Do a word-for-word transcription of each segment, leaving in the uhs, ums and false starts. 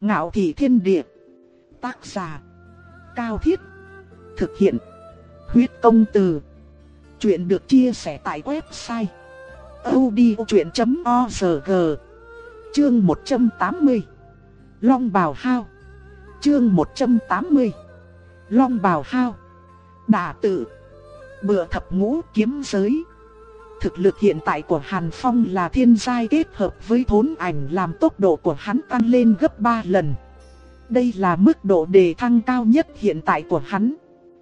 Ngạo Thị Thiên Địa. Tác giả Cao Thiết. Thực hiện Huyết Công Từ. Chuyện được chia sẻ tại website audiochuyện chấm org. Chương một trăm tám mươi, Long Bào Hao. Chương một trăm tám mươi, Long Bào Hao. Đả tự. Bựa thập ngũ kiếm giới. Thực lực hiện tại của Hàn Phong là thiên giai kết hợp với thốn ảnh làm tốc độ của hắn tăng lên gấp ba lần. Đây là mức độ đề thăng cao nhất hiện tại của hắn.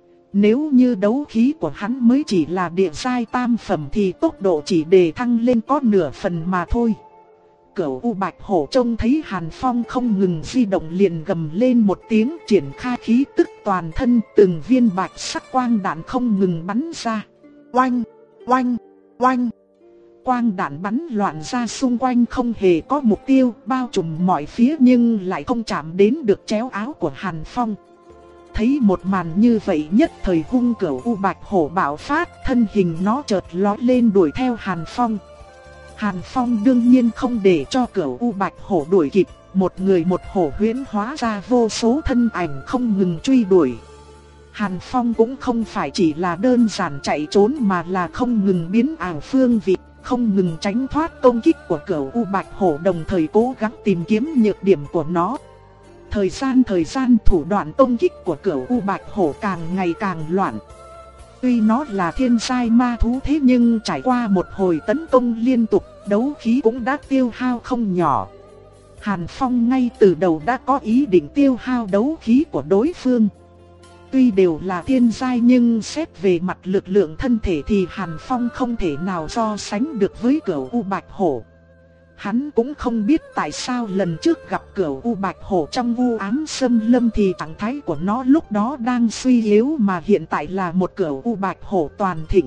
Nếu như đấu khí của hắn mới chỉ là địa giai tam phẩm thì tốc độ chỉ đề thăng lên có nửa phần mà thôi. Cửu U Bạch Hổ trông thấy Hàn Phong không ngừng di động liền gầm lên một tiếng, triển khai khí tức toàn thân, từng viên bạch sắc quang đạn không ngừng bắn ra. Oanh, oanh, oanh. Quang đạn bắn loạn ra xung quanh không hề có mục tiêu, bao trùm mọi phía nhưng lại không chạm đến được chéo áo của Hàn Phong. Thấy một màn như vậy nhất thời hung Cửu U Bạch Hổ bạo phát, thân hình nó chợt lói lên đuổi theo Hàn Phong. Hàn Phong đương nhiên không để cho Cửu U Bạch Hổ đuổi kịp, một người một hổ huyễn hóa ra vô số thân ảnh không ngừng truy đuổi. Hàn Phong cũng không phải chỉ là đơn giản chạy trốn mà là không ngừng biến ảo phương vị, không ngừng tránh thoát công kích của Cửu U Bạch Hổ, đồng thời cố gắng tìm kiếm nhược điểm của nó. Thời gian thời gian thủ đoạn công kích của Cửu U Bạch Hổ càng ngày càng loạn. Tuy nó là thiên giai ma thú thế nhưng trải qua một hồi tấn công liên tục, đấu khí cũng đã tiêu hao không nhỏ. Hàn Phong ngay từ đầu đã có ý định tiêu hao đấu khí của đối phương. Tuy đều là thiên giai nhưng xét về mặt lực lượng thân thể thì Hàn Phong không thể nào so sánh được với Cửu U Bạch Hổ. Hắn cũng không biết tại sao lần trước gặp Cửu U Bạch Hổ trong u ám xâm lâm thì trạng thái của nó lúc đó đang suy yếu mà hiện tại là một Cửu U Bạch Hổ toàn thịnh.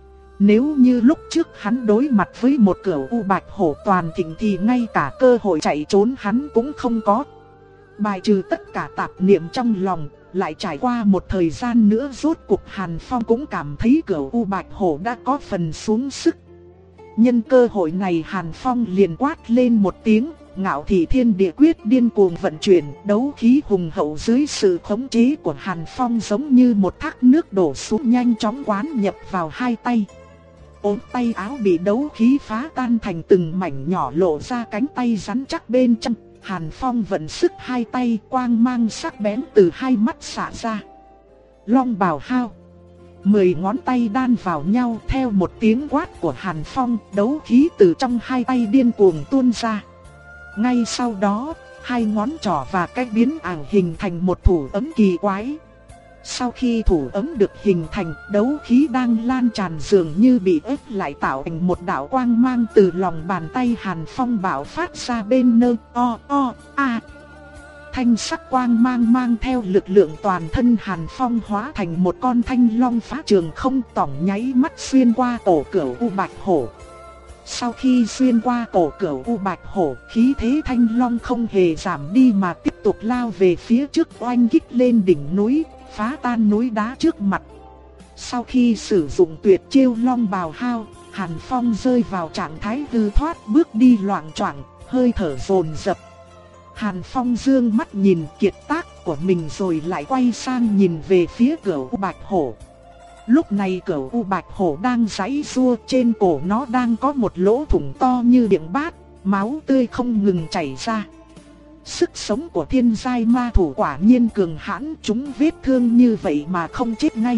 Nếu như lúc trước hắn đối mặt với một Cửu U Bạch Hổ toàn thịnh thì ngay cả cơ hội chạy trốn hắn cũng không có. Bài trừ tất cả tạp niệm trong lòng, lại trải qua một thời gian nữa rốt cuộc Hàn Phong cũng cảm thấy Cửu U Bạch Hổ đã có phần xuống sức. Nhân cơ hội này Hàn Phong liền quát lên một tiếng, Ngạo Thị Thiên Địa quyết điên cuồng vận chuyển, đấu khí hùng hậu dưới sự khống chế của Hàn Phong giống như một thác nước đổ xuống nhanh chóng quán nhập vào hai tay. Ốm tay áo bị đấu khí phá tan thành từng mảnh nhỏ lộ ra cánh tay rắn chắc bên trong. Hàn Phong vận sức hai tay, quang mang sắc bén từ hai mắt xả ra. Long Bào Hao. Mười ngón tay đan vào nhau theo một tiếng quát của Hàn Phong, đấu khí từ trong hai tay điên cuồng tuôn ra. Ngay sau đó, hai ngón trỏ và cái biến ảo hình thành một thủ ấm kỳ quái. Sau khi thủ ấm được hình thành, đấu khí đang lan tràn dường như bị ép lại tạo thành một đạo quang mang từ lòng bàn tay Hàn Phong bạo phát ra bên nơ o o a. Thanh sắc quang mang mang theo lực lượng toàn thân Hàn Phong hóa thành một con thanh long phá trường không, tỏng nháy mắt xuyên qua cổ Cửu U Bạch Hổ. Sau khi xuyên qua cổ Cửu U Bạch Hổ, khí thế thanh long không hề giảm đi mà tiếp tục lao về phía trước, oanh kích lên đỉnh núi, phá tan núi đá trước mặt. Sau khi sử dụng tuyệt chiêu Long Bào Hao, Hàn Phong rơi vào trạng thái hư thoát, bước đi loạng choạng, hơi thở dồn dập. Hàn Phong dương mắt nhìn kiệt tác của mình rồi lại quay sang nhìn về phía Cửu U Bạch Hổ. Lúc này Cửu U Bạch Hổ đang giãy giụa, trên cổ nó đang có một lỗ thủng to như miệng bát, máu tươi không ngừng chảy ra. Sức sống của thiên giai ma thủ quả nhiên cường hãn, chúng vết thương như vậy mà không chết ngay.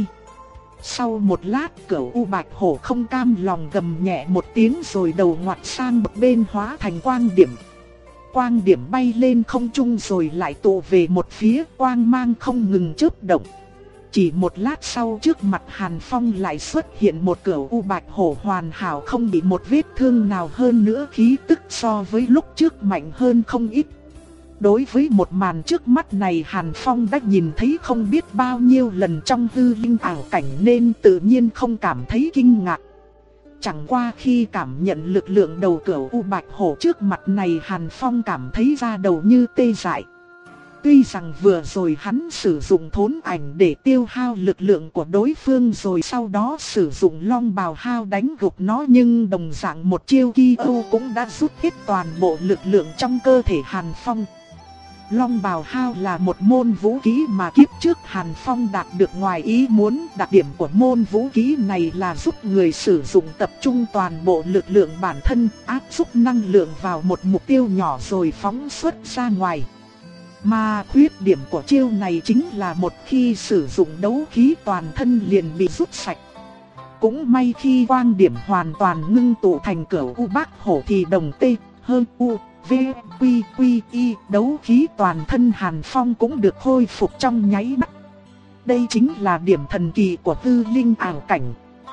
Sau một lát Cửu U Bạch Hổ không cam lòng gầm nhẹ một tiếng rồi đầu ngoặt sang một bên hóa thành quang điểm. Quang điểm bay lên không trung rồi lại tụ về một phía, quang mang không ngừng chớp động. Chỉ một lát sau trước mặt Hàn Phong lại xuất hiện một Cửu U Bạch Hổ hoàn hảo không bị một vết thương nào, hơn nữa khí tức so với lúc trước mạnh hơn không ít. Đối với một màn trước mắt này Hàn Phong đã nhìn thấy không biết bao nhiêu lần trong hư linh ảo cảnh nên tự nhiên không cảm thấy kinh ngạc. Chẳng qua khi cảm nhận lực lượng đầu Cửu U Bạch Hổ trước mặt này Hàn Phong cảm thấy da đầu như tê dại. Tuy rằng vừa rồi hắn sử dụng thốn ảnh để tiêu hao lực lượng của đối phương rồi sau đó sử dụng Long Bào Hao đánh gục nó, nhưng đồng dạng một chiêu kia cũng đã rút hết toàn bộ lực lượng trong cơ thể Hàn Phong. Long bào hao là một môn vũ khí mà kiếp trước Hàn Phong đạt được ngoài ý muốn. Đặc điểm của môn vũ khí này là giúp người sử dụng tập trung toàn bộ lực lượng bản thân, áp xúc năng lượng vào một mục tiêu nhỏ rồi phóng xuất ra ngoài. Mà khuyết điểm của chiêu này chính là một khi sử dụng đấu khí toàn thân liền bị rút sạch. Cũng may khi quang điểm hoàn toàn ngưng tụ thành Cửu U Bách Hổ thì đồng T, hơn U, V, Quy, Quy, Y, đấu khí toàn thân Hàn Phong cũng được khôi phục trong nháy mắt. Đây chính là điểm thần kỳ của Tư Linh ảo cảnh,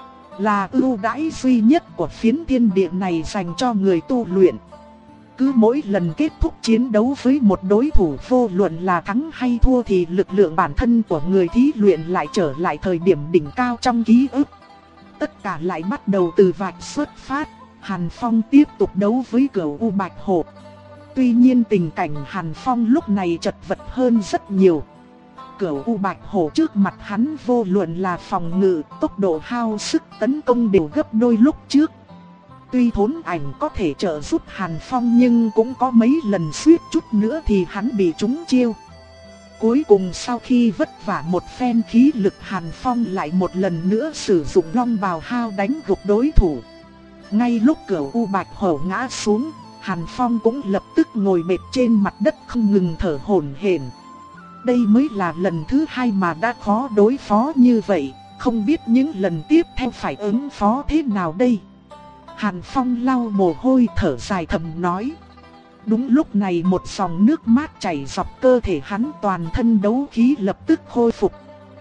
là ưu đãi duy nhất của phiến thiên địa này dành cho người tu luyện. Cứ mỗi lần kết thúc chiến đấu với một đối thủ, vô luận là thắng hay thua thì lực lượng bản thân của người thí luyện lại trở lại thời điểm đỉnh cao trong ký ức. Tất cả lại bắt đầu từ vạch xuất phát. Hàn Phong tiếp tục đấu với Cửu U Bạch Hổ. Tuy nhiên tình cảnh Hàn Phong lúc này chật vật hơn rất nhiều. Cửu U Bạch Hổ trước mặt hắn vô luận là phòng ngự, tốc độ hao sức tấn công đều gấp đôi lúc trước. Tuy thốn ảnh có thể trợ giúp Hàn Phong nhưng cũng có mấy lần suýt chút nữa thì hắn bị trúng chiêu. Cuối cùng sau khi vất vả một phen khí lực, Hàn Phong lại một lần nữa sử dụng long bào hao đánh gục đối thủ. Ngay lúc Cửu U Bạch Hổ ngã xuống, Hàn Phong cũng lập tức ngồi bệt trên mặt đất không ngừng thở hổn hển. Đây mới là lần thứ hai mà đã khó đối phó như vậy, không biết những lần tiếp theo phải ứng phó thế nào đây. Hàn Phong lau mồ hôi thở dài thầm nói. Đúng lúc này một dòng nước mát chảy dọc cơ thể hắn, toàn thân đấu khí lập tức khôi phục.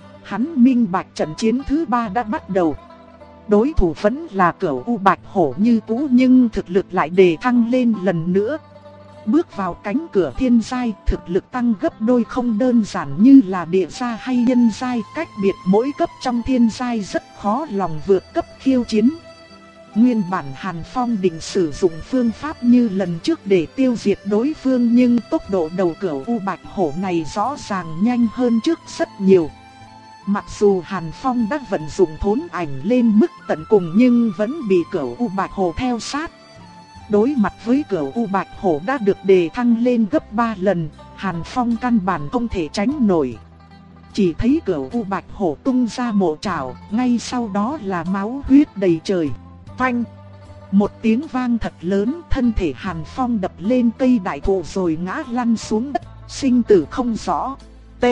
Hắn minh bạch trận chiến thứ ba đã bắt đầu. Đối thủ vẫn là Cửu U Bạch Hổ như cũ nhưng thực lực lại đề thăng lên lần nữa. Bước vào cánh cửa thiên giai, thực lực tăng gấp đôi không đơn giản như là địa giai hay nhân giai, cách biệt mỗi cấp trong thiên giai rất khó lòng vượt cấp khiêu chiến. Nguyên bản Hàn Phong định sử dụng phương pháp như lần trước để tiêu diệt đối phương, nhưng tốc độ đầu Cửu U Bạch Hổ này rõ ràng nhanh hơn trước rất nhiều. Mặc dù Hàn Phong đã vận dụng thốn ảnh lên mức tận cùng nhưng vẫn bị Cửu U Bạch Hổ theo sát. Đối mặt với Cửu U Bạch Hổ đã được đề thăng lên gấp ba lần, Hàn Phong căn bản không thể tránh nổi. Chỉ thấy Cửu U Bạch Hổ tung ra mộ trảo, ngay sau đó là máu huyết đầy trời. Phanh! Một tiếng vang thật lớn, thân thể Hàn Phong đập lên cây đại thụ rồi ngã lăn xuống đất, sinh tử không rõ. T.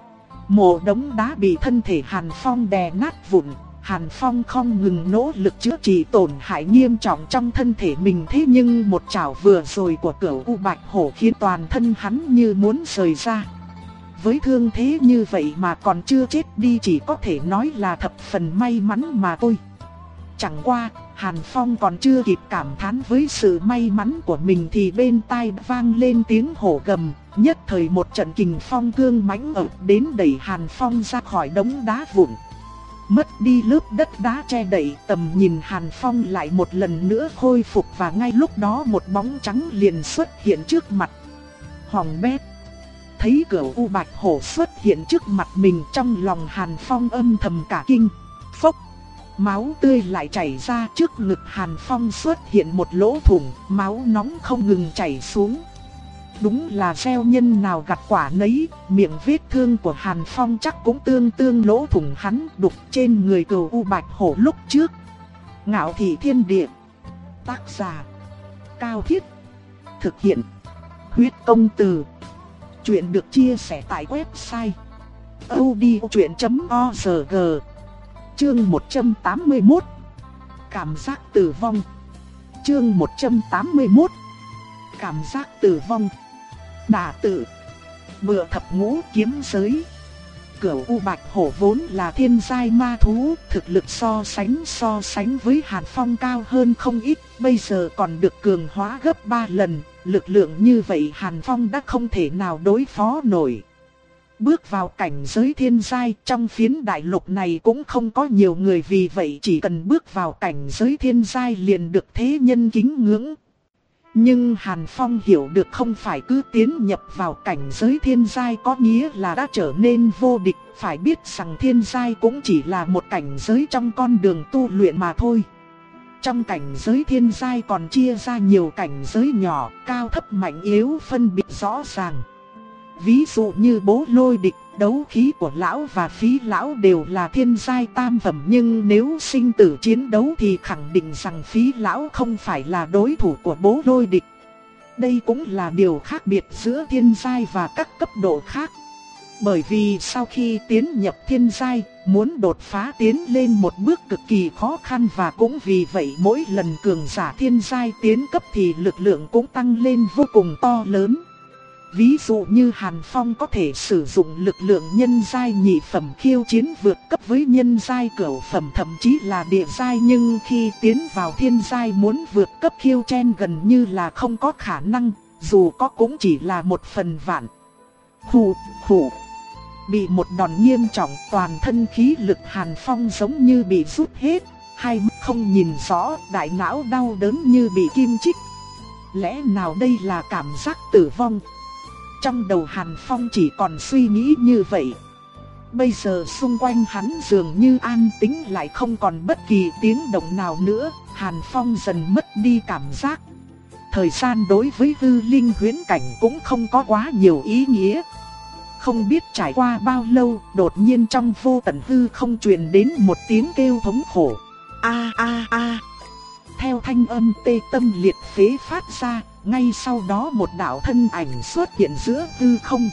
Mộ đống đá bị thân thể Hàn Phong đè nát vụn. Hàn Phong không ngừng nỗ lực chữa trị tổn hại nghiêm trọng trong thân thể mình, thế nhưng một chảo vừa rồi của Cửu U Bạch Hổ khiến toàn thân hắn như muốn rời ra. Với thương thế như vậy mà còn chưa chết đi chỉ có thể nói là thập phần may mắn mà thôi. Chẳng qua, Hàn Phong còn chưa kịp cảm thán với sự may mắn của mình thì bên tai vang lên tiếng hổ gầm, nhất thời một trận kình phong cương mãnh ập đến đẩy Hàn Phong ra khỏi đống đá vụn. Mất đi lớp đất đá che đậy, tầm nhìn Hàn Phong lại một lần nữa khôi phục và ngay lúc đó một bóng trắng liền xuất hiện trước mặt. Hỏng bét! Thấy Cửu U Bạch Hổ xuất hiện trước mặt mình, trong lòng Hàn Phong âm thầm cả kinh. Phốc! Máu tươi lại chảy ra, trước ngực Hàn Phong xuất hiện một lỗ thủng, máu nóng không ngừng chảy xuống. Đúng là gieo nhân nào gặt quả nấy, miệng vết thương của Hàn Phong chắc cũng tương tương lỗ thủng hắn đục trên người Cửu U Bạch Hổ lúc trước. Ngạo Thị Thiên Địa. Tác giả: Cao Thiết. Thực hiện: Huyết Công Từ. Chuyện được chia sẻ tại website audiochuyện chấm org. Chương một trăm tám mươi mốt. Cảm giác tử vong. Chương một trăm tám mươi mốt. Cảm giác tử vong. Đả tự. Bựa thập ngũ kiếm giới. Cửu U Bạch Hổ vốn là thiên giai ma thú, thực lực so sánh so sánh với Hàn Phong cao hơn không ít, bây giờ còn được cường hóa gấp ba lần, lực lượng như vậy Hàn Phong đã không thể nào đối phó nổi. Bước vào cảnh giới thiên giai, trong phiến đại lục này cũng không có nhiều người, vì vậy chỉ cần bước vào cảnh giới thiên giai liền được thế nhân kính ngưỡng. Nhưng Hàn Phong hiểu được không phải cứ tiến nhập vào cảnh giới thiên giai có nghĩa là đã trở nên vô địch, phải biết rằng thiên giai cũng chỉ là một cảnh giới trong con đường tu luyện mà thôi. Trong cảnh giới thiên giai còn chia ra nhiều cảnh giới nhỏ, cao thấp mạnh yếu phân biệt rõ ràng. Ví dụ như Bố Lôi Địch, đấu khí của lão và Phí lão đều là thiên giai tam phẩm, nhưng nếu sinh tử chiến đấu thì khẳng định rằng Phí lão không phải là đối thủ của Bố Lôi Địch. Đây cũng là điều khác biệt giữa thiên giai và các cấp độ khác. Bởi vì sau khi tiến nhập thiên giai, muốn đột phá tiến lên một bước cực kỳ khó khăn, và cũng vì vậy mỗi lần cường giả thiên giai tiến cấp thì lực lượng cũng tăng lên vô cùng to lớn. Ví dụ như Hàn Phong có thể sử dụng lực lượng nhân giai nhị phẩm khiêu chiến vượt cấp với nhân giai cửu phẩm, thậm chí là địa giai, nhưng khi tiến vào thiên giai muốn vượt cấp khiêu chen gần như là không có khả năng, dù có cũng chỉ là một phần vạn. Hù, hù. Bị một đòn nghiêm trọng, toàn thân khí lực Hàn Phong giống như bị rút hết, hai mắt không nhìn rõ, đại não đau đớn như bị kim chích. Lẽ nào đây là cảm giác tử vong? Trong đầu Hàn Phong chỉ còn suy nghĩ như vậy. Bây giờ xung quanh hắn dường như an tĩnh, lại không còn bất kỳ tiếng động nào nữa. Hàn Phong dần mất đi cảm giác. Thời gian đối với hư linh huyễn cảnh cũng không có quá nhiều ý nghĩa. Không biết trải qua bao lâu, đột nhiên trong vô tận hư không truyền đến một tiếng kêu thống khổ. A a a. Theo thanh âm tê tâm liệt phế phát ra, ngay sau đó một đạo thân ảnh xuất hiện giữa hư không.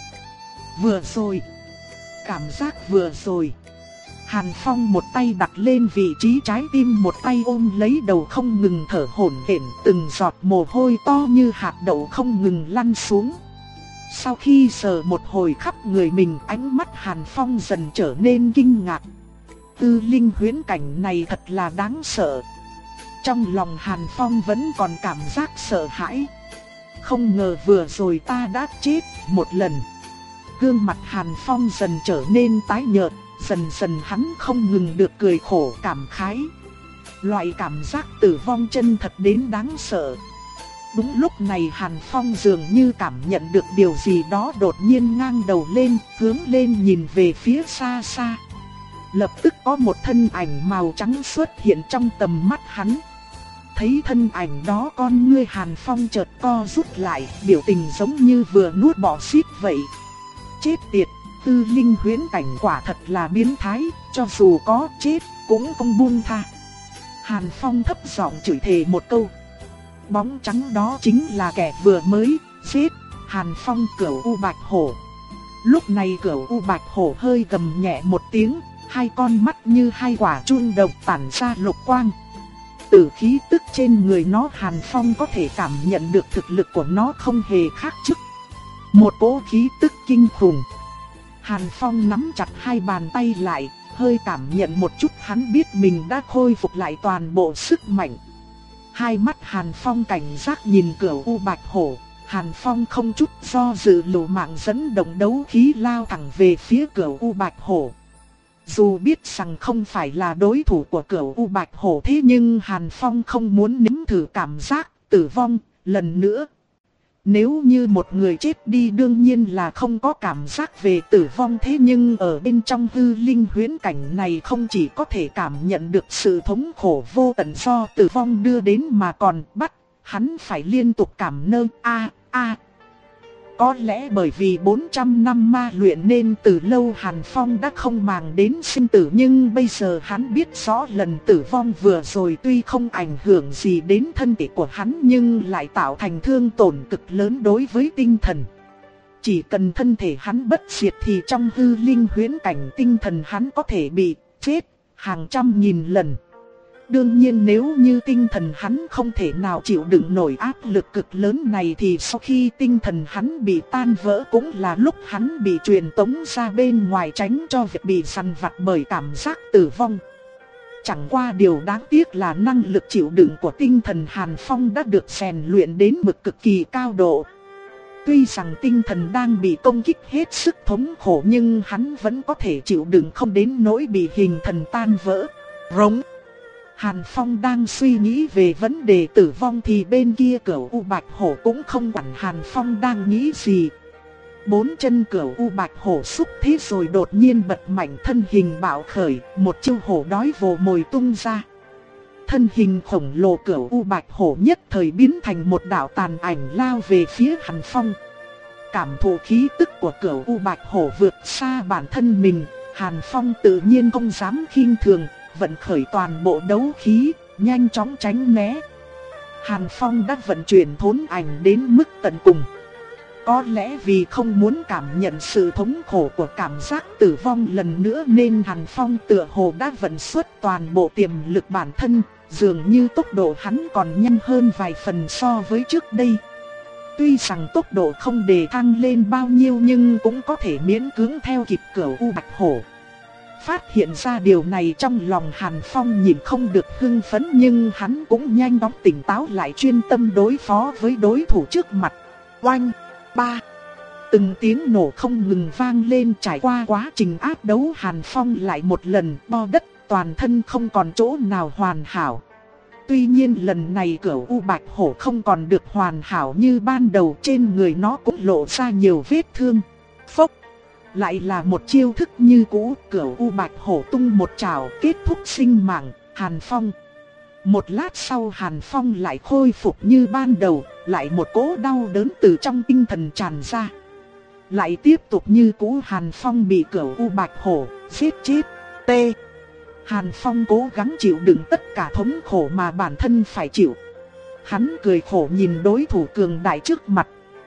Vừa rồi, cảm giác vừa rồi. Hàn Phong một tay đặt lên vị trí trái tim, một tay ôm lấy đầu không ngừng thở hổn hển, từng giọt mồ hôi to như hạt đậu không ngừng lăn xuống. Sau khi sờ một hồi khắp người mình, ánh mắt Hàn Phong dần trở nên kinh ngạc. Tư linh huyễn cảnh này thật là đáng sợ. Trong lòng Hàn Phong vẫn còn cảm giác sợ hãi. Không ngờ vừa rồi ta đã chết một lần. Gương mặt Hàn Phong dần trở nên tái nhợt, dần dần hắn không ngừng được cười khổ cảm khái. Loại cảm giác tử vong chân thật đến đáng sợ. Đúng lúc này Hàn Phong dường như cảm nhận được điều gì đó, đột nhiên ngang đầu lên, hướng lên nhìn về phía xa xa. Lập tức có một thân ảnh màu trắng xuất hiện trong tầm mắt hắn. Thấy thân ảnh đó, con ngươi Hàn Phong chợt co rút lại, biểu tình giống như vừa nuốt bọ xít vậy. Chết tiệt, tư linh huyễn cảnh quả thật là biến thái, cho dù có chết cũng không buông tha. Hàn Phong thấp giọng chửi thề một câu. Bóng trắng đó chính là kẻ vừa mới giết Hàn Phong Cửu U Bạch Hổ. Lúc này Cửu U Bạch Hổ hơi gầm nhẹ một tiếng, hai con mắt như hai quả chuông đồng tản ra lục quang. Từ khí tức trên người nó, Hàn Phong có thể cảm nhận được thực lực của nó không hề khác trước. Một cỗ khí tức kinh khủng. Hàn Phong nắm chặt hai bàn tay lại, hơi cảm nhận một chút, hắn biết mình đã khôi phục lại toàn bộ sức mạnh. Hai mắt Hàn Phong cảnh giác nhìn Cửu U Bạch Hổ, Hàn Phong không chút do dự liều mạng dẫn động đấu khí lao thẳng về phía Cửu U Bạch Hổ. Dù biết rằng không phải là đối thủ của Cửu U Bạch Hổ, thế nhưng Hàn Phong không muốn nếm thử cảm giác tử vong lần nữa. Nếu như một người chết đi đương nhiên là không có cảm giác về tử vong, thế nhưng ở bên trong hư linh huyễn cảnh này không chỉ có thể cảm nhận được sự thống khổ vô tận do tử vong đưa đến, mà còn bắt hắn phải liên tục cảm nơ a a. Có lẽ bởi vì bốn trăm năm ma luyện nên từ lâu Hàn Phong đã không màng đến sinh tử, nhưng bây giờ hắn biết rõ lần tử vong vừa rồi tuy không ảnh hưởng gì đến thân thể của hắn nhưng lại tạo thành thương tổn cực lớn đối với tinh thần. Chỉ cần thân thể hắn bất diệt thì trong hư linh huyễn cảnh tinh thần hắn có thể bị chết hàng trăm nghìn lần. Đương nhiên nếu như tinh thần hắn không thể nào chịu đựng nổi áp lực cực lớn này thì sau khi tinh thần hắn bị tan vỡ cũng là lúc hắn bị truyền tống ra bên ngoài, tránh cho việc bị săn vặt bởi cảm giác tử vong. Chẳng qua điều đáng tiếc là năng lực chịu đựng của tinh thần Hàn Phong đã được rèn luyện đến mực cực kỳ cao độ. Tuy rằng tinh thần đang bị công kích hết sức thống khổ nhưng hắn vẫn có thể chịu đựng không đến nỗi bị hình thần tan vỡ. Rống. Hàn Phong đang suy nghĩ về vấn đề tử vong thì bên kia Cửu U Bạch Hổ cũng không quản Hàn Phong đang nghĩ gì. Bốn chân Cửu U Bạch Hổ xúc thế rồi đột nhiên bật mạnh, thân hình bạo khởi, một chiêu hổ đói vồ mồi tung ra. Thân hình khổng lồ Cửu U Bạch Hổ nhất thời biến thành một đạo tàn ảnh lao về phía Hàn Phong. cảm thụ khí tức của Cửu U Bạch Hổ vượt xa bản thân mình, Hàn Phong tự nhiên không dám khinh thường, vận khởi toàn bộ đấu khí, nhanh chóng tránh né. Hàn Phong đã vận chuyển thốn ảnh đến mức tận cùng. Có lẽ vì không muốn cảm nhận sự thống khổ của cảm giác tử vong lần nữa nên Hàn Phong tựa hồ đã vận xuất toàn bộ tiềm lực bản thân, dường như tốc độ hắn còn nhanh hơn vài phần so với trước đây. Tuy rằng tốc độ không đề thăng lên bao nhiêu nhưng cũng có thể miễn cưỡng theo kịp Cửu U Bạch Hổ. Phát hiện ra điều này trong lòng Hàn Phong nhìn không được hưng phấn nhưng hắn cũng nhanh chóng tỉnh táo lại, chuyên tâm đối phó với đối thủ trước mặt. Oanh! Ba! Từng tiếng nổ không ngừng vang lên, trải qua quá trình áp đấu Hàn Phong lại một lần bo đất, toàn thân không còn chỗ nào hoàn hảo. Tuy nhiên lần này Cửu U Bạch Hổ không còn được hoàn hảo như ban đầu, trên người nó cũng lộ ra nhiều vết thương. Phốc! Lại là một chiêu thức như cũ, Cửu U Bạch Hổ tung một trảo kết thúc sinh mạng Hàn Phong. Một lát sau Hàn Phong lại khôi phục như ban đầu, lại một cỗ đau đớn từ trong tinh thần tràn ra. Lại tiếp tục như cũ, Hàn Phong bị Cửu U Bạch Hổ giết chết. T. Hàn Phong cố gắng chịu đựng tất cả thống khổ mà bản thân phải chịu. Hắn cười khổ nhìn đối thủ cường đại trước mặt.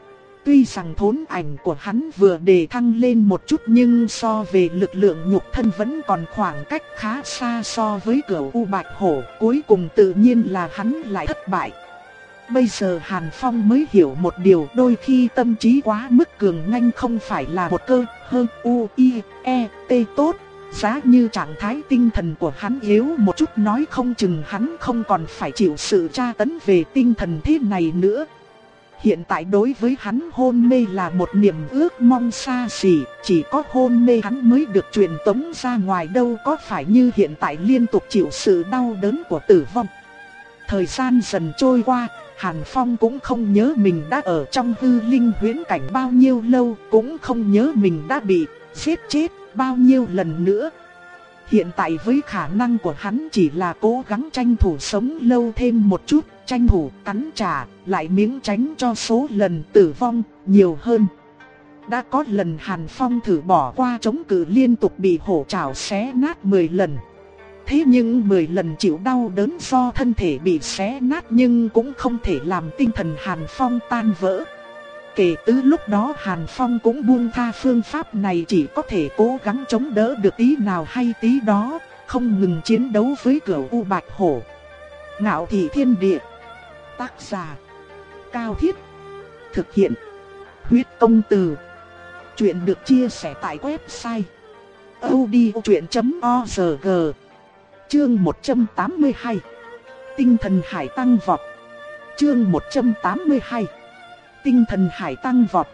Tuy rằng thốn ảnh của hắn vừa đề thăng lên một chút nhưng so về lực lượng nhục thân vẫn còn khoảng cách khá xa so với Cửu U Bạch Hổ, cuối cùng tự nhiên là hắn lại thất bại. Bây giờ Hàn Phong mới hiểu một điều, đôi khi tâm trí quá mức cường nhanh không phải là một cơ hơn u i e t tốt. Giá như trạng thái tinh thần của hắn yếu một chút, nói không chừng hắn không còn phải chịu sự tra tấn về tinh thần thế này nữa. Hiện tại đối với hắn hôn mê là một niềm ước mong xa xỉ, chỉ có hôn mê hắn mới được truyền tống ra ngoài, đâu có phải như hiện tại liên tục chịu sự đau đớn của tử vong. Thời gian dần trôi qua, Hàn Phong cũng không nhớ mình đã ở trong hư linh huyễn cảnh bao nhiêu lâu, cũng không nhớ mình đã bị giết chết bao nhiêu lần nữa. Hiện tại với khả năng của hắn chỉ là cố gắng tranh thủ sống lâu thêm một chút, tranh thủ cắn trả, lại miễn tránh cho số lần tử vong nhiều hơn. Đã có lần Hàn Phong thử bỏ qua chống cự liên tục bị hổ trảo xé nát mười lần. Thế nhưng mười lần chịu đau đớn do thân thể bị xé nát nhưng cũng không thể làm tinh thần Hàn Phong tan vỡ. Kể từ lúc đó Hàn Phong cũng buông tha phương pháp này, chỉ có thể cố gắng chống đỡ được tí nào hay tí đó, không ngừng chiến đấu với Cửu U Bạch Hổ. Ngạo Thị Thiên Địa. Tác giả Cao Thiết. Thực hiện Huyết Công Từ. Chuyện được chia sẻ tại website audiochuyện chấm org. Chương một trăm tám mươi hai. Tinh thần hải tăng vọt. Chương một trăm tám mươi hai. Tinh thần hải tăng vọt.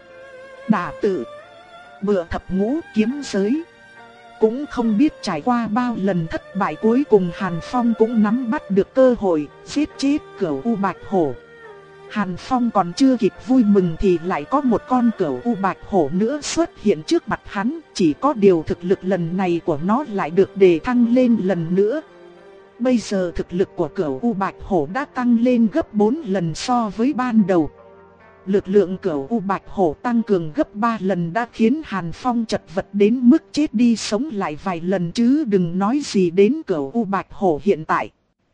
Đả tự. Bựa thập ngũ kiếm giới. Cũng không biết trải qua bao lần thất bại, cuối cùng Hàn Phong cũng nắm bắt được cơ hội giết chết Cửu U Bạch Hổ. Hàn Phong còn chưa kịp vui mừng thì lại có một con Cửu U Bạch Hổ nữa xuất hiện trước mặt hắn, chỉ có điều thực lực lần này của nó lại được đề thăng lên lần nữa. Bây giờ thực lực của Cửu U Bạch Hổ đã tăng lên gấp bốn lần so với ban đầu. Lực lượng Cửu U Bạch Hổ tăng cường gấp ba lần đã khiến Hàn Phong chật vật đến mức chết đi sống lại vài lần, chứ đừng nói gì đến Cửu U Bạch Hổ hiện tại.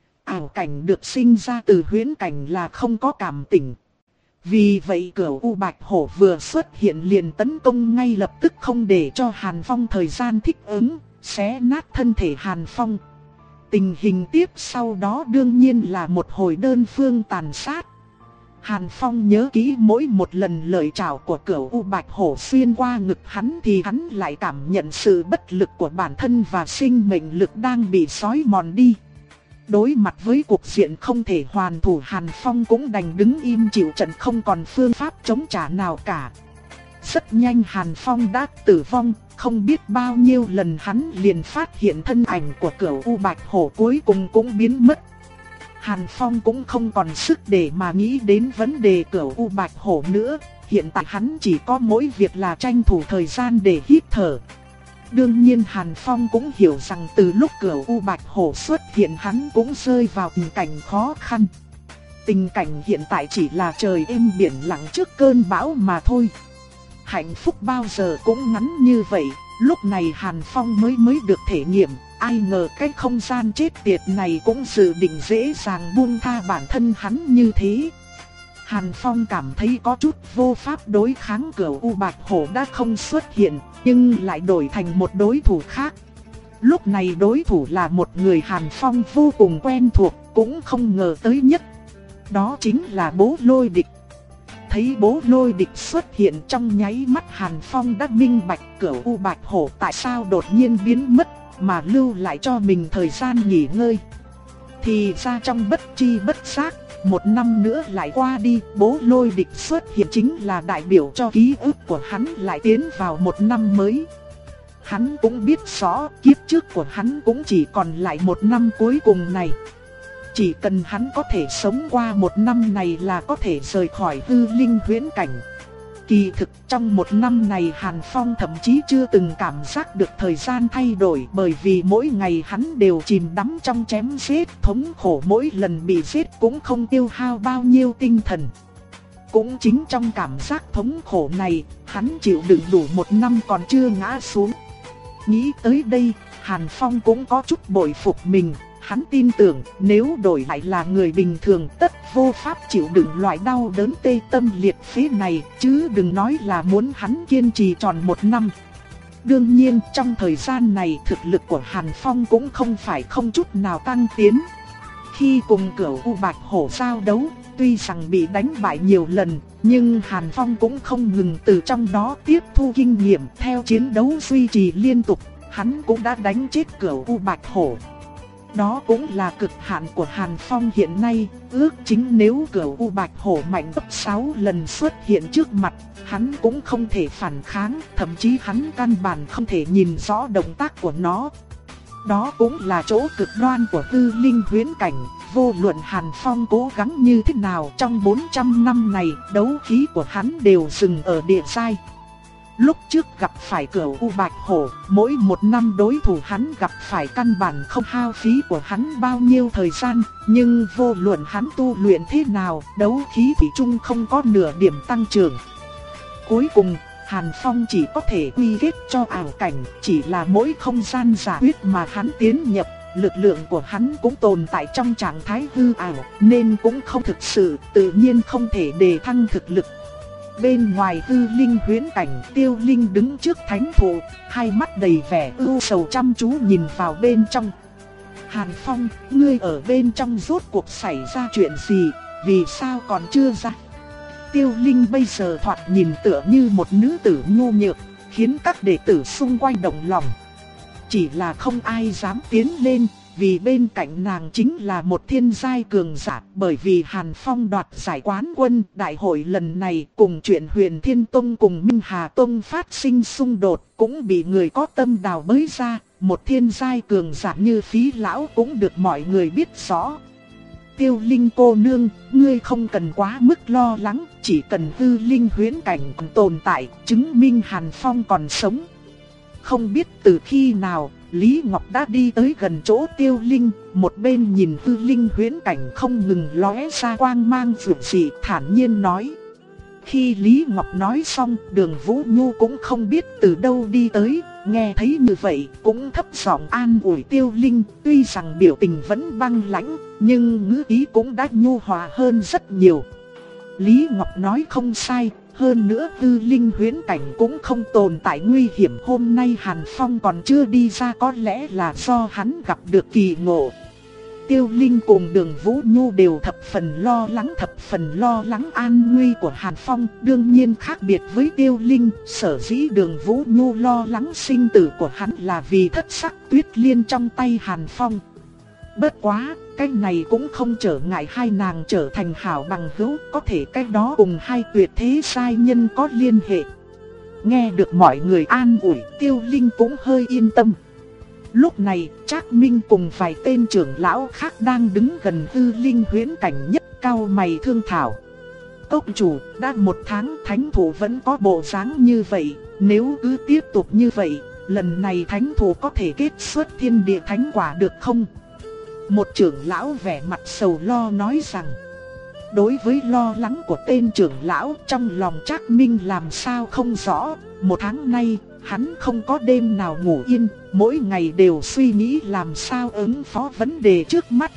Ảo cảnh được sinh ra từ huyễn cảnh là không có cảm tình. Vì vậy Cửu U Bạch Hổ vừa xuất hiện liền tấn công ngay lập tức, không để cho Hàn Phong thời gian thích ứng, xé nát thân thể Hàn Phong. Tình hình tiếp sau đó đương nhiên là một hồi đơn phương tàn sát. Hàn Phong nhớ kỹ mỗi một lần lợi trảo của Cửu U Bạch Hổ xuyên qua ngực hắn thì hắn lại cảm nhận sự bất lực của bản thân và sinh mệnh lực đang bị xói mòn đi. Đối mặt với cuộc diện không thể hoàn thủ, Hàn Phong cũng đành đứng im chịu trận, không còn phương pháp chống trả nào cả. Rất nhanh Hàn Phong đã tử vong, không biết bao nhiêu lần hắn liền phát hiện thân ảnh của Cửu U Bạch Hổ cuối cùng cũng biến mất. Hàn Phong cũng không còn sức để mà nghĩ đến vấn đề Cửu U Bạch Hổ nữa, hiện tại hắn chỉ có mỗi việc là tranh thủ thời gian để hít thở. Đương nhiên Hàn Phong cũng hiểu rằng từ lúc Cửu U Bạch Hổ xuất hiện hắn cũng rơi vào tình cảnh khó khăn. Tình cảnh hiện tại chỉ là trời êm biển lặng trước cơn bão mà thôi. hạnh phúc bao giờ cũng ngắn như vậy, lúc này Hàn Phong mới mới được thể nghiệm, ai ngờ cái không gian chết tiệt này cũng dự định dễ dàng buông tha bản thân hắn như thế. Hàn Phong cảm thấy có chút vô pháp đối kháng, Cửu U Bạch Hổ đã không xuất hiện, nhưng lại đổi thành một đối thủ khác. Lúc này đối thủ là một người Hàn Phong vô cùng quen thuộc, cũng không ngờ tới nhất. Đó chính là Bố Lôi Địch. Thấy Bố Lôi Địch xuất hiện trong nháy mắt, Hàn Phong đã minh bạch Cửu U Bạch Hổ tại sao đột nhiên biến mất, mà lưu lại cho mình thời gian nghỉ ngơi. Thì ra trong bất chi bất giác, một năm nữa lại qua đi, Bố Lôi Địch xuất hiện chính là đại biểu cho ký ức của hắn lại tiến vào một năm mới. Hắn cũng biết rõ kiếp trước của hắn cũng chỉ còn lại một năm cuối cùng này. Chỉ cần hắn có thể sống qua một năm này là có thể rời khỏi hư linh huyễn cảnh. Kỳ thực trong một năm này Hàn Phong thậm chí chưa từng cảm giác được thời gian thay đổi, bởi vì mỗi ngày hắn đều chìm đắm trong chém giết, thống khổ mỗi lần bị giết cũng không tiêu hao bao nhiêu tinh thần. Cũng chính trong cảm giác thống khổ này, hắn chịu đựng đủ một năm còn chưa ngã xuống. Nghĩ tới đây, Hàn Phong cũng có chút bội phục mình. Hắn tin tưởng nếu đổi lại là người bình thường tất vô pháp chịu đựng loại đau đớn tê tâm liệt phế này, chứ đừng nói là muốn hắn kiên trì tròn một năm. Đương nhiên trong thời gian này thực lực của Hàn Phong cũng không phải không chút nào tăng tiến. Khi cùng Cửu U Bạch Hổ giao đấu, tuy rằng bị đánh bại nhiều lần, nhưng Hàn Phong cũng không ngừng từ trong đó tiếp thu kinh nghiệm, theo chiến đấu duy trì liên tục, hắn cũng đã đánh chết Cửu U Bạch Hổ. Đó cũng là cực hạn của Hàn Phong hiện nay, ước chính nếu Cửu U Bạch Hổ mạnh gấp sáu lần xuất hiện trước mặt, hắn cũng không thể phản kháng, thậm chí hắn căn bản không thể nhìn rõ động tác của nó. Đó cũng là chỗ cực đoan của hư linh huyễn cảnh, vô luận Hàn Phong cố gắng như thế nào trong bốn trăm năm này, đấu khí của hắn đều dừng ở địa giai. Lúc trước gặp phải Cửu U Bạch Hổ, mỗi một năm đối thủ hắn gặp phải căn bản không hao phí của hắn bao nhiêu thời gian, nhưng vô luận hắn tu luyện thế nào, đấu khí thủy chung không có nửa điểm tăng trưởng. Cuối cùng, Hàn Phong chỉ có thể quy kết cho ảo cảnh, chỉ là mỗi không gian giả huyết mà hắn tiến nhập, lực lượng của hắn cũng tồn tại trong trạng thái hư ảo, nên cũng không thực sự, tự nhiên không thể đề thăng thực lực. Bên ngoài hư linh huyễn cảnh, Tiêu Linh đứng trước thánh thụ, hai mắt đầy vẻ ưu sầu chăm chú nhìn vào bên trong. Hàn Phong, ngươi ở bên trong rốt cuộc xảy ra chuyện gì, vì sao còn chưa ra? Tiêu Linh bây giờ thoạt nhìn tựa như một nữ tử nhu nhược, khiến các đệ tử xung quanh động lòng. Chỉ là không ai dám tiến lên, vì bên cạnh nàng chính là một thiên giai cường giả, bởi vì Hàn Phong đoạt giải quán quân đại hội lần này cùng chuyện Huyền Thiên Tông cùng Minh Hà Tông phát sinh xung đột, cũng bị người có tâm đào bới ra, một thiên giai cường giả như Phí lão cũng được mọi người biết rõ. Tiêu Linh cô nương, ngươi không cần quá mức lo lắng, chỉ cần hư linh huyễn cảnh còn tồn tại, chứng minh Hàn Phong còn sống. Không biết từ khi nào, Lý Ngọc đã đi tới gần chỗ Tiêu Linh, một bên nhìn hư linh huyễn cảnh không ngừng lóe ra quang mang rực rỡ, thản nhiên nói. Khi Lý Ngọc nói xong, Đường Vũ Nhu cũng không biết từ đâu đi tới, nghe thấy như vậy cũng thấp giọng an ủi Tiêu Linh, tuy rằng biểu tình vẫn băng lãnh, nhưng ngữ khí cũng đã nhu hòa hơn rất nhiều. Lý Ngọc nói không sai, hơn nữa hư linh huyễn cảnh cũng không tồn tại nguy hiểm, hôm nay Hàn Phong còn chưa đi ra có lẽ là do hắn gặp được kỳ ngộ. Tiêu Linh cùng Đường Vũ Nhu đều thập phần lo lắng thập phần lo lắng an nguy của Hàn Phong. Đương nhiên khác biệt với Tiêu Linh, sở dĩ Đường Vũ Nhu lo lắng sinh tử của hắn là vì thất sắc tuyết liên trong tay Hàn Phong. Bất quá, cái này cũng không trở ngại hai nàng trở thành hảo bằng hữu, có thể cái đó cùng hai tuyệt thế sai nhân có liên hệ. Nghe được mọi người an ủi, Tiêu Linh cũng hơi yên tâm. Lúc này, Trác Minh cùng vài tên trưởng lão khác đang đứng gần hư linh huyễn cảnh nhất cao mày thương thảo. Cốc chủ, đã một tháng thánh thủ vẫn có bộ dáng như vậy, nếu cứ tiếp tục như vậy, lần này thánh thủ có thể kết xuất thiên địa thánh quả được không? Một trưởng lão vẻ mặt sầu lo nói rằng, Đối với lo lắng của tên trưởng lão, trong lòng Trác Minh làm sao không rõ. Một tháng nay, hắn không có đêm nào ngủ yên, mỗi ngày đều suy nghĩ làm sao ứng phó vấn đề trước mắt.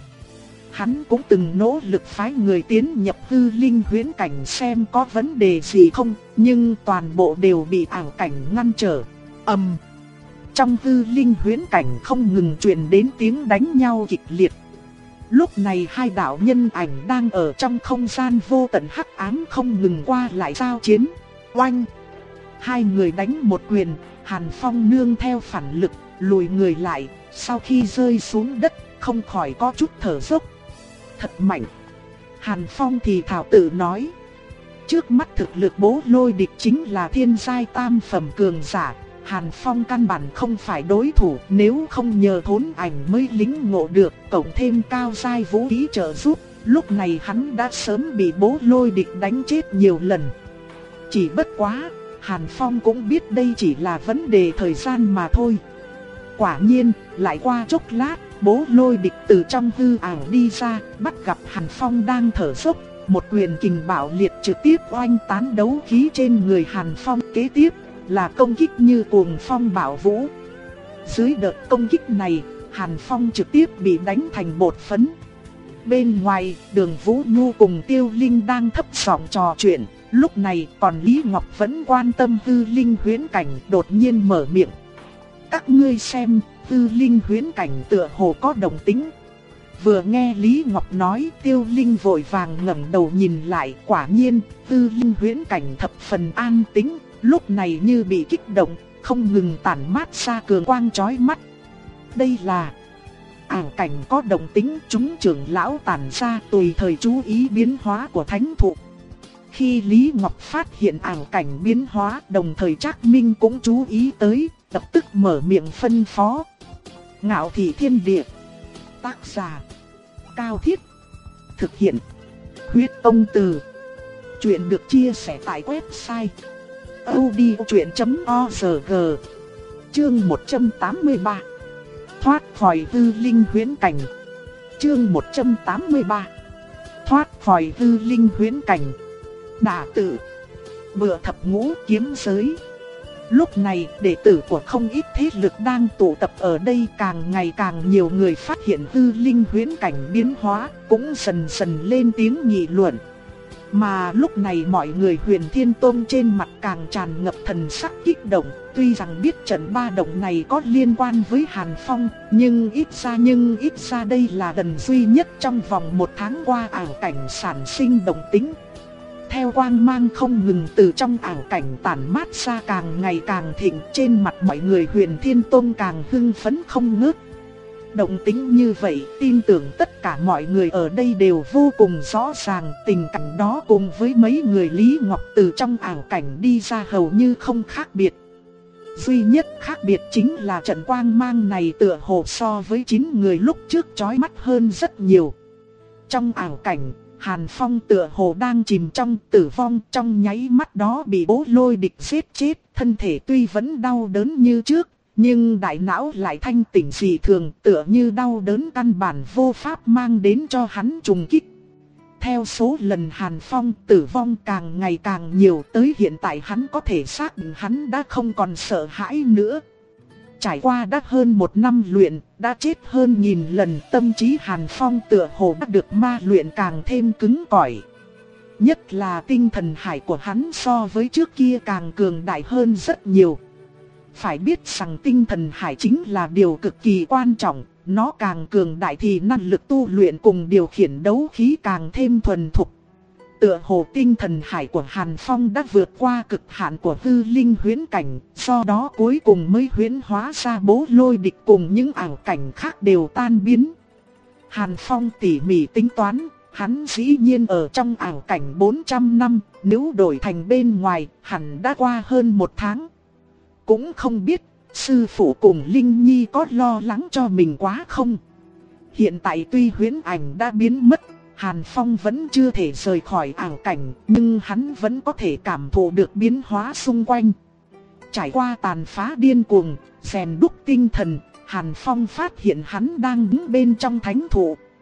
Hắn cũng từng nỗ lực phái người tiến nhập hư linh huyễn cảnh xem có vấn đề gì không, nhưng toàn bộ đều bị ảo cảnh ngăn trở. Ầm. Trong hư linh huyễn cảnh không ngừng truyền đến tiếng đánh nhau kịch liệt. Lúc này hai đạo nhân ảnh đang ở trong không gian vô tận hắc ám không ngừng qua lại giao chiến. Oanh! Hai người đánh một quyền, Hàn Phong nương theo phản lực, lùi người lại, sau khi rơi xuống đất, không khỏi có chút thở dốc. Thật mạnh! Hàn Phong thì thảo tự nói. Trước mắt thực lực Bố Lôi Địch chính là thiên giai tam phẩm cường giả. Hàn Phong căn bản không phải đối thủ, nếu không nhờ thốn ảnh mới lính ngộ được, cộng thêm cao giai vũ khí trợ giúp, lúc này hắn đã sớm bị Bố Lôi Địch đánh chết nhiều lần. Chỉ bất quá, Hàn Phong cũng biết đây chỉ là vấn đề thời gian mà thôi. Quả nhiên, lại qua chốc lát, Bố Lôi Địch từ trong hư ảo đi ra, bắt gặp Hàn Phong đang thở dốc, một quyền kình bạo liệt trực tiếp oanh tán đấu khí trên người Hàn Phong. Kế tiếp là công kích như cuồng phong bạo vũ. Dưới đợt công kích này, Hàn Phong trực tiếp bị đánh thành bột phấn. Bên ngoài, Đường Vũ Nhu cùng Tiêu Linh đang thấp giọng trò chuyện. Lúc này còn Lý Ngọc vẫn quan tâm hư linh huyễn cảnh, đột nhiên mở miệng. Các ngươi xem, hư linh huyễn cảnh tựa hồ có động tĩnh. Vừa nghe Lý Ngọc nói, Tiêu Linh vội vàng ngẩng đầu nhìn lại, quả nhiên, hư linh huyễn cảnh thập phần an tĩnh, lúc này như bị kích động, không ngừng tản mát ra cường quang chói mắt. Đây là ảo cảnh có động tĩnh, chúng trưởng lão tản ra tùy thời chú ý biến hóa của thánh thụ. Khi Lý Ngọc phát hiện ảo cảnh biến hóa, đồng thời Trác Minh cũng chú ý tới, lập tức mở miệng phân phó. Ngạo Thị Thiên Địa. Tác giả Cao Thiết. Thực hiện Huyết Công Từ. Chuyện được chia sẻ tại website audiochuyện chấm org. Chương một trăm tám mươi ba. Thoát khỏi hư linh huyễn cảnh. Chương một trăm tám mươi ba. Thoát khỏi hư linh huyễn cảnh. Đả Tự. Bựa Thập Ngũ Kiếm Giới. Lúc này, đệ tử của không ít thế lực đang tụ tập ở đây, càng ngày càng nhiều người phát hiện hư linh huyễn cảnh biến hóa, cũng dần dần lên tiếng nghị luận. Mà lúc này mọi người Huyền Thiên Tông trên mặt càng tràn ngập thần sắc kích động, tuy rằng biết trận ba động này có liên quan với Hàn Phong, nhưng ít ra nhưng ít ra đây là lần duy nhất trong vòng một tháng qua ảo cảnh sản sinh động tĩnh. Theo quang mang không ngừng từ trong ảo cảnh tản mát ra càng ngày càng thịnh, trên mặt mọi người Huyền Thiên Tông càng hưng phấn không ngớt. Động tĩnh như vậy, tin tưởng tất cả mọi người ở đây đều vô cùng rõ ràng, tình cảnh đó cùng với mấy người Lý Ngọc từ trong ảo cảnh đi ra hầu như không khác biệt. Duy nhất khác biệt chính là trận quang mang này tựa hồ so với chín người lúc trước chói mắt hơn rất nhiều. Trong ảo cảnh, Hàn Phong tựa hồ đang chìm trong tử vong, trong nháy mắt đó bị Bố Lôi Địch giết chết, thân thể tuy vẫn đau đớn như trước, nhưng đại não lại thanh tỉnh dị thường, tựa như đau đớn căn bản vô pháp mang đến cho hắn trùng kích. Theo số lần Hàn Phong tử vong càng ngày càng nhiều, tới hiện tại hắn có thể xác định hắn đã không còn sợ hãi nữa. Trải qua đã hơn một năm luyện, đã chết hơn nghìn lần, tâm trí Hàn Phong tựa hồ đã được ma luyện càng thêm cứng cỏi. Nhất là tinh thần hải của hắn so với trước kia càng cường đại hơn rất nhiều. Phải biết rằng tinh thần hải chính là điều cực kỳ quan trọng, nó càng cường đại thì năng lực tu luyện cùng điều khiển đấu khí càng thêm thuần thục. Tựa hồ tinh thần hải của Hàn Phong đã vượt qua cực hạn của hư linh huyễn cảnh, do đó cuối cùng mới huyễn hóa ra Bố Lôi Địch cùng những ảo cảnh khác đều tan biến. Hàn Phong tỉ mỉ tính toán, hắn dĩ nhiên ở trong ảo cảnh bốn trăm năm, nếu đổi thành bên ngoài, hẳn đã qua hơn một tháng. Cũng không biết, sư phụ cùng Linh Nhi có lo lắng cho mình quá không? Hiện tại tuy huyễn ảnh đã biến mất, Hàn Phong vẫn chưa thể rời khỏi ảo cảnh, nhưng hắn vẫn có thể cảm thụ được biến hóa xung quanh. Trải qua tàn phá điên cuồng, rèn đúc tinh thần, Hàn Phong phát hiện hắn đang đứng bên trong thánh thụ.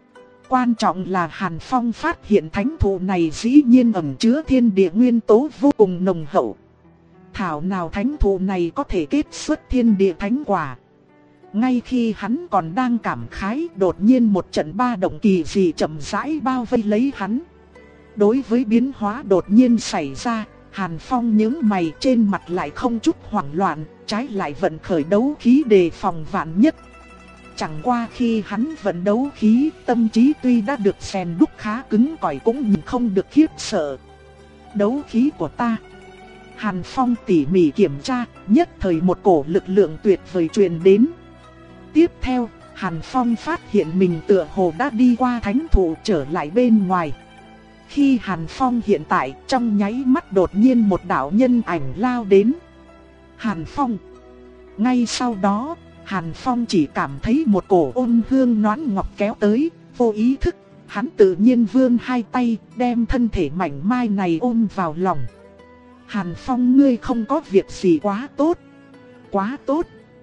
Quan trọng là Hàn Phong phát hiện thánh thụ này dĩ nhiên ẩn chứa thiên địa nguyên tố vô cùng nồng hậu. Thảo nào thánh thụ này có thể kết xuất thiên địa thánh quả. Ngay khi hắn còn đang cảm khái, đột nhiên một trận ba động kỳ dị chậm rãi bao vây lấy hắn. Đối với biến hóa đột nhiên xảy ra, Hàn Phong nhướng mày, trên mặt lại không chút hoảng loạn, trái lại vận khởi đấu khí đề phòng vạn nhất. Chẳng qua khi hắn vận đấu khí, tâm trí tuy đã được rèn đúc khá cứng cỏi cũng nhìn không được khiếp sợ. Đấu khí của ta. Hàn Phong tỉ mỉ kiểm tra, nhất thời một cổ lực lượng tuyệt vời truyền đến. Tiếp theo, Hàn Phong phát hiện mình tựa hồ đã đi qua thánh thụ trở lại bên ngoài. Khi Hàn Phong hiện tại, trong nháy mắt đột nhiên một đạo nhân ảnh lao đến. Hàn Phong. Ngay sau đó, Hàn Phong chỉ cảm thấy một cổ ôn hương noãn ngọc kéo tới, vô ý thức, hắn tự nhiên vươn hai tay, đem thân thể mảnh mai này ôm vào lòng. Hàn Phong, ngươi không có việc gì, quá tốt, quá tốt.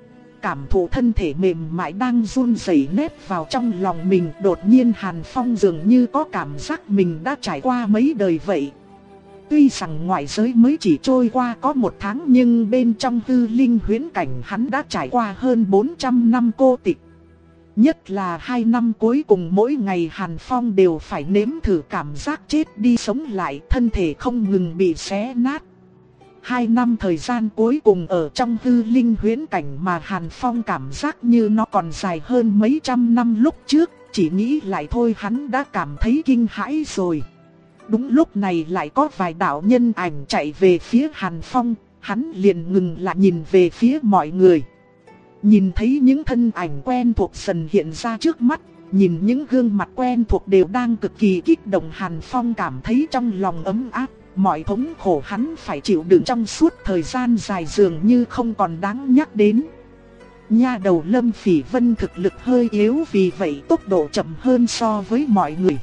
Cảm thụ thân thể mềm mại đang run rẩy nép vào trong lòng mình, đột nhiên Hàn Phong dường như có cảm giác mình đã trải qua mấy đời vậy. Tuy rằng ngoại giới mới chỉ trôi qua có một tháng, nhưng bên trong hư linh huyễn cảnh hắn đã trải qua hơn bốn trăm năm cô tịch. Nhất là hai năm cuối cùng, mỗi ngày Hàn Phong đều phải nếm thử cảm giác chết đi sống lại, thân thể không ngừng bị xé nát. Hai năm thời gian cuối cùng ở trong hư linh huyễn cảnh mà Hàn Phong cảm giác như nó còn dài hơn mấy trăm năm lúc trước, chỉ nghĩ lại thôi hắn đã cảm thấy kinh hãi rồi. Đúng lúc này lại có vài đạo nhân ảnh chạy về phía Hàn Phong, hắn liền ngừng lại nhìn về phía mọi người. Nhìn thấy những thân ảnh quen thuộc dần hiện ra trước mắt, nhìn những gương mặt quen thuộc đều đang cực kỳ kích động, Hàn Phong cảm thấy trong lòng ấm áp. Mọi thống khổ hắn phải chịu đựng trong suốt thời gian dài dường như không còn đáng nhắc đến. Nha đầu Lâm Phỉ Vân thực lực hơi yếu, vì vậy tốc độ chậm hơn so với mọi người.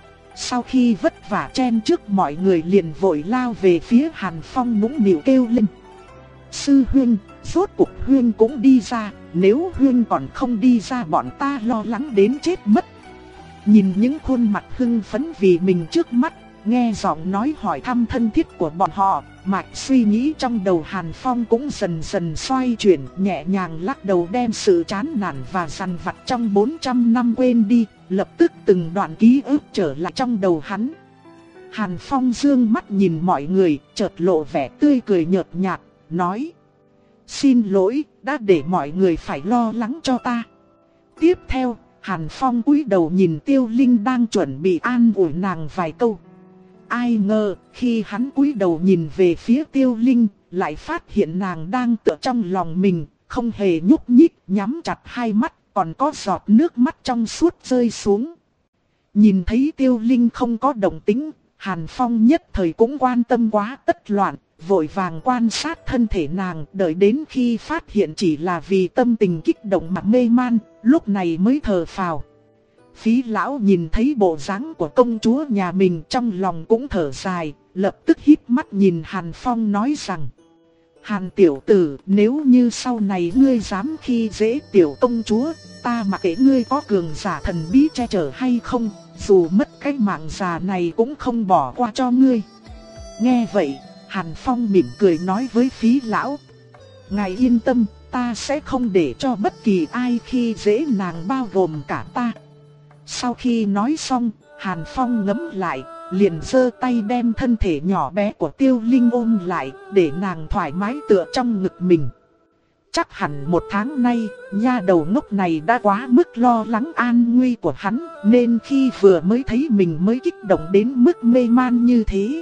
Sau khi vất vả chen trước mọi người liền vội lao về phía Hàn Phong, nũng nịu kêu lên: Sư huynh, rốt cuộc huynh cũng đi ra, nếu huynh còn không đi ra bọn ta lo lắng đến chết mất. Nhìn những khuôn mặt hưng phấn vì mình trước mắt, nghe giọng nói hỏi thăm thân thiết của bọn họ, mạch suy nghĩ trong đầu Hàn Phong cũng dần dần xoay chuyển, nhẹ nhàng lắc đầu đem sự chán nản và dằn vặt trong bốn trăm năm quên đi, lập tức từng đoạn ký ức trở lại trong đầu hắn. Hàn Phong dương mắt nhìn mọi người, chợt lộ vẻ tươi cười nhợt nhạt, nói: Xin lỗi, đã để mọi người phải lo lắng cho ta. Tiếp theo, Hàn Phong cúi đầu nhìn Tiêu Linh đang chuẩn bị an ủi nàng vài câu. Ai ngờ, khi hắn cúi đầu nhìn về phía Tiêu Linh, lại phát hiện nàng đang tựa trong lòng mình, không hề nhúc nhích, nhắm chặt hai mắt, còn có giọt nước mắt trong suốt rơi xuống. Nhìn thấy Tiêu Linh không có động tĩnh, Hàn Phong nhất thời cũng quan tâm quá tất loạn, vội vàng quan sát thân thể nàng, đợi đến khi phát hiện chỉ là vì tâm tình kích động mà mê man, lúc này mới thở phào. Phí lão nhìn thấy bộ dáng của công chúa nhà mình trong lòng cũng thở dài, lập tức híp mắt nhìn Hàn Phong nói rằng: Hàn tiểu tử, nếu như sau này ngươi dám khi dễ tiểu công chúa, ta mặc kệ ngươi có cường giả thần bí che chở hay không, dù mất cái mạng già này cũng không bỏ qua cho ngươi. Nghe vậy, Hàn Phong mỉm cười nói với Phí lão: Ngài yên tâm, ta sẽ không để cho bất kỳ ai khi dễ nàng, bao gồm cả ta. Sau khi nói xong, Hàn Phong ngẫm lại, liền giơ tay đem thân thể nhỏ bé của Tiêu Linh ôm lại, để nàng thoải mái tựa trong ngực mình. Chắc hẳn một tháng nay, nha đầu ngốc này đã quá mức lo lắng an nguy của hắn, nên khi vừa mới thấy mình mới kích động đến mức mê man như thế.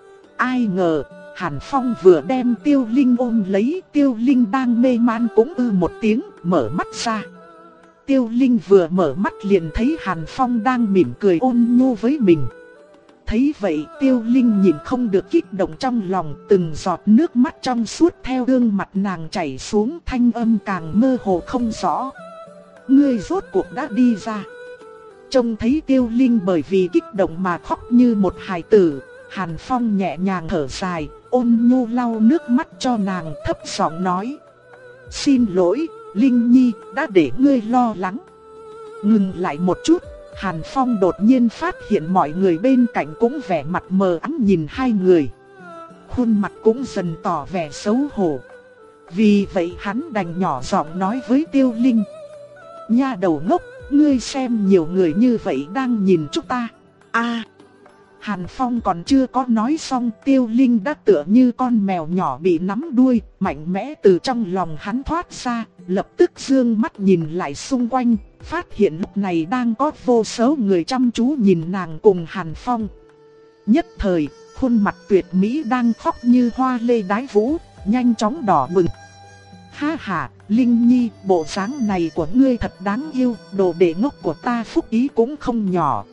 Ai ngờ, Hàn Phong vừa đem Tiêu Linh ôm lấy, Tiêu Linh đang mê man cũng ư một tiếng, mở mắt ra. Tiêu Linh vừa mở mắt liền thấy Hàn Phong đang mỉm cười ôn nhu với mình. Thấy vậy, Tiêu Linh nhìn không được kích động trong lòng, từng giọt nước mắt trong suốt theo gương mặt nàng chảy xuống, thanh âm càng mơ hồ không rõ. Ngươi rốt cuộc đã đi ra. Trông thấy Tiêu Linh bởi vì kích động mà khóc như một hài tử, Hàn Phong nhẹ nhàng thở dài, ôn nhu lau nước mắt cho nàng, thấp giọng nói: Xin lỗi, Linh Nhi, đã để ngươi lo lắng. Ngừng lại một chút, Hàn Phong đột nhiên phát hiện mọi người bên cạnh cũng vẻ mặt mờ ám nhìn hai người. Khuôn mặt cũng dần tỏ vẻ xấu hổ. Vì vậy hắn đành nhỏ giọng nói với Tiêu Linh: Nha đầu ngốc, ngươi xem nhiều người như vậy đang nhìn chúng ta. À, Hàn Phong còn chưa có nói xong, Tiêu Linh đã tựa như con mèo nhỏ bị nắm đuôi, mạnh mẽ từ trong lòng hắn thoát ra, lập tức dương mắt nhìn lại xung quanh, phát hiện lúc này đang có vô số người chăm chú nhìn nàng cùng Hàn Phong. Nhất thời, khuôn mặt tuyệt mỹ đang khóc như hoa lê đái vũ, nhanh chóng đỏ bừng. Ha ha, Linh Nhi, bộ dáng này của ngươi thật đáng yêu, đồ đệ ngốc của ta phúc ý cũng không nhỏ.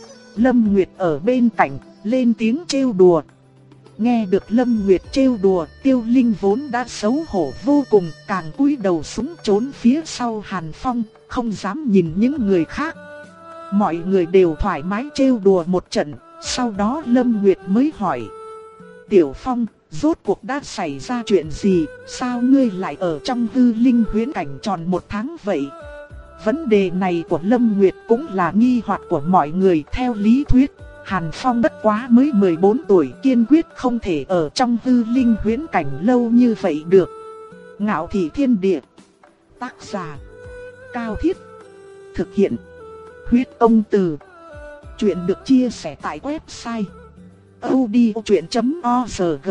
Lâm Nguyệt ở bên cạnh, lên tiếng trêu đùa. Nghe được Lâm Nguyệt trêu đùa, Tiêu Linh vốn đã xấu hổ vô cùng, càng cúi đầu xuống trốn phía sau Hàn Phong, không dám nhìn những người khác. Mọi người đều thoải mái trêu đùa một trận, sau đó Lâm Nguyệt mới hỏi: Tiểu Phong, rốt cuộc đã xảy ra chuyện gì, sao ngươi lại ở trong hư linh huyễn cảnh tròn một tháng vậy? Vấn đề này của Lâm Nguyệt cũng là nghi hoặc của mọi người. Theo lý thuyết, Hàn Phong bất quá mới mười bốn tuổi, kiên quyết không thể ở trong hư linh huyễn cảnh lâu như vậy được. Ngạo Thị Thiên Địa. Tác giả: Cao Thiết. Thực hiện: Huyết Ông Từ. Chuyện được chia sẻ tại website audiochuyện chấm org.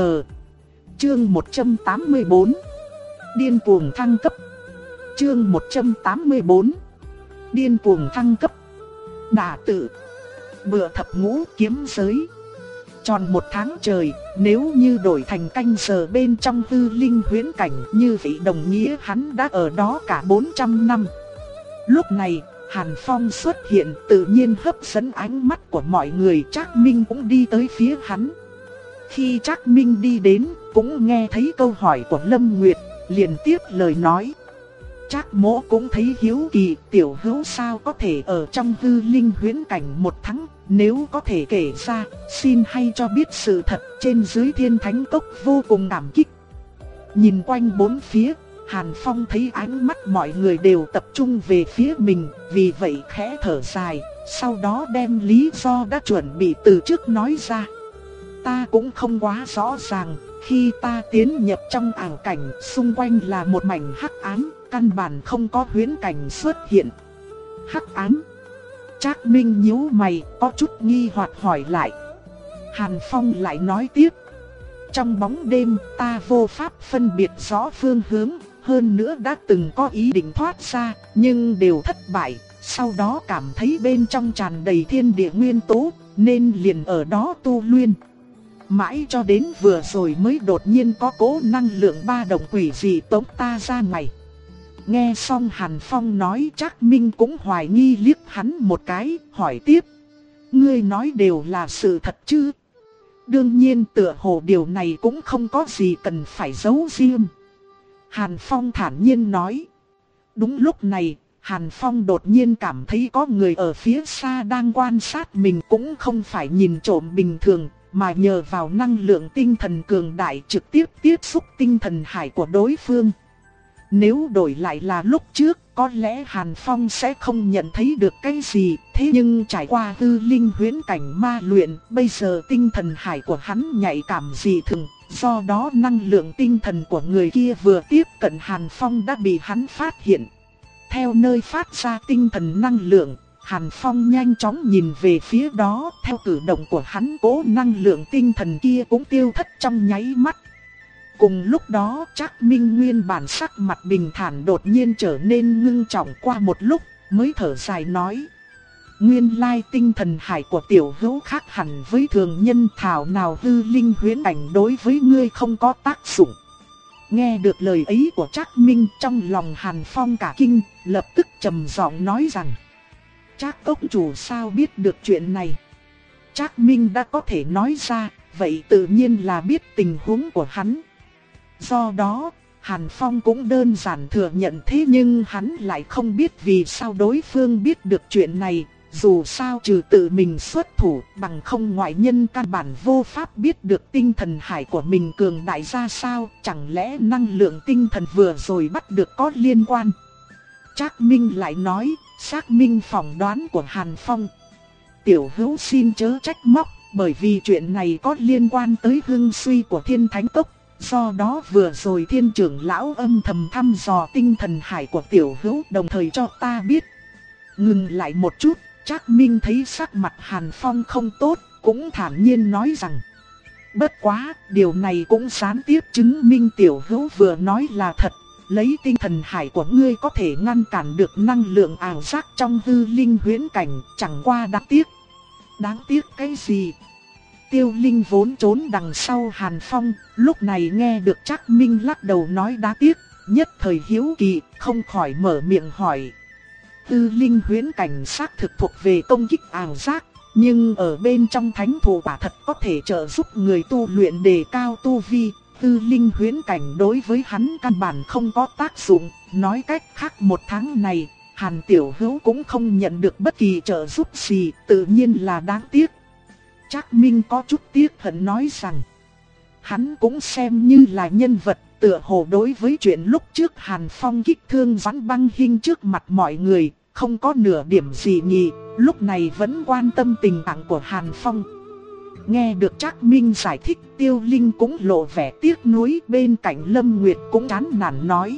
Chương một trăm tám mươi bốn. Điên cuồng thăng cấp. Chương một trăm tám mươi bốn. Điên cuồng thăng cấp. Đả tự. Bựa thập ngũ kiếm giới. Tròn một tháng trời, nếu như đổi thành canh giờ bên trong hư linh huyễn cảnh, như vậy đồng nghĩa hắn đã ở đó cả bốn trăm năm. Lúc này, Hàn Phong xuất hiện tự nhiên hấp dẫn ánh mắt của mọi người. Trác Minh cũng đi tới phía hắn. Khi Trác Minh đi đến, cũng nghe thấy câu hỏi của Lâm Nguyệt, liền tiếp lời nói: Trác Mỗ cũng thấy hiếu kỳ, tiểu hữu sao có thể ở trong hư linh huyễn cảnh một tháng, nếu có thể kể ra, xin hay cho biết sự thật. Trên dưới Thiên Thánh Cốc vô cùng cảm kích. Nhìn quanh bốn phía, Hàn Phong thấy ánh mắt mọi người đều tập trung về phía mình, vì vậy khẽ thở dài, sau đó đem lý do đã chuẩn bị từ trước nói ra. Ta cũng không quá rõ ràng, khi ta tiến nhập trong ảo cảnh, xung quanh là một mảnh hắc ám, căn bản không có huyễn cảnh xuất hiện. Hắc ám? Trác Minh nhíu mày, có chút nghi hoặc hỏi lại. Hàn Phong lại nói tiếp: Trong bóng đêm, ta vô pháp phân biệt rõ phương hướng, hơn nữa đã từng có ý định thoát ra, nhưng đều thất bại. Sau đó cảm thấy bên trong tràn đầy thiên địa nguyên tố, nên liền ở đó tu luyện. Mãi cho đến vừa rồi mới đột nhiên có cỗ năng lượng ba đồng quỷ dị tống ta ra ngoài. Nghe xong Hàn Phong nói, Trác Minh cũng hoài nghi liếc hắn một cái, hỏi tiếp: Ngươi nói đều là sự thật chứ? Đương nhiên tựa hồ điều này cũng không có gì cần phải giấu riêng. Hàn Phong thản nhiên nói. Đúng lúc này, Hàn Phong đột nhiên cảm thấy có người ở phía xa đang quan sát mình, cũng không phải nhìn trộm bình thường, mà nhờ vào năng lượng tinh thần cường đại trực tiếp tiếp xúc tinh thần hải của đối phương. Nếu đổi lại là lúc trước, có lẽ Hàn Phong sẽ không nhận thấy được cái gì, thế nhưng trải qua hư linh huyễn cảnh ma luyện, bây giờ tinh thần hải của hắn nhạy cảm dị thường, do đó năng lượng tinh thần của người kia vừa tiếp cận Hàn Phong đã bị hắn phát hiện. Theo nơi phát ra tinh thần năng lượng, Hàn Phong nhanh chóng nhìn về phía đó, theo cử động của hắn cố năng lượng tinh thần kia cũng tiêu thất trong nháy mắt. Cùng lúc đó, Trác Minh nguyên bản sắc mặt bình thản đột nhiên trở nên ngưng trọng, qua một lúc mới thở dài nói: Nguyên lai tinh thần hải của tiểu hữu khác hẳn với thường nhân, thảo nào hư linh huyễn ảnh đối với ngươi không có tác dụng. Nghe được lời ấy của Trác Minh, trong lòng Hàn Phong cả kinh, lập tức trầm giọng nói rằng: Trác cốc chủ sao biết được chuyện này? Trác Minh đã có thể nói ra, vậy tự nhiên là biết tình huống của hắn. Do đó, Hàn Phong cũng đơn giản thừa nhận, thế nhưng hắn lại không biết vì sao đối phương biết được chuyện này. Dù sao trừ tự mình xuất thủ, bằng không ngoại nhân căn bản vô pháp biết được tinh thần hải của mình cường đại ra sao. Chẳng lẽ năng lượng tinh thần vừa rồi bắt được có liên quan? Trác Minh lại nói, xác minh phỏng đoán của Hàn Phong. Tiểu hữu xin chớ trách móc, bởi vì chuyện này có liên quan tới hưng suy của Thiên Thánh Cốc. Do đó vừa rồi Thiên trưởng lão âm thầm thăm dò tinh thần hải của tiểu hữu, đồng thời cho ta biết. Ngừng lại một chút, Trác Minh thấy sắc mặt Hàn Phong không tốt, cũng thản nhiên nói rằng: bất quá, điều này cũng gián tiếp chứng minh tiểu hữu vừa nói là thật. Lấy tinh thần hải của ngươi có thể ngăn cản được năng lượng ảo giác trong hư linh huyễn cảnh, chẳng qua đáng tiếc. Đáng tiếc cái gì? Tiêu Linh vốn trốn đằng sau Hàn Phong, lúc này nghe được Trác Minh lắc đầu nói đáng tiếc, nhất thời hiếu kỳ, không khỏi mở miệng hỏi. Hư linh huyễn cảnh xác thực thuộc về công kích ảo giác, nhưng ở bên trong thánh thụ quả thật có thể trợ giúp người tu luyện đề cao tu vi. Hư linh huyễn cảnh đối với hắn căn bản không có tác dụng, nói cách khác một tháng này, Hàn tiểu hữu cũng không nhận được bất kỳ trợ giúp gì, tự nhiên là đáng tiếc. Trác Minh có chút tiếc hận nói rằng, hắn cũng xem như là nhân vật, tựa hồ đối với chuyện lúc trước Hàn Phong kích thương Doãn Băng Hinh trước mặt mọi người, không có nửa điểm gì nhỉ, lúc này vẫn quan tâm tình trạng của Hàn Phong. Nghe được Trác Minh giải thích, Tiêu Linh cũng lộ vẻ tiếc nuối, bên cạnh Lâm Nguyệt cũng chán nản nói.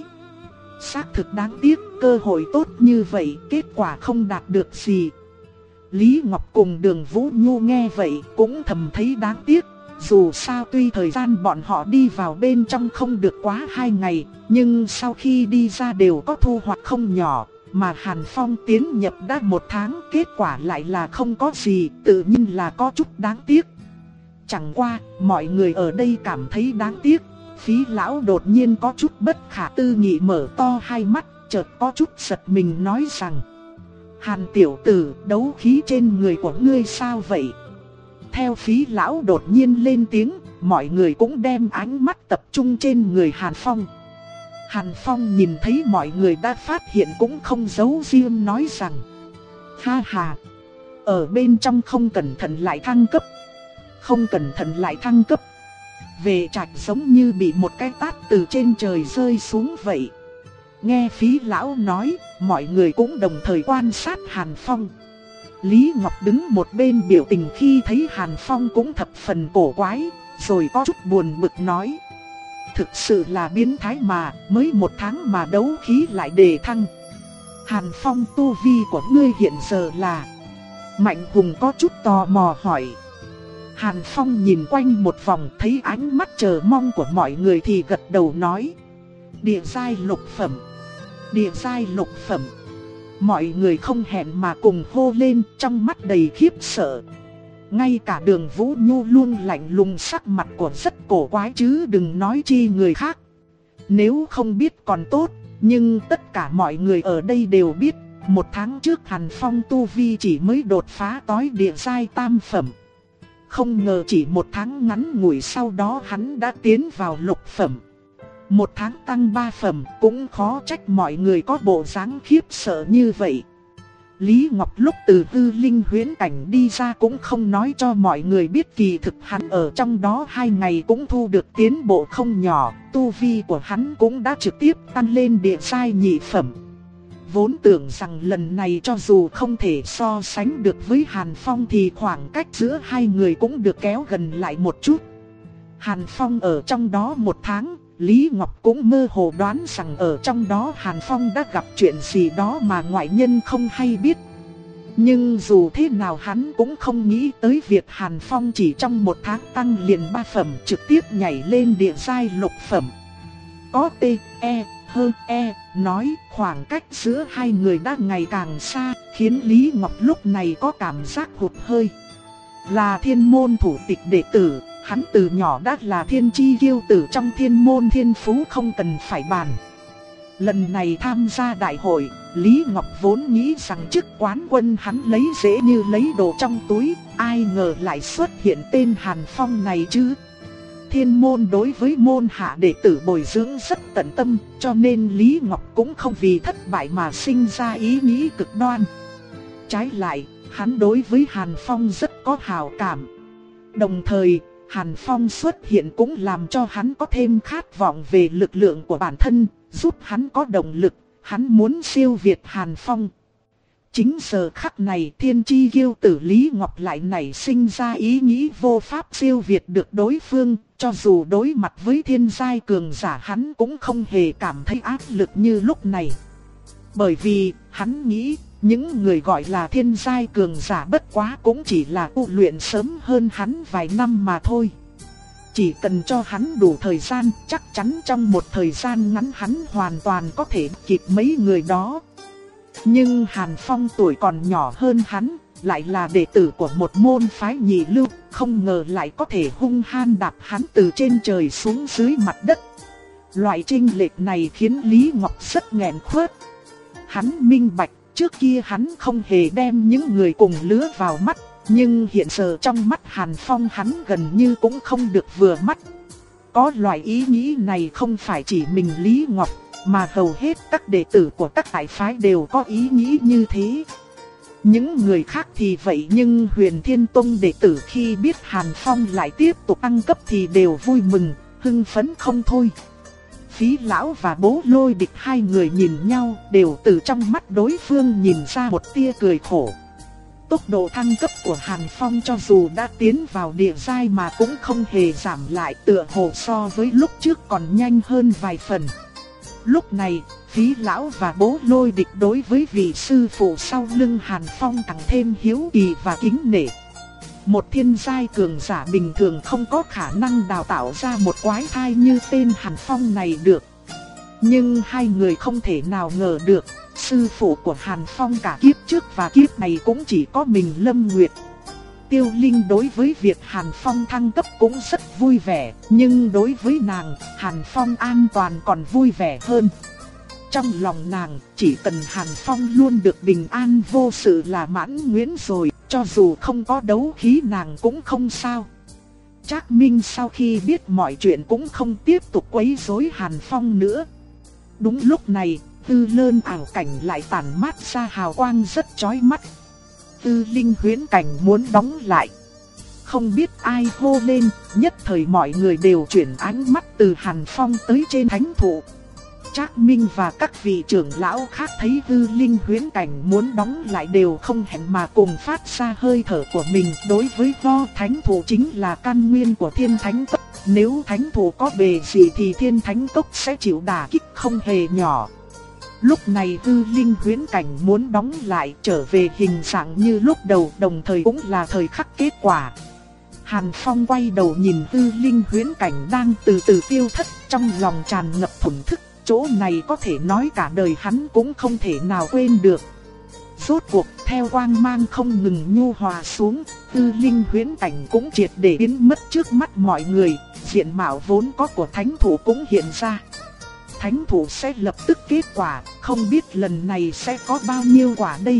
Xác thực đáng tiếc, cơ hội tốt như vậy, kết quả không đạt được gì. Lý Ngọc cùng Đường Vũ Nhu nghe vậy cũng thầm thấy đáng tiếc. Dù sao tuy thời gian bọn họ đi vào bên trong không được quá hai ngày, nhưng sau khi đi ra đều có thu hoạch không nhỏ. Mà Hàn Phong tiến nhập đã một tháng, kết quả lại là không có gì, tự nhiên là có chút đáng tiếc. Chẳng qua, mọi người ở đây cảm thấy đáng tiếc. Phí lão đột nhiên có chút bất khả tư nghị mở to hai mắt, chợt có chút giật mình nói rằng: Hàn tiểu tử, đấu khí trên người của ngươi sao vậy? Theo Phí lão đột nhiên lên tiếng, mọi người cũng đem ánh mắt tập trung trên người Hàn Phong. Hàn Phong nhìn thấy mọi người đã phát hiện cũng không giấu riêng nói rằng: ha ha, ở bên trong không cẩn thận lại thăng cấp. Không cẩn thận lại thăng cấp. Về Trạch giống như bị một cái tát từ trên trời rơi xuống vậy. Nghe Phí lão nói, mọi người cũng đồng thời quan sát Hàn Phong. Lý Ngọc đứng một bên biểu tình khi thấy Hàn Phong cũng thập phần cổ quái, rồi có chút buồn bực nói: thực sự là biến thái mà, mới một tháng mà đấu khí lại đề thăng. Hàn Phong, tu vi của ngươi hiện giờ là? Mạnh Hùng có chút tò mò hỏi. Hàn Phong nhìn quanh một vòng, thấy ánh mắt chờ mong của mọi người thì gật đầu nói: địa giai lục phẩm. Địa giai lục phẩm. Mọi người không hẹn mà cùng hô lên, trong mắt đầy khiếp sợ. Ngay cả Đường Vũ Nhu luôn lạnh lùng, sắc mặt của rất cổ quái chứ đừng nói chi người khác. Nếu không biết còn tốt, nhưng tất cả mọi người ở đây đều biết, một tháng trước Hàn Phong tu vi chỉ mới đột phá tới địa giai tam phẩm. Không ngờ chỉ một tháng ngắn ngủi sau đó hắn đã tiến vào lục phẩm. Một tháng tăng ba phẩm, cũng khó trách mọi người có bộ dáng khiếp sợ như vậy. Lý Ngọc lúc từ hư linh huyễn cảnh đi ra cũng không nói cho mọi người biết kỳ thực hắn ở trong đó hai ngày cũng thu được tiến bộ không nhỏ, tu vi của hắn cũng đã trực tiếp tăng lên địa giai nhị phẩm. Vốn tưởng rằng lần này cho dù không thể so sánh được với Hàn Phong thì khoảng cách giữa hai người cũng được kéo gần lại một chút. Hàn Phong ở trong đó một tháng, Lý Ngọc cũng mơ hồ đoán rằng ở trong đó Hàn Phong đã gặp chuyện gì đó mà ngoại nhân không hay biết. Nhưng dù thế nào hắn cũng không nghĩ tới việc Hàn Phong chỉ trong một tháng tăng liền ba phẩm, trực tiếp nhảy lên địa giai lục phẩm. Có T, E, H, E, nói khoảng cách giữa hai người đã ngày càng xa, khiến Lý Ngọc lúc này có cảm giác hụt hơi. Là thiên môn thủ tịch đệ tử, hắn từ nhỏ đã là thiên chi kiêu tử trong thiên môn, thiên phú không cần phải bàn. Lần này tham gia đại hội, Lý Ngọc vốn nghĩ rằng chức quán quân hắn lấy dễ như lấy đồ trong túi, ai ngờ lại xuất hiện tên Hàn Phong này chứ. Thiên môn đối với môn hạ đệ tử bồi dưỡng rất tận tâm, cho nên Lý Ngọc cũng không vì thất bại mà sinh ra ý nghĩ cực đoan. Trái lại, hắn đối với Hàn Phong rất có hảo cảm. Đồng thời, Hàn Phong xuất hiện cũng làm cho hắn có thêm khát vọng về lực lượng của bản thân, giúp hắn có động lực, hắn muốn siêu việt Hàn Phong. Chính giờ khắc này thiên chi kiêu tử Lý Ngọc lại nảy sinh ra ý nghĩ vô pháp siêu việt được đối phương, cho dù đối mặt với thiên giai cường giả hắn cũng không hề cảm thấy áp lực như lúc này. Bởi vì hắn nghĩ những người gọi là thiên giai cường giả bất quá cũng chỉ là tu luyện sớm hơn hắn vài năm mà thôi. Chỉ cần cho hắn đủ thời gian, chắc chắn trong một thời gian ngắn hắn hoàn toàn có thể kịp mấy người đó. Nhưng Hàn Phong tuổi còn nhỏ hơn hắn, lại là đệ tử của một môn phái nhị lưu, không ngờ lại có thể hung hăng đạp hắn từ trên trời xuống dưới mặt đất. Loại chênh lệch này khiến Lý Ngọc rất nghẹn khuất. Hắn minh bạch, trước kia hắn không hề đem những người cùng lứa vào mắt, nhưng hiện giờ trong mắt Hàn Phong hắn gần như cũng không được vừa mắt. Có loại ý nghĩ này không phải chỉ mình Lý Ngọc, mà hầu hết các đệ tử của các đại phái đều có ý nghĩ như thế. Những người khác thì vậy, nhưng Huyền Thiên Tông đệ tử khi biết Hàn Phong lại tiếp tục tăng cấp thì đều vui mừng, hưng phấn không thôi. Phí lão và Bố Lôi Địch hai người nhìn nhau, đều từ trong mắt đối phương nhìn ra một tia cười khổ. Tốc độ thăng cấp của Hàn Phong cho dù đã tiến vào địa giai mà cũng không hề giảm lại, tựa hồ so với lúc trước còn nhanh hơn vài phần. Lúc này, Phí lão và Bố Lôi Địch đối với vị sư phụ sau lưng Hàn Phong càng thêm hiếu kỳ và kính nể. Một thiên giai cường giả bình thường không có khả năng đào tạo ra một quái thai như tên Hàn Phong này được. Nhưng hai người không thể nào ngờ được, sư phụ của Hàn Phong cả kiếp trước và kiếp này cũng chỉ có mình Lâm Nguyệt. Tiêu Linh đối với việc Hàn Phong thăng cấp cũng rất vui vẻ, nhưng đối với nàng, Hàn Phong an toàn còn vui vẻ hơn. Trong lòng nàng, chỉ cần Hàn Phong luôn được bình an vô sự là mãn nguyện rồi, cho dù không có đấu khí nàng cũng không sao. Trác Minh sau khi biết mọi chuyện cũng không tiếp tục quấy rối Hàn Phong nữa. Đúng lúc này, Tư Lơn ảo cảnh lại tản mát ra hào quang rất chói mắt. Tư Linh huyễn cảnh muốn đóng lại. Không biết ai hô lên, nhất thời mọi người đều chuyển ánh mắt từ Hàn Phong tới trên thánh thụ. Trác Minh và các vị trưởng lão khác thấy Tư Linh huyễn cảnh muốn đóng lại đều không hẹn mà cùng phát ra hơi thở của mình. Đối với do thánh thụ chính là căn nguyên của thiên thánh cốc, nếu thánh thụ có bề gì thì thiên thánh cốc sẽ chịu đả kích không hề nhỏ. Lúc này Tư Linh huyễn cảnh muốn đóng lại, trở về hình dạng như lúc đầu, đồng thời cũng là thời khắc kết quả. Hàn Phong quay đầu nhìn Tư Linh huyễn cảnh đang từ từ tiêu thất, trong lòng tràn ngập thổn thức, chỗ này có thể nói cả đời hắn cũng không thể nào quên được. Rốt cuộc, theo quang mang không ngừng nhu hòa xuống, Tư Linh huyễn cảnh cũng triệt để biến mất trước mắt mọi người, diện mạo vốn có của thánh thủ cũng hiện ra. Thánh thủ sẽ lập tức kết quả, không biết lần này sẽ có bao nhiêu quả đây.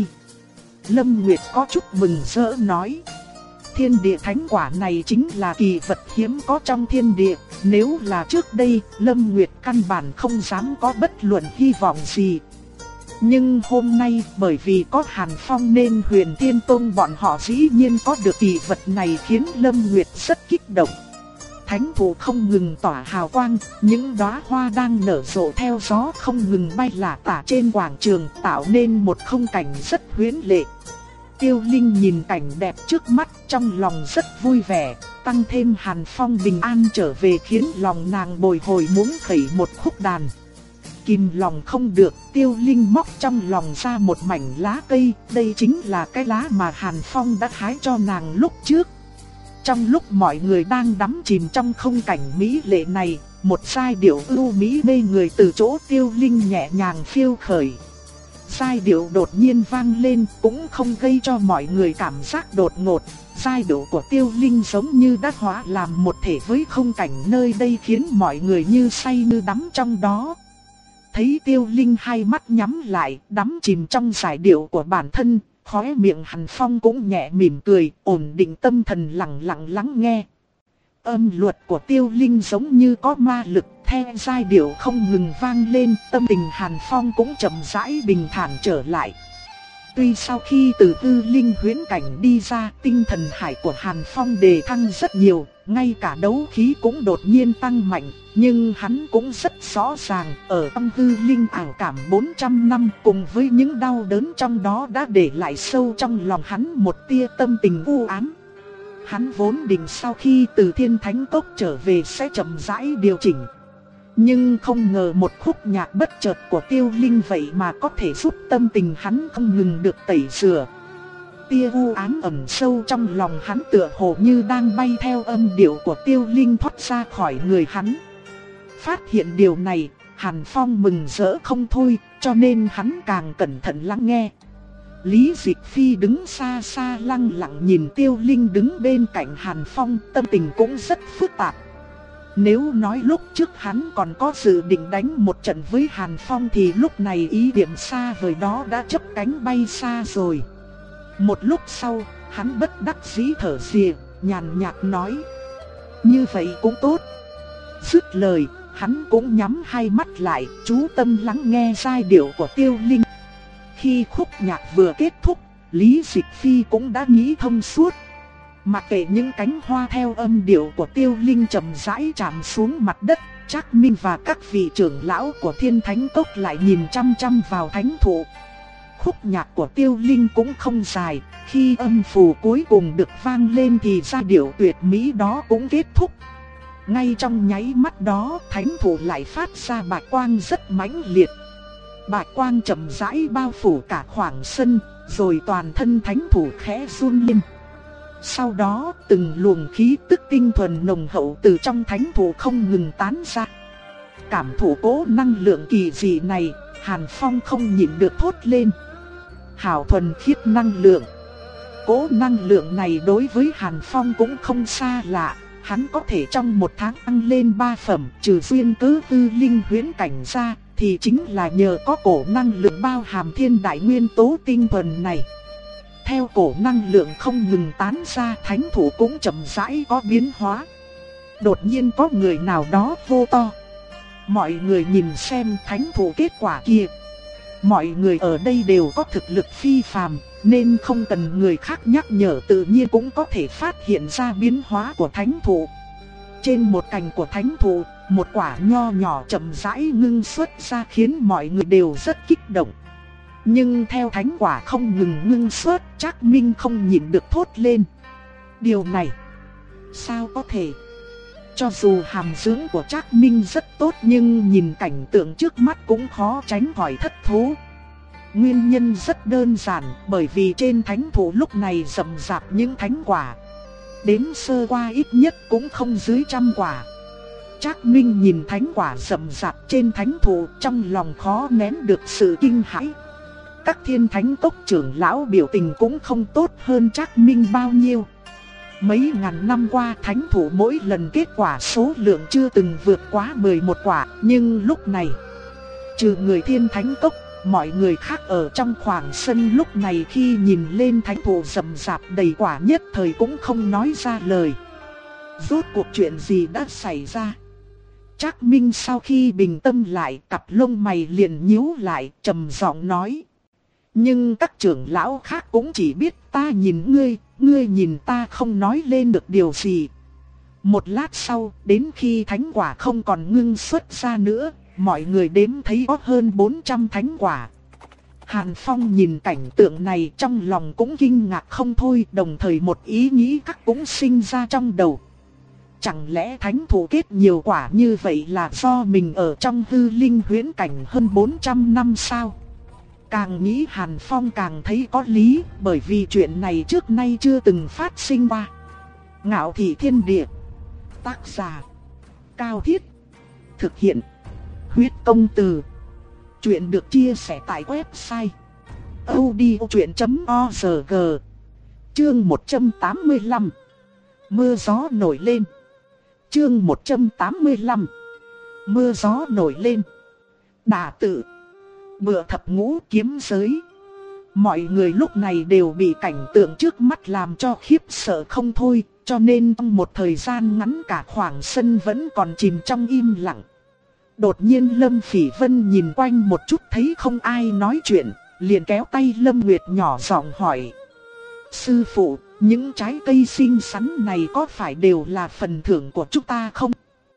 Lâm Nguyệt có chút mừng rỡ nói. Thiên địa thánh quả này chính là kỳ vật hiếm có trong thiên địa. Nếu là trước đây, Lâm Nguyệt căn bản không dám có bất luận hy vọng gì. Nhưng hôm nay, bởi vì có Hàn Phong nên Huyền Thiên Tông bọn họ dĩ nhiên có được kỳ vật này, khiến Lâm Nguyệt rất kích động. Thánh thụ không ngừng tỏa hào quang, những đóa hoa đang nở rộ theo gió không ngừng bay lả tả trên quảng trường, tạo nên một khung cảnh rất huyễn lệ. Tiêu Linh nhìn cảnh đẹp trước mắt, trong lòng rất vui vẻ, tăng thêm Hàn Phong bình an trở về khiến lòng nàng bồi hồi muốn khẩy một khúc đàn. Kìm lòng không được, Tiêu Linh móc trong lòng ra một mảnh lá cây, đây chính là cái lá mà Hàn Phong đã hái cho nàng lúc trước. Trong lúc mọi người đang đắm chìm trong khung cảnh mỹ lệ này, một giai điệu ưu mỹ mê người từ chỗ Tiêu Linh nhẹ nhàng phiêu khởi. Giai điệu đột nhiên vang lên cũng không gây cho mọi người cảm giác đột ngột. Giai điệu của Tiêu Linh giống như đã hóa làm một thể với khung cảnh nơi đây, khiến mọi người như say như đắm trong đó. Thấy Tiêu Linh hai mắt nhắm lại, đắm chìm trong giai điệu của bản thân, khóe miệng Hàn Phong cũng nhẹ mỉm cười, ổn định tâm thần lặng lặng lắng nghe. Âm luật của Tiêu Linh giống như có ma lực, theo giai điệu không ngừng vang lên, tâm tình Hàn Phong cũng chậm rãi bình thản trở lại. Tuy sau khi từ Tư Linh huyễn cảnh đi ra, tinh thần hải của Hàn Phong đề thăng rất nhiều, ngay cả đấu khí cũng đột nhiên tăng mạnh. Nhưng hắn cũng rất rõ ràng, ở trong hư linh ảo cảm bốn trăm năm cùng với những đau đớn trong đó đã để lại sâu trong lòng hắn một tia tâm tình u ám. Hắn vốn định sau khi từ Thiên Thánh Cốc trở về sẽ chậm rãi điều chỉnh. Nhưng không ngờ một khúc nhạc bất chợt của Tiêu Linh vậy mà có thể giúp tâm tình hắn không ngừng được tẩy rửa. Tia u ám ẩn sâu trong lòng hắn tựa hồ như đang bay theo âm điệu của Tiêu Linh thoát ra khỏi người hắn. Phát hiện điều này, Hàn Phong mừng rỡ không thôi, cho nên hắn càng cẩn thận lắng nghe. Lý Dịch Phi đứng xa xa lặng lặng nhìn Tiêu Linh đứng bên cạnh Hàn Phong, tâm tình cũng rất phức tạp. Nếu nói lúc trước hắn còn có dự định đánh một trận với Hàn Phong thì lúc này ý điểm xa vời đó đã chấp cánh bay xa rồi. Một lúc sau, hắn bất đắc dĩ thở phì, nhàn nhạt nói: như vậy cũng tốt. Dứt lời, hắn cũng nhắm hai mắt lại, chú tâm lắng nghe giai điệu của Tiêu Linh. Khi khúc nhạc vừa kết thúc, Lý Dịch Phi cũng đã nghĩ thông suốt. Mặc kệ những cánh hoa theo âm điệu của Tiêu Linh chậm rãi chạm xuống mặt đất, Trác Minh và các vị trưởng lão của Thiên Thánh Cốc lại nhìn chăm chăm vào thánh thụ. Khúc nhạc của Tiêu Linh cũng không dài, khi âm phù cuối cùng được vang lên thì giai điệu tuyệt mỹ đó cũng kết thúc. Ngay trong nháy mắt đó, thánh thụ lại phát ra bạch quang rất mãnh liệt. Bạch quang chậm rãi bao phủ cả khoảng sân, rồi toàn thân thánh thụ khẽ run lên. Sau đó, từng luồng khí tức tinh thuần nồng hậu từ trong thánh thụ không ngừng tán ra. Cảm thụ cố năng lượng kỳ dị này, Hàn Phong không nhịn được thốt lên: hảo thuần khiết năng lượng. Cố năng lượng này đối với Hàn Phong cũng không xa lạ. Hắn có thể trong một tháng tăng lên ba phẩm, trừ duyên cớ tư linh huyễn cảnh ra, thì chính là nhờ có cổ năng lượng bao hàm thiên đại nguyên tố tinh thuần này. Theo cổ năng lượng không ngừng tán ra, thánh thủ cũng chậm rãi có biến hóa. Đột nhiên có người nào đó hô to: mọi người nhìn xem thánh thủ kết quả kia. Mọi người ở đây đều có thực lực phi phàm, nên không cần người khác nhắc nhở tự nhiên cũng có thể phát hiện ra biến hóa của thánh thụ. Trên một cành của thánh thụ, một quả nho nhỏ chậm rãi ngưng xuất ra khiến mọi người đều rất kích động. Nhưng theo thánh quả không ngừng ngưng xuất, Trác Minh không nhịn được thốt lên: điều này, sao có thể? Cho dù hàm dưỡng của Trác Minh rất tốt nhưng nhìn cảnh tượng trước mắt cũng khó tránh khỏi thất thố. Nguyên nhân rất đơn giản, bởi vì trên thánh thụ lúc này rậm rạp những thánh quả. Đếm sơ qua ít nhất cũng không dưới trăm quả. Trác Minh nhìn thánh quả rậm rạp trên thánh thụ, trong lòng khó nén được sự kinh hãi. Các Thiên Thánh Cốc trưởng lão biểu tình cũng không tốt hơn Trác Minh bao nhiêu. Mấy ngàn năm qua thánh thụ mỗi lần kết quả số lượng chưa từng vượt quá mười một quả, nhưng lúc này, trừ người Thiên Thánh Cốc, mọi người khác ở trong khoảng sân lúc này khi nhìn lên thánh thụ rậm rạp đầy quả nhất thời cũng không nói ra lời. Rốt cuộc chuyện gì đã xảy ra? Trác Minh sau khi bình tâm lại, cặp lông mày liền nhíu lại, trầm giọng nói: nhưng các trưởng lão khác cũng chỉ biết ta nhìn ngươi, ngươi nhìn ta, không nói lên được điều gì. Một lát sau, đến khi thánh quả không còn ngưng xuất ra nữa, mọi người đếm thấy có hơn bốn trăm thánh quả. Hàn Phong nhìn cảnh tượng này trong lòng cũng kinh ngạc không thôi, đồng thời một ý nghĩ khác cũng sinh ra trong đầu. Chẳng lẽ thánh thụ kết nhiều quả như vậy là do mình ở trong hư linh huyễn cảnh hơn bốn trăm năm sao? Càng nghĩ Hàn Phong càng thấy có lý, bởi vì chuyện này trước nay chưa từng phát sinh qua. Ngạo Thị Thiên Địa. Tác giả: Cao Thiết. Thực hiện: Huyết Công Từ. Chuyện được chia sẻ tại website audiochuyện chấm org. Chương một trăm tám mươi lăm. Mưa gió nổi lên. Chương một trăm tám mươi lăm. Mưa gió nổi lên. Đả tự. Bựa thập ngũ kiếm giới. Mọi người lúc này đều bị cảnh tượng trước mắt làm cho khiếp sợ không thôi, cho nên trong một thời gian ngắn cả khoảng sân vẫn còn chìm trong im lặng. Đột nhiên Lâm Phỉ Vân nhìn quanh một chút thấy không ai nói chuyện, liền kéo tay Lâm Nguyệt nhỏ giọng hỏi: sư phụ, Những trái cây xinh xắn này có phải đều là phần thưởng của chúng ta không?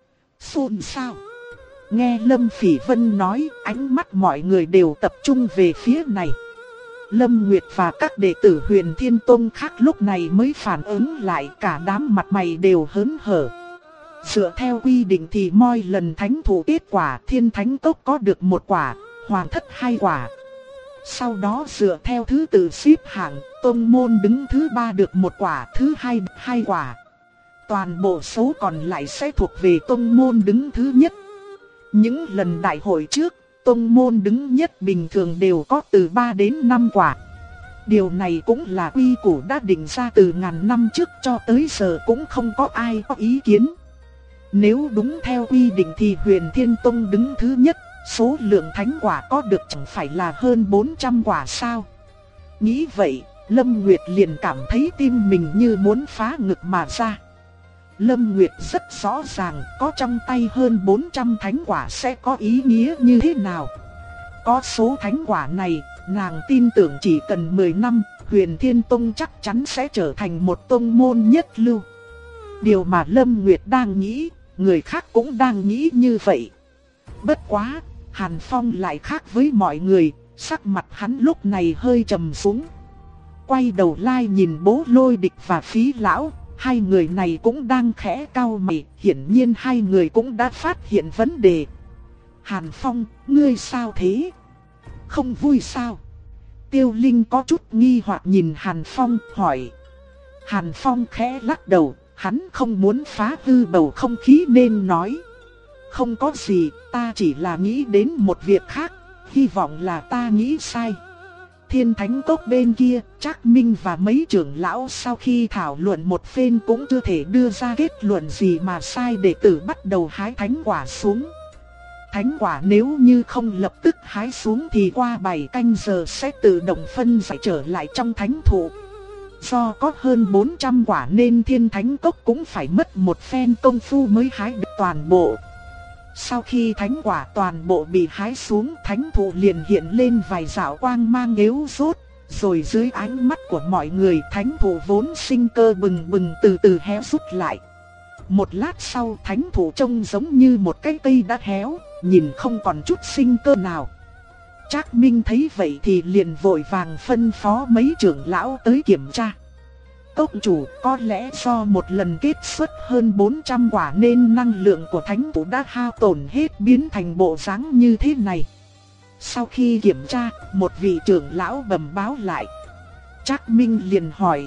Xôn xao. Nghe Lâm Phỉ Vân nói, ánh mắt mọi người đều tập trung về phía này. Lâm Nguyệt và các đệ tử Huyền Thiên Tông khác lúc này mới phản ứng lại, cả đám mặt mày đều hớn hở. Dựa theo quy định thì mỗi lần thánh thụ kết quả, Thiên Thánh Cốc có được một quả, Hoàng Thất hai quả. Sau đó dựa theo thứ tự xếp hạng, tông môn đứng thứ ba được một quả, thứ hai hai quả. Toàn bộ số còn lại sẽ thuộc về tông môn đứng thứ nhất. Những lần đại hội trước, tông môn đứng nhất bình thường đều có từ ba đến năm quả. Điều này cũng là quy củ đã định ra từ ngàn năm trước, cho tới giờ cũng không có ai có ý kiến. Nếu đúng theo quy định thì Huyền Thiên Tông đứng thứ nhất, số lượng thánh quả có được chẳng phải là hơn bốn trăm quả sao? Nghĩ vậy, Lâm Nguyệt liền cảm thấy tim mình như muốn phá ngực mà ra. Lâm Nguyệt rất rõ ràng có trong tay hơn bốn trăm thánh quả sẽ có ý nghĩa như thế nào. Có số thánh quả này, nàng tin tưởng chỉ cần mười năm, Huyền Thiên Tông chắc chắn sẽ trở thành một tông môn nhất lưu. Điều mà Lâm Nguyệt đang nghĩ, người khác cũng đang nghĩ như vậy. Bất quá, Hàn Phong lại khác với mọi người, sắc mặt hắn lúc này hơi trầm xuống. Quay đầu lại nhìn Bố Lôi Địch và Phí Lão, hai người này cũng đang khẽ cau mày, hiển nhiên hai người cũng đã phát hiện vấn đề. Hàn Phong, ngươi sao thế? Không vui sao? Tiêu Linh có chút nghi hoặc nhìn Hàn Phong, hỏi. Hàn Phong khẽ lắc đầu, hắn không muốn phá hư bầu không khí nên nói. Không có gì, ta chỉ là nghĩ đến một việc khác, hy vọng là ta nghĩ sai. Thiên Thánh Cốc bên kia, Trác Minh và mấy trưởng lão sau khi thảo luận một phen cũng chưa thể đưa ra kết luận gì mà sai đệ tử bắt đầu hái thánh quả xuống. Thánh quả nếu như không lập tức hái xuống thì qua bảy canh giờ sẽ tự động phân giải trở lại trong thánh thụ. Do có hơn bốn trăm quả nên Thiên Thánh Cốc cũng phải mất một phen công phu mới hái được toàn bộ. Sau khi thánh quả toàn bộ bị hái xuống, thánh thụ liền hiện lên vài rào quang mang yếu rốt, rồi dưới ánh mắt của mọi người, thánh thụ vốn sinh cơ bừng bừng từ từ héo rút lại. Một lát sau, thánh thụ trông giống như một cái cây đã héo, nhìn không còn chút sinh cơ nào. Trác Minh thấy vậy thì liền vội vàng phân phó mấy trưởng lão tới kiểm tra. Cốc chủ, có lẽ do một lần kết xuất hơn bốn trăm quả nên năng lượng của thánh thụ đã hao tổn hết, biến thành bộ dáng như thế này. Sau khi kiểm tra, một vị trưởng lão bẩm báo lại. Trác Minh liền hỏi,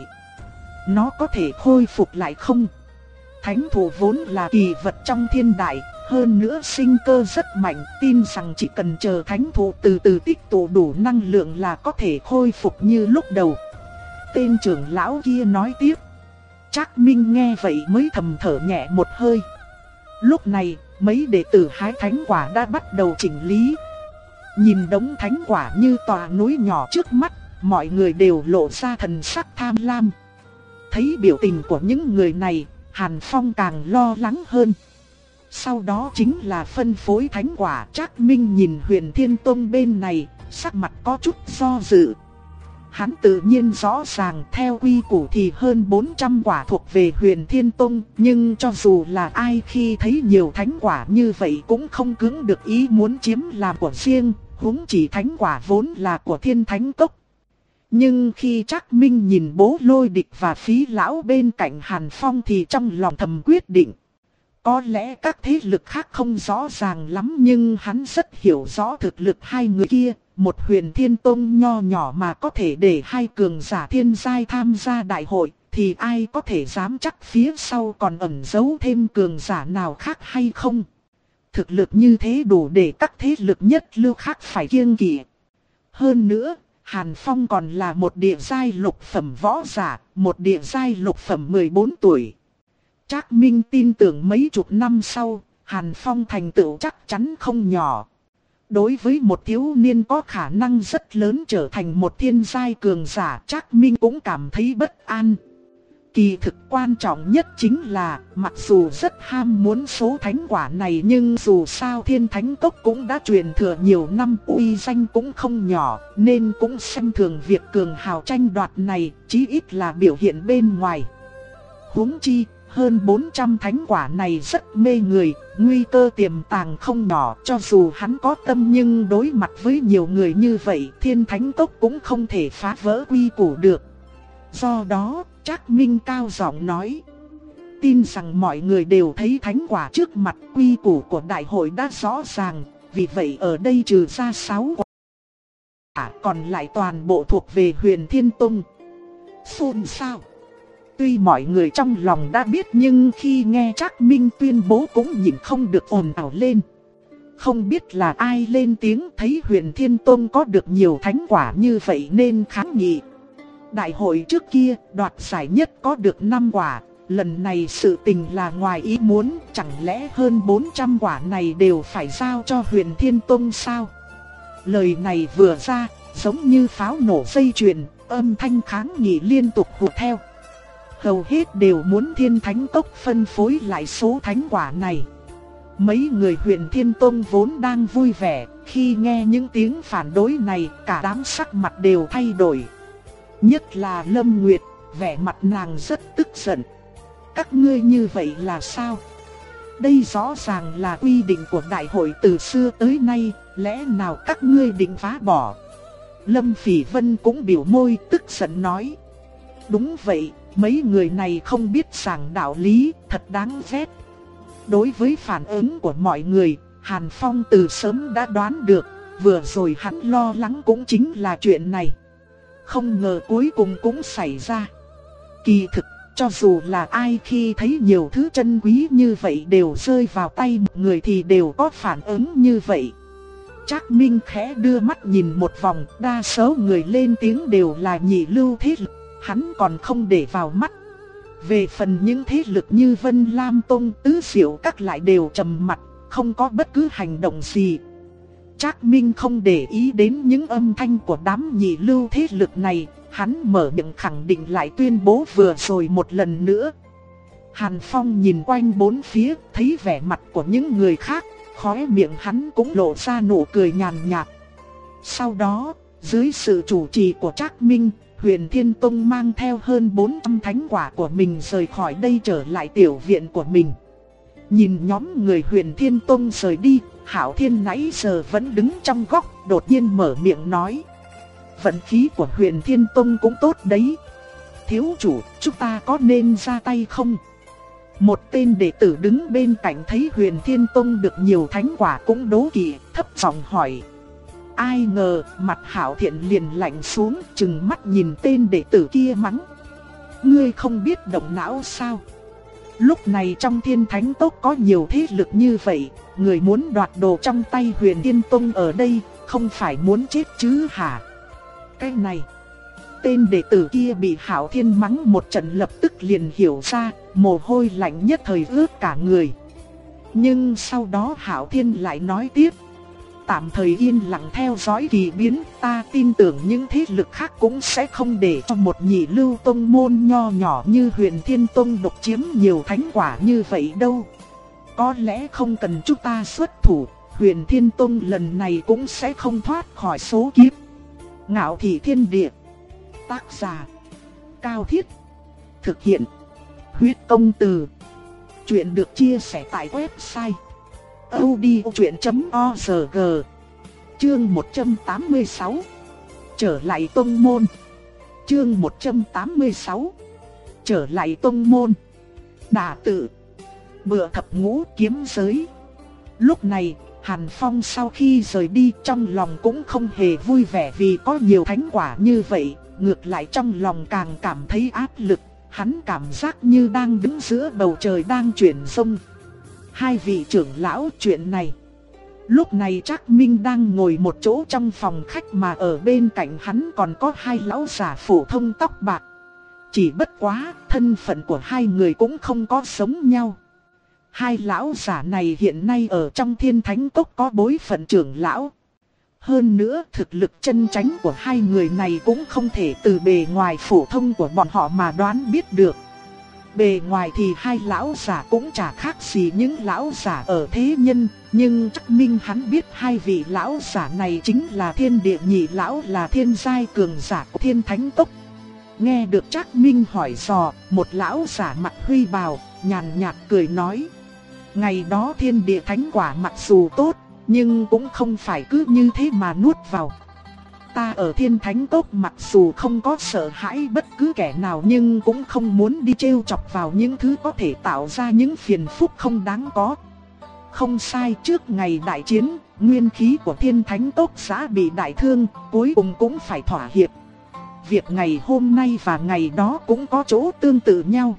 nó có thể khôi phục lại không? Thánh thụ vốn là kỳ vật trong thiên đại, hơn nữa sinh cơ rất mạnh, tin rằng chỉ cần chờ thánh thụ từ từ tích tụ đủ năng lượng là có thể khôi phục như lúc đầu. Tên trưởng lão kia nói tiếp. Trác Minh nghe vậy mới thầm thở nhẹ một hơi. Lúc này, mấy đệ tử hái thánh quả đã bắt đầu chỉnh lý. Nhìn đống thánh quả như tòa núi nhỏ trước mắt, mọi người đều lộ ra thần sắc tham lam. Thấy biểu tình của những người này, Hàn Phong càng lo lắng hơn. Sau đó chính là phân phối thánh quả. Trác Minh nhìn Huyền Thiên Tông bên này, sắc mặt có chút do dự. Hắn tự nhiên rõ ràng theo quy củ thì hơn bốn trăm quả thuộc về Huyền Thiên Tông, nhưng cho dù là ai khi thấy nhiều thánh quả như vậy cũng không cưỡng được ý muốn chiếm làm của riêng, huống chỉ thánh quả vốn là của Thiên Thánh Cốc. Nhưng khi Trác Minh nhìn Bố Lôi Địch và Phí Lão bên cạnh Hàn Phong thì trong lòng thầm quyết định. Có lẽ các thế lực khác không rõ ràng lắm nhưng hắn rất hiểu rõ thực lực hai người kia. Một Huyền Thiên Tông nho nhỏ mà có thể để hai cường giả thiên giai tham gia đại hội, thì ai có thể dám chắc phía sau còn ẩn giấu thêm cường giả nào khác hay không? Thực lực như thế đủ để các thế lực nhất lưu khác phải kiêng kỵ. Hơn nữa, Hàn Phong còn là một địa giai lục phẩm võ giả, một địa giai lục phẩm mười bốn tuổi. Trác Minh tin tưởng mấy chục năm sau, Hàn Phong thành tựu chắc chắn không nhỏ. Đối với một thiếu niên có khả năng rất lớn trở thành một thiên giai cường giả, Trác Minh cũng cảm thấy bất an. Kỳ thực quan trọng nhất chính là, mặc dù rất ham muốn số thánh quả này nhưng dù sao Thiên Thánh Cốc cũng đã truyền thừa nhiều năm, uy danh cũng không nhỏ, nên cũng xem thường việc cường hào tranh đoạt này, chí ít là biểu hiện bên ngoài. Huống chi, hơn bốn trăm thánh quả này rất mê người, nguy cơ tiềm tàng không nhỏ, cho dù hắn có tâm nhưng đối mặt với nhiều người như vậy, Thiên Thánh Cốc cũng không thể phá vỡ quy củ được. Do đó, Trác Minh cao giọng nói, tin rằng mọi người đều thấy thánh quả trước mặt, quy củ của đại hội đã rõ ràng, vì vậy ở đây trừ ra sáu quả, còn lại toàn bộ thuộc về Huyền Thiên Tông. Xôn xao. Tuy mọi người trong lòng đã biết nhưng khi nghe Trác Minh tuyên bố cũng nhịn không được ồn ào lên. Không biết là ai lên tiếng, thấy Huyền Thiên Tông có được nhiều thánh quả như vậy nên kháng nghị. Đại hội trước kia đoạt giải nhất có được năm quả, lần này sự tình là ngoài ý muốn, chẳng lẽ hơn bốn trăm quả này đều phải giao cho Huyền Thiên Tông sao? Lời này vừa ra, giống như pháo nổ dây chuyền, âm thanh kháng nghị liên tục hùa theo. Hầu hết đều muốn Thiên Thánh Cốc phân phối lại số thánh quả này. Mấy người Huyền Thiên Tông vốn đang vui vẻ, khi nghe những tiếng phản đối này, cả đám sắc mặt đều thay đổi. Nhất là Lâm Nguyệt, vẻ mặt nàng rất tức giận. Các ngươi như vậy là sao? Đây rõ ràng là quy định của đại hội từ xưa tới nay, lẽ nào các ngươi định phá bỏ? Lâm Phỉ Vân cũng biểu môi tức giận nói. Đúng vậy, mấy người này không biết giảng đạo lý, thật đáng ghét. Đối với phản ứng của mọi người, Hàn Phong từ sớm đã đoán được, vừa rồi hắn lo lắng cũng chính là chuyện này. Không ngờ cuối cùng cũng xảy ra. Kỳ thực, cho dù là ai khi thấy nhiều thứ chân quý như vậy đều rơi vào tay một người thì đều có phản ứng như vậy. Trác Minh khẽ đưa mắt nhìn một vòng, đa số người lên tiếng đều là nhị lưu thế lực, hắn còn không để vào mắt. Về phần những thế lực như Vân Lam Tông, Tứ Diệu Các lại đều trầm mặc, không có bất cứ hành động gì. Trác Minh không để ý đến những âm thanh của đám nhị lưu thế lực này, hắn mở miệng khẳng định lại tuyên bố vừa rồi một lần nữa. Hàn Phong nhìn quanh bốn phía, thấy vẻ mặt của những người khác, khóe miệng hắn cũng lộ ra nụ cười nhàn nhạt. Sau đó, dưới sự chủ trì của Trác Minh, Huyền Thiên Tông mang theo hơn bốn trăm thánh quả của mình rời khỏi đây trở lại tiểu viện của mình. Nhìn nhóm người Huyền Thiên Tông rời đi, Hạo Thiên nãy giờ vẫn đứng trong góc, đột nhiên mở miệng nói. Vận khí của Huyền Thiên Tông cũng tốt đấy. Thiếu chủ, chúng ta có nên ra tay không? Một tên đệ tử đứng bên cạnh thấy Huyền Thiên Tông được nhiều thánh quả cũng đố kỵ, thấp giọng hỏi. Ai ngờ, mặt Hạo Thiện liền lạnh xuống, trừng mắt nhìn tên đệ tử kia mắng. Ngươi không biết động não sao? Lúc này trong Thiên Thánh Tông có nhiều thế lực như vậy, người muốn đoạt đồ trong tay Huyền Thiên Tông ở đây, không phải muốn chết chứ hả? Cái này, tên đệ tử kia bị Hạo Thiên mắng một trận lập tức liền hiểu ra, mồ hôi lạnh nhất thời ướt cả người. Nhưng sau đó Hạo Thiên lại nói tiếp. Tạm thời yên lặng theo dõi kỳ biến, ta tin tưởng những thế lực khác cũng sẽ không để cho một nhị lưu tông môn nho nhỏ như Huyền Thiên Tông độc chiếm nhiều thánh quả như vậy đâu. Có lẽ không cần chúng ta xuất thủ, Huyền Thiên Tông lần này cũng sẽ không thoát khỏi số kiếp. Ngạo Thị Thiên Địa. Tác giả Cao Thiết. Thực hiện Huyết Công Từ. Chuyện được chia sẻ tại website audiochuyện chấm org. Chương một trăm tám mươi sáu. Trở lại tông môn. Chương một trăm tám mươi sáu. Trở lại tông môn. Đả tự. Bựa thập ngũ kiếm giới. Lúc này, Hàn Phong sau khi rời đi trong lòng cũng không hề vui vẻ vì có nhiều thánh quả như vậy, ngược lại trong lòng càng cảm thấy áp lực, hắn cảm giác như đang đứng giữa bầu trời đang chuyển sông. Hai vị trưởng lão, chuyện này. Lúc này Trác Minh đang ngồi một chỗ trong phòng khách mà ở bên cạnh hắn còn có hai lão giả phổ thông tóc bạc. Chỉ bất quá, thân phận của hai người cũng không có giống nhau. Hai lão giả này hiện nay ở trong Thiên Thánh Cốc có bối phận trưởng lão. Hơn nữa thực lực chân chánh của hai người này cũng không thể từ bề ngoài phổ thông của bọn họ mà đoán biết được. Bề ngoài thì hai lão giả cũng chả khác gì những lão giả ở thế nhân, nhưng chắc minh hắn biết hai vị lão giả này chính là thiên địa nhị lão, là thiên giai cường giả của Thiên Thánh Tốc. Nghe được Trác Minh hỏi dò, một lão giả mặt huy bào, nhàn nhạt cười nói: ngày đó thiên địa thánh quả mặc dù tốt, nhưng cũng không phải cứ như thế mà nuốt vào. Ta ở Thiên Thánh Tốc mặc dù không có sợ hãi bất cứ kẻ nào, nhưng cũng không muốn đi trêu chọc vào những thứ có thể tạo ra những phiền phức không đáng có. Không sai, trước ngày đại chiến, nguyên khí của Thiên Thánh Tốc xã bị đại thương, cuối cùng cũng phải thỏa hiệp. Việc ngày hôm nay và ngày đó cũng có chỗ tương tự nhau.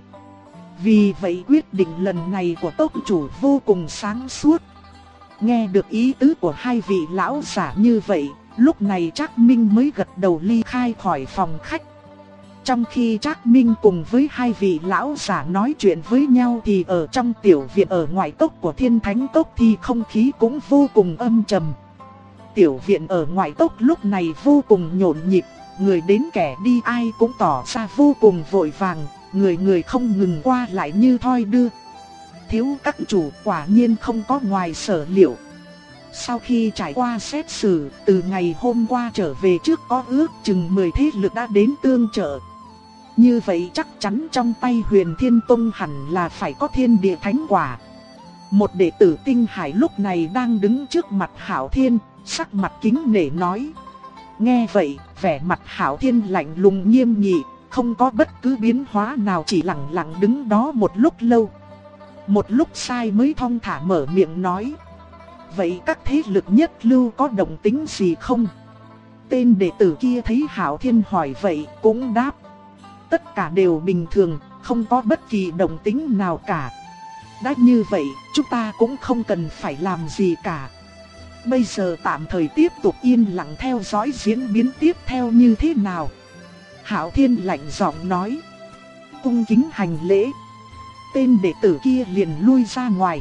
Vì vậy quyết định lần này của tốc chủ vô cùng sáng suốt. Nghe được ý tứ của hai vị lão giả như vậy, lúc này Trác Minh mới gật đầu ly khai khỏi phòng khách. Trong khi Trác Minh cùng với hai vị lão giả nói chuyện với nhau thì ở trong tiểu viện ở ngoài cốc của Thiên Thánh Cốc thì không khí cũng vô cùng âm trầm. Tiểu viện ở ngoài cốc lúc này vô cùng nhộn nhịp, người đến kẻ đi ai cũng tỏ ra vô cùng vội vàng, người người không ngừng qua lại như thoi đưa. Thiếu các chủ quả nhiên không có ngoài sở liệu. Sau khi trải qua xét xử, từ ngày hôm qua trở về trước có ước chừng mười thế lực đã đến tương trợ. Như vậy chắc chắn trong tay Huyền Thiên Tông hẳn là phải có thiên địa thánh quả. Một đệ tử Tinh Hải lúc này đang đứng trước mặt Hạo Thiên, sắc mặt kính nể nói. Nghe vậy, vẻ mặt Hạo Thiên lạnh lùng nghiêm nghị, không có bất cứ biến hóa nào, chỉ lặng lặng đứng đó một lúc lâu. Một lúc sai mới thong thả mở miệng nói. Vậy các thế lực nhất lưu có động tính gì không? Tên đệ tử kia thấy Hạo Thiên hỏi vậy cũng đáp. Tất cả đều bình thường, không có bất kỳ động tính nào cả. Đã như vậy, chúng ta cũng không cần phải làm gì cả. Bây giờ tạm thời tiếp tục yên lặng theo dõi diễn biến tiếp theo như thế nào. Hạo Thiên lạnh giọng nói. Cung kính hành lễ. Tên đệ tử kia liền lui ra ngoài.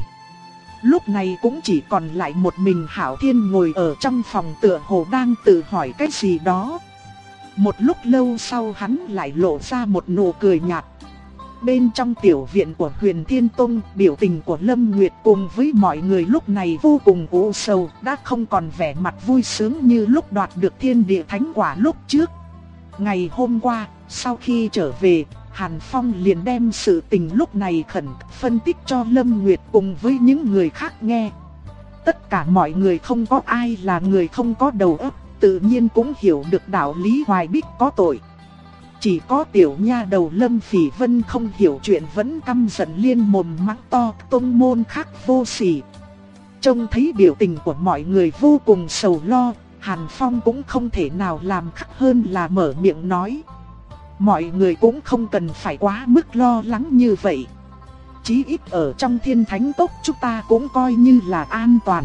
Lúc này cũng chỉ còn lại một mình Hạo Thiên ngồi ở trong phòng tựa hồ đang tự hỏi cái gì đó. Một lúc lâu sau hắn lại lộ ra một nụ cười nhạt. Bên trong tiểu viện của Huyền Thiên Tông, biểu tình của Lâm Nguyệt cùng với mọi người lúc này vô cùng u sầu, đã không còn vẻ mặt vui sướng như lúc đoạt được thiên địa thánh quả lúc trước. Ngày hôm qua, sau khi trở về, Hàn Phong liền đem sự tình lúc này khẩn phân tích cho Lâm Nguyệt cùng với những người khác nghe. Tất cả mọi người không có ai là người không có đầu óc, tự nhiên cũng hiểu được đạo lý Hoài Bích có tội. Chỉ có tiểu nha đầu Lâm Phỉ Vân không hiểu chuyện vẫn căm giận liên mồm mắng to tông môn khác vô sỉ. Trông thấy biểu tình của mọi người vô cùng sầu lo, Hàn Phong cũng không thể nào làm khác hơn là mở miệng nói. Mọi người cũng không cần phải quá mức lo lắng như vậy. Chí ít ở trong Thiên Thánh Tốc chúng ta cũng coi như là an toàn.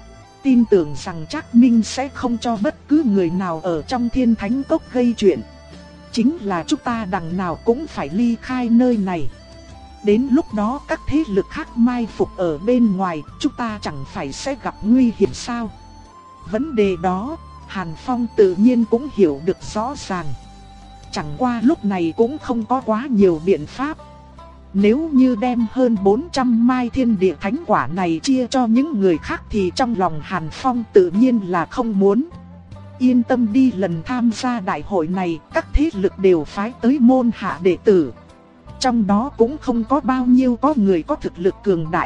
Tin tưởng rằng Trác Minh sẽ không cho bất cứ người nào ở trong Thiên Thánh Tốc gây chuyện. Chính là chúng ta đằng nào cũng phải ly khai nơi này. Đến lúc đó các thế lực khác mai phục ở bên ngoài, chúng ta chẳng phải sẽ gặp nguy hiểm sao? Vấn đề đó, Hàn Phong tự nhiên cũng hiểu được rõ ràng. Chẳng qua lúc này cũng không có quá nhiều biện pháp. Nếu như đem hơn bốn trăm mai thiên địa thánh quả này chia cho những người khác thì trong lòng Hàn Phong tự nhiên là không muốn. Yên tâm đi, lần tham gia đại hội này, các thế lực đều phái tới môn hạ đệ tử. Trong đó cũng không có bao nhiêu có người có thực lực cường đại.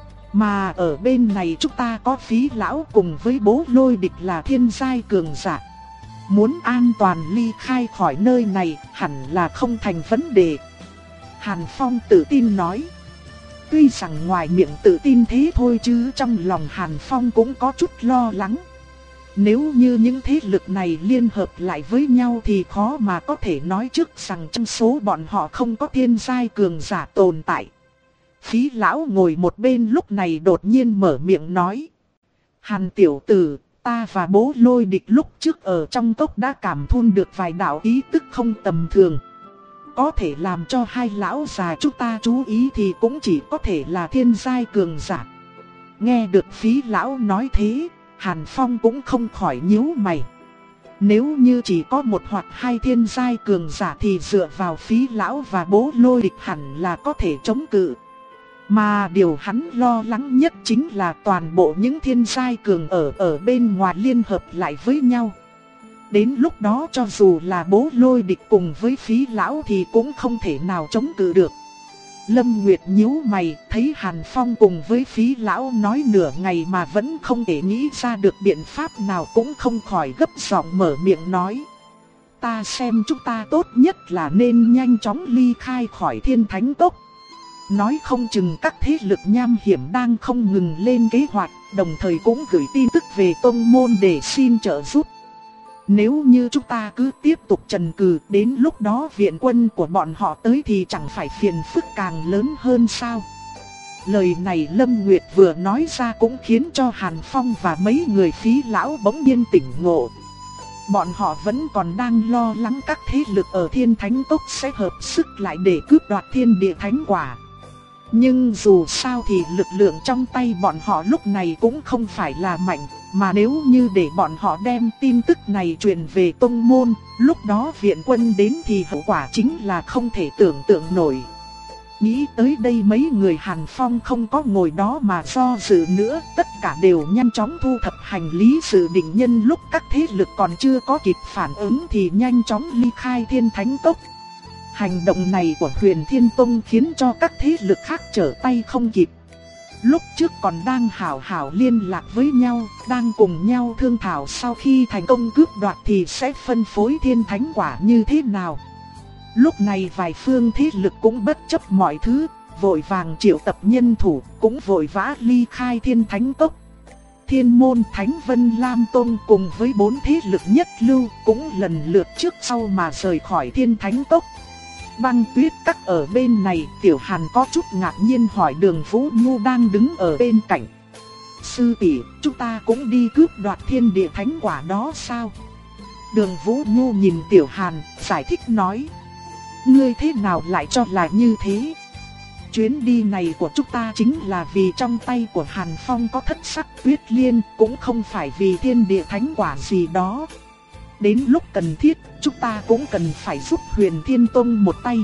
Mà ở bên này chúng ta có Phí lão cùng với Bố Lôi Địch là thiên giai cường giả. Muốn an toàn ly khai khỏi nơi này hẳn là không thành vấn đề. Hàn Phong tự tin nói. Tuy rằng ngoài miệng tự tin thế thôi chứ trong lòng Hàn Phong cũng có chút lo lắng. Nếu như những thế lực này liên hợp lại với nhau thì khó mà có thể nói trước rằng trong số bọn họ không có thiên giai cường giả tồn tại. Phí lão ngồi một bên lúc này đột nhiên mở miệng nói. Hàn tiểu tử, ta và Bố Lôi Địch lúc trước ở trong cốc đã cảm thun được vài đạo ý tức không tầm thường. Có thể làm cho hai lão già chúng ta chú ý thì cũng chỉ có thể là thiên giai cường giả. Nghe được Phí lão nói thế, Hàn Phong cũng không khỏi nhíu mày. Nếu như chỉ có một hoặc hai thiên giai cường giả thì dựa vào Phí Lão và Bố Lôi Địch hẳn là có thể chống cự. Mà điều hắn lo lắng nhất chính là toàn bộ những thiên giai cường ở ở bên ngoài liên hợp lại với nhau. Đến lúc đó cho dù là Bố Lôi Địch cùng với Phí Lão thì cũng không thể nào chống cự được. Lâm Nguyệt nhíu mày, thấy Hàn Phong cùng với Phí Lão nói nửa ngày mà vẫn không thể nghĩ ra được biện pháp nào, cũng không khỏi gấp giọng mở miệng nói. Ta xem chúng ta tốt nhất là nên nhanh chóng ly khai khỏi Thiên Thánh Cốc. Nói không chừng các thế lực nham hiểm đang không ngừng lên kế hoạch, đồng thời cũng gửi tin tức về tông môn để xin trợ giúp. Nếu như chúng ta cứ tiếp tục chần chừ, đến lúc đó viện quân của bọn họ tới thì chẳng phải phiền phức càng lớn hơn sao? Lời này Lâm Nguyệt vừa nói ra cũng khiến cho Hàn Phong và mấy người Phí Lão bỗng nhiên tỉnh ngộ. Bọn họ vẫn còn đang lo lắng các thế lực ở Thiên Thánh Cốc sẽ hợp sức lại để cướp đoạt Thiên Địa Thánh Quả. Nhưng dù sao thì lực lượng trong tay bọn họ lúc này cũng không phải là mạnh, mà nếu như để bọn họ đem tin tức này truyền về tông môn, lúc đó viện quân đến thì hậu quả chính là không thể tưởng tượng nổi. Nghĩ tới đây mấy người Hàn Phong không có ngồi đó mà do dự nữa, tất cả đều nhanh chóng thu thập hành lý, dự định nhân lúc các thế lực còn chưa có kịp phản ứng thì nhanh chóng ly khai Thiên Thánh Cốc. Hành động này của Huyền Thiên Tông khiến cho các thế lực khác trở tay không kịp. Lúc trước còn đang hảo hảo liên lạc với nhau, đang cùng nhau thương thảo sau khi thành công cướp đoạt thì sẽ phân phối Thiên Thánh Quả như thế nào. Lúc này vài phương thế lực cũng bất chấp mọi thứ, vội vàng triệu tập nhân thủ, cũng vội vã ly khai Thiên Thánh Cốc. Thiên Môn, Thánh Vân, Lam Tông cùng với bốn thế lực nhất lưu cũng lần lượt trước sau mà rời khỏi Thiên Thánh Cốc. Băng Tuyết Các ở bên này, Tiểu Hàn có chút ngạc nhiên hỏi Đường Vũ Nhu đang đứng ở bên cạnh. Sư tỷ, chúng ta cũng đi cướp đoạt Thiên Địa Thánh Quả đó sao? Đường Vũ Nhu nhìn Tiểu Hàn, giải thích nói. Ngươi thế nào lại cho là như thế? Chuyến đi này của chúng ta chính là vì trong tay của Hàn Phong có thất sắc tuyết liên, cũng không phải vì Thiên Địa Thánh Quả gì đó. Đến lúc cần thiết, chúng ta cũng cần phải giúp Huyền Thiên Tông một tay.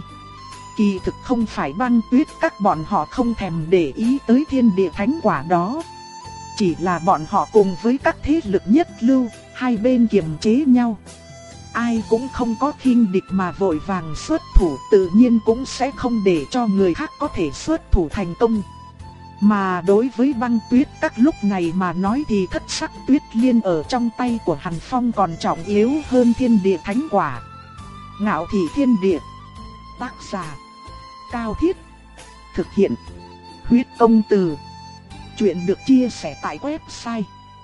Kỳ thực không phải Băng Tuyết Các bọn họ không thèm để ý tới Thiên Địa Thánh Quả đó. Chỉ là bọn họ cùng với các thế lực nhất lưu, hai bên kiềm chế nhau. Ai cũng không có khinh địch mà vội vàng xuất thủ, tự nhiên cũng sẽ không để cho người khác có thể xuất thủ thành công. Mà đối với Băng Tuyết Các lúc này mà nói thì thất sắc tuyết liên ở trong tay của Hàn Phong còn trọng yếu hơn Thiên Địa Thánh Quả. Ngạo Thị Thiên Địa. Tác giả Cao Thiết. Thực hiện Huyết Công Từ. Chuyện được chia sẻ tại website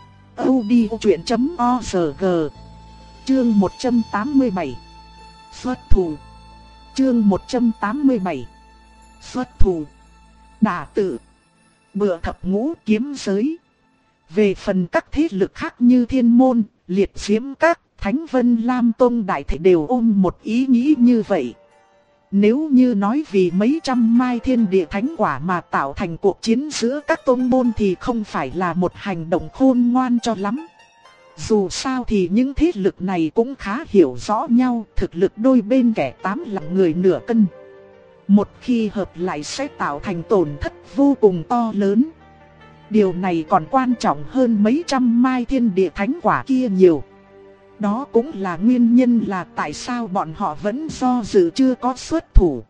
audiochuyện chấm org. Chương một trăm tám mươi bảy. Xuất thủ. Chương một trăm tám mươi bảy. Xuất thủ. Đả tự. Bựa Thập Ngũ Kiếm Giới. Về phần các thế lực khác như Thiên Môn, Liệt Diễm Các, Thánh Vân, Lam Tông đại thể đều ôm một ý nghĩ như vậy. Nếu như nói vì mấy trăm mai Thiên Địa Thánh Quả mà tạo thành cuộc chiến giữa các tông môn thì không phải là một hành động khôn ngoan cho lắm. Dù sao thì những thế lực này cũng khá hiểu rõ nhau, thực lực đôi bên kẻ tám lạng người nửa cân. Một khi hợp lại sẽ tạo thành tổn thất vô cùng to lớn. Điều này còn quan trọng hơn mấy trăm mai Thiên Địa Thánh Quả kia nhiều. Đó cũng là nguyên nhân là tại sao bọn họ vẫn do dự chưa có xuất thủ.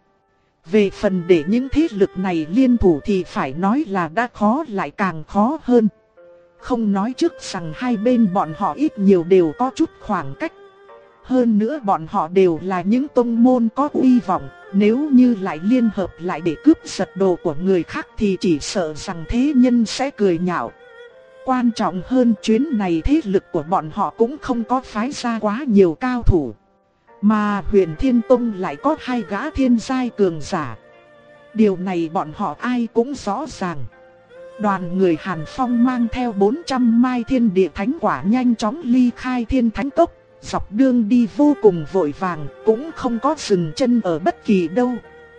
Về phần để những thế lực này liên thủ thì phải nói là đã khó lại càng khó hơn. Không nói trước rằng hai bên bọn họ ít nhiều đều có chút khoảng cách. Hơn nữa bọn họ đều là những tông môn có uy vọng. Nếu như lại liên hợp lại để cướp giật đồ của người khác thì chỉ sợ rằng thế nhân sẽ cười nhạo. Quan trọng hơn chuyến này thế lực của bọn họ cũng không có phái ra quá nhiều cao thủ. Mà Huyền Thiên Tông lại có hai gã thiên giai cường giả. Điều này bọn họ ai cũng rõ ràng. Đoàn người Hàn Phong mang theo bốn trăm mai Thiên Địa Thánh Quả nhanh chóng ly khai Thiên Thánh Cốc. Dọc đường đi vô cùng vội vàng, cũng không có dừng chân ở bất kỳ đâu.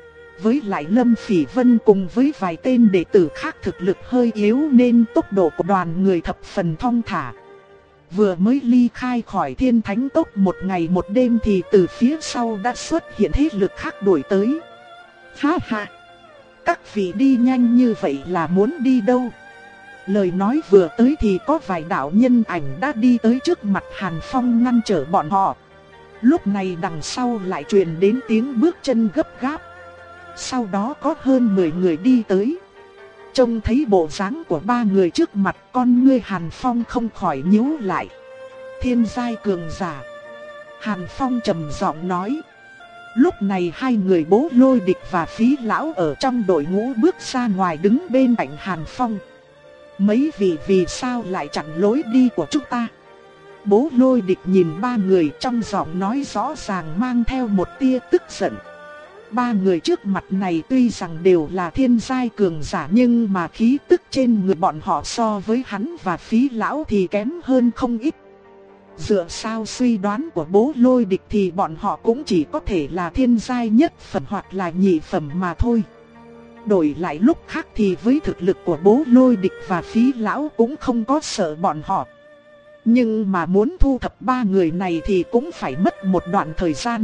Với lại Lâm Phỉ Vân cùng với vài tên đệ tử khác thực lực hơi yếu nên tốc độ của đoàn người thập phần thong thả. vừa mới ly khai khỏi Thiên Thánh Tốc một ngày một đêm thì từ phía sau đã xuất hiện thế lực khác đuổi tới. Ha ha! Các vị đi nhanh như vậy là muốn đi đâu? Lời nói vừa tới thì có vài đạo nhân ảnh đã đi tới trước mặt Hàn Phong ngăn trở bọn họ. Lúc này đằng sau lại truyền đến tiếng bước chân gấp gáp. Sau đó có hơn mười người đi tới. Trông thấy bộ dáng của ba người trước mặt, con ngươi Hàn Phong không khỏi nhíu lại. Thiên giai cường giả. Hàn Phong trầm giọng nói. Lúc này hai người Bố Lôi Địch và Phí Lão ở trong đội ngũ bước ra ngoài đứng bên cạnh Hàn Phong. Mấy vị vì sao lại chặn lối đi của chúng ta? Bố Lôi Địch nhìn ba người, trong giọng nói rõ ràng mang theo một tia tức giận. Ba người trước mặt này tuy rằng đều là thiên giai cường giả, nhưng mà khí tức trên người bọn họ so với hắn và Phí Lão thì kém hơn không ít. Dựa sao suy đoán của Bố Lôi Địch thì bọn họ cũng chỉ có thể là thiên giai nhất phẩm hoặc là nhị phẩm mà thôi. Đổi lại lúc khác thì với thực lực của Bố Lôi Địch và Phí Lão cũng không có sợ bọn họ. Nhưng mà muốn thu thập ba người này thì cũng phải mất một đoạn thời gian.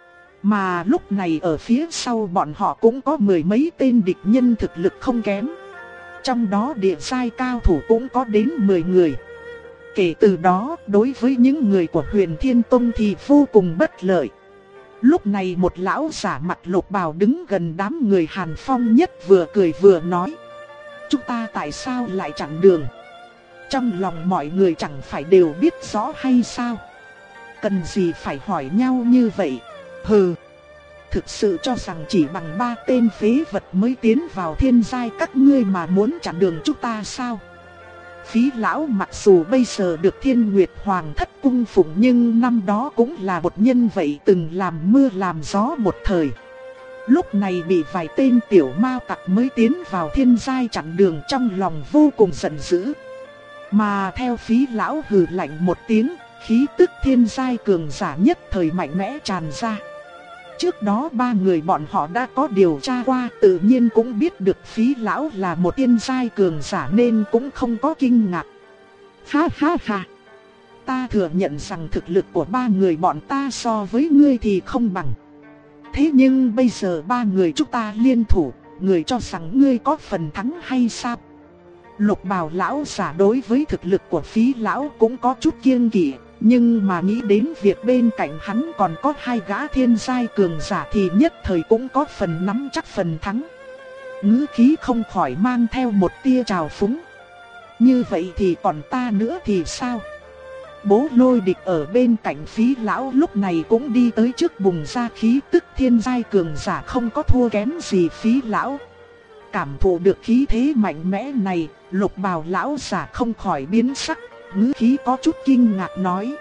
Mà lúc này ở phía sau bọn họ cũng có mười mấy tên địch nhân thực lực không kém. Trong đó địa giai cao thủ cũng có đến mười người. Kể từ đó, đối với những người của Huyền Thiên Tông thì vô cùng bất lợi. Lúc này một lão giả mặt lục bào đứng gần đám người Hàn Phong nhất vừa cười vừa nói. Chúng ta tại sao lại chặn đường? Trong lòng mọi người chẳng phải đều biết rõ hay sao? Cần gì phải hỏi nhau như vậy? Hừ, thực sự cho rằng chỉ bằng ba tên phế vật mới tiến vào thiên giai các ngươi mà muốn chặn đường chúng ta sao? Phí Lão mặc dù bây giờ được Thiên Nguyệt Hoàng thất cung phụng, nhưng năm đó cũng là một nhân vậy từng làm mưa làm gió một thời. Lúc này bị vài tên tiểu ma tặc mới tiến vào thiên giai chặn đường, trong lòng vô cùng giận dữ. Mà theo Phí Lão hừ lạnh một tiếng, khí tức thiên giai cường giả nhất thời mạnh mẽ tràn ra. Trước đó ba người bọn họ đã có điều tra qua, tự nhiên cũng biết được Phí Lão là một thiên giai cường giả nên cũng không có kinh ngạc. Ha ha ha! Ta thừa nhận rằng thực lực của ba người bọn ta so với ngươi thì không bằng. Thế nhưng bây giờ ba người chúng ta liên thủ, ngươi cho rằng ngươi có phần thắng hay sao? Lục bào lão giả đối với thực lực của Phí Lão cũng có chút kiêng kỵ. Nhưng mà nghĩ đến việc bên cạnh hắn còn có hai gã thiên giai cường giả thì nhất thời cũng có phần nắm chắc phần thắng. Ngữ khí không khỏi mang theo một tia trào phúng. Như vậy thì còn ta nữa thì sao? Bố Lôi Địch ở bên cạnh Phí Lão lúc này cũng đi tới trước bùng ra khí tức thiên giai cường giả không có thua kém gì Phí Lão. Cảm thụ được khí thế mạnh mẽ này, lục bào lão giả không khỏi biến sắc. Ngữ khí có chút kinh ngạc nói.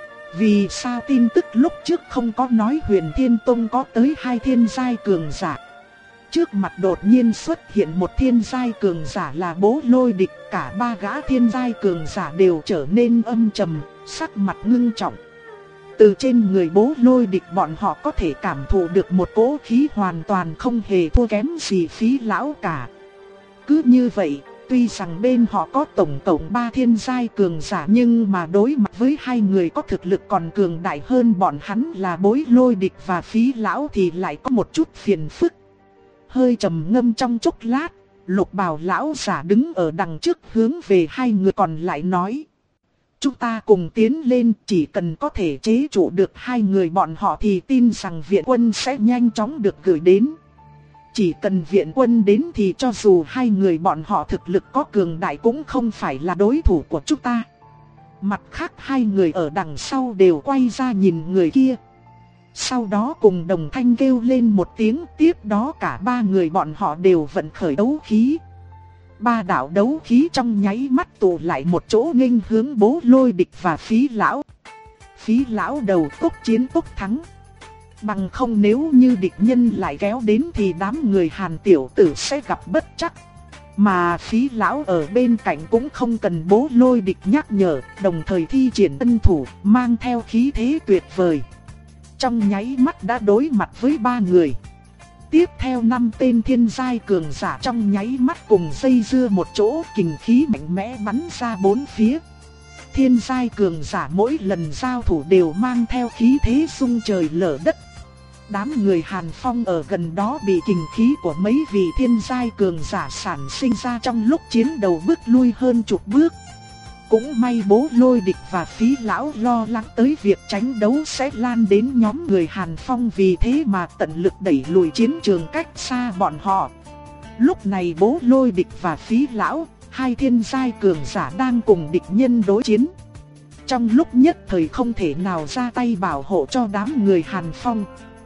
Vì sao tin tức lúc trước không có nói Huyền Thiên Tông có tới hai thiên giai cường giả? Trước mặt đột nhiên xuất hiện một thiên giai cường giả là Bố Lôi Địch. Cả ba gã thiên giai cường giả đều trở nên âm trầm, sắc mặt ngưng trọng. Từ trên người Bố Lôi Địch bọn họ có thể cảm thụ được một cỗ khí hoàn toàn không hề thua kém gì Phí Lão cả. Cứ như vậy, tuy rằng bên họ có tổng cộng ba thiên giai cường giả, nhưng mà đối mặt với hai người có thực lực còn cường đại hơn bọn hắn là Bố Lôi Địch và Phí Lão thì lại có một chút phiền phức. Hơi trầm ngâm trong chốc lát, lục bào lão giả đứng ở đằng trước hướng về hai người còn lại nói. Chúng ta cùng tiến lên, chỉ cần có thể chế trụ được hai người bọn họ thì tin rằng viện quân sẽ nhanh chóng được gửi đến. Chỉ cần viện quân đến thì cho dù hai người bọn họ thực lực có cường đại cũng không phải là đối thủ của chúng ta. Mặt khác hai người ở đằng sau đều quay ra nhìn người kia. Sau đó cùng đồng thanh kêu lên một tiếng, tiếp đó cả ba người bọn họ đều vận khởi đấu khí. Ba đạo đấu khí trong nháy mắt tụ lại một chỗ nghênh hướng Bố Lôi Địch và Phí Lão. Phí Lão đầu tốc chiến tốc thắng. Bằng không nếu như địch nhân lại kéo đến thì đám người Hàn tiểu tử sẽ gặp bất trắc. Mà Phí Lão ở bên cạnh cũng không cần Bố Lôi Địch nhắc nhở, đồng thời thi triển ân thủ, mang theo khí thế tuyệt vời. Trong nháy mắt đã đối mặt với ba người. Tiếp theo năm tên thiên giai cường giả trong nháy mắt cùng dây dưa một chỗ, kình khí mạnh mẽ bắn ra bốn phía. thiên giai cường giả mỗi lần giao thủ đều mang theo khí thế rung trời lở đất. Đám người Hàn Phong ở gần đó bị kình khí của mấy vị thiên giai cường giả sản sinh ra trong lúc chiến đấu bước lui hơn chục bước. Cũng may Bố Lôi Địch và Phí Lão lo lắng tới việc tranh đấu sẽ lan đến nhóm người Hàn Phong, vì thế mà tận lực đẩy lùi chiến trường cách xa bọn họ. Lúc này Bố Lôi Địch và Phí Lão, hai thiên giai cường giả đang cùng địch nhân đối chiến. Trong lúc nhất thời không thể nào ra tay bảo hộ cho đám người Hàn Phong.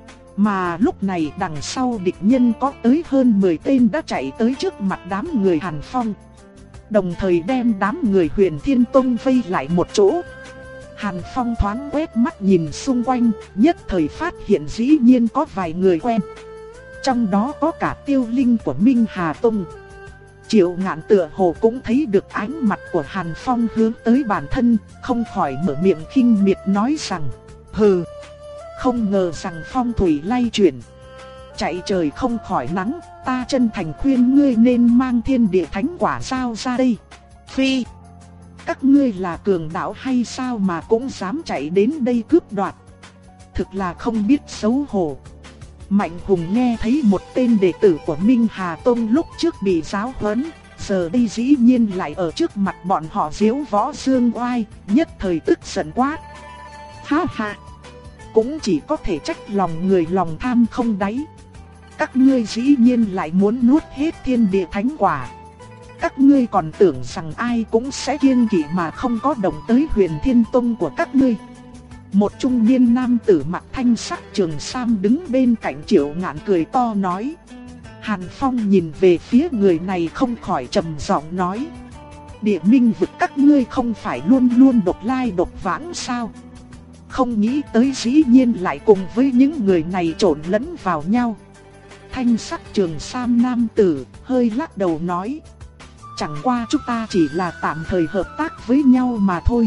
Mà lúc này đằng sau địch nhân có tới hơn mười tên đã chạy tới trước mặt đám người Hàn Phong, đồng thời đem đám người Huyền Thiên Tông vây lại một chỗ. Hàn Phong thoáng quét mắt nhìn xung quanh, nhất thời phát hiện dĩ nhiên có vài người quen. Trong đó có cả Tiêu Linh của Minh Hà Tông. Triệu Ngạn tựa hồ cũng thấy được ánh mặt của Hàn Phong hướng tới bản thân, không khỏi mở miệng khinh miệt nói rằng: hừ, không ngờ rằng phong thủy lay chuyển, chạy trời không khỏi nắng, ta chân thành khuyên ngươi nên mang thiên địa thánh quả giao ra đây. Phi, các ngươi là cường đạo hay sao mà cũng dám chạy đến đây cướp đoạt, thực là không biết xấu hổ. Mạnh Hùng nghe thấy một tên đệ tử của Minh Hà Tông lúc trước bị giáo huấn, giờ đây dĩ nhiên lại ở trước mặt bọn họ diếu võ dương oai, nhất thời tức giận quát: ha ha, cũng chỉ có thể trách lòng người lòng tham không đáy. Các ngươi dĩ nhiên lại muốn nuốt hết thiên địa thánh quả. Các ngươi còn tưởng rằng ai cũng sẽ kiêng kỵ mà không có động tới Huyền Thiên Tông của các ngươi. Một trung niên nam tử mặc thanh sắc trường sam đứng bên cạnh Triệu Ngạn cười to nói. Hàn Phong nhìn về phía người này không khỏi trầm giọng nói: Địa Minh vực các ngươi không phải luôn luôn độc lai độc vãng sao? Không nghĩ tới dĩ nhiên lại cùng với những người này trộn lẫn vào nhau. Thanh sắc trường sam nam tử hơi lắc đầu nói: Chẳng qua chúng ta chỉ là tạm thời hợp tác với nhau mà thôi.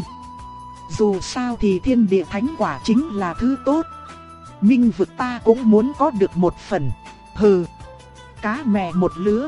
Dù sao thì thiên địa thánh quả chính là thứ tốt. Minh vực ta cũng muốn có được một phần. Hừ, cá mè một lứa.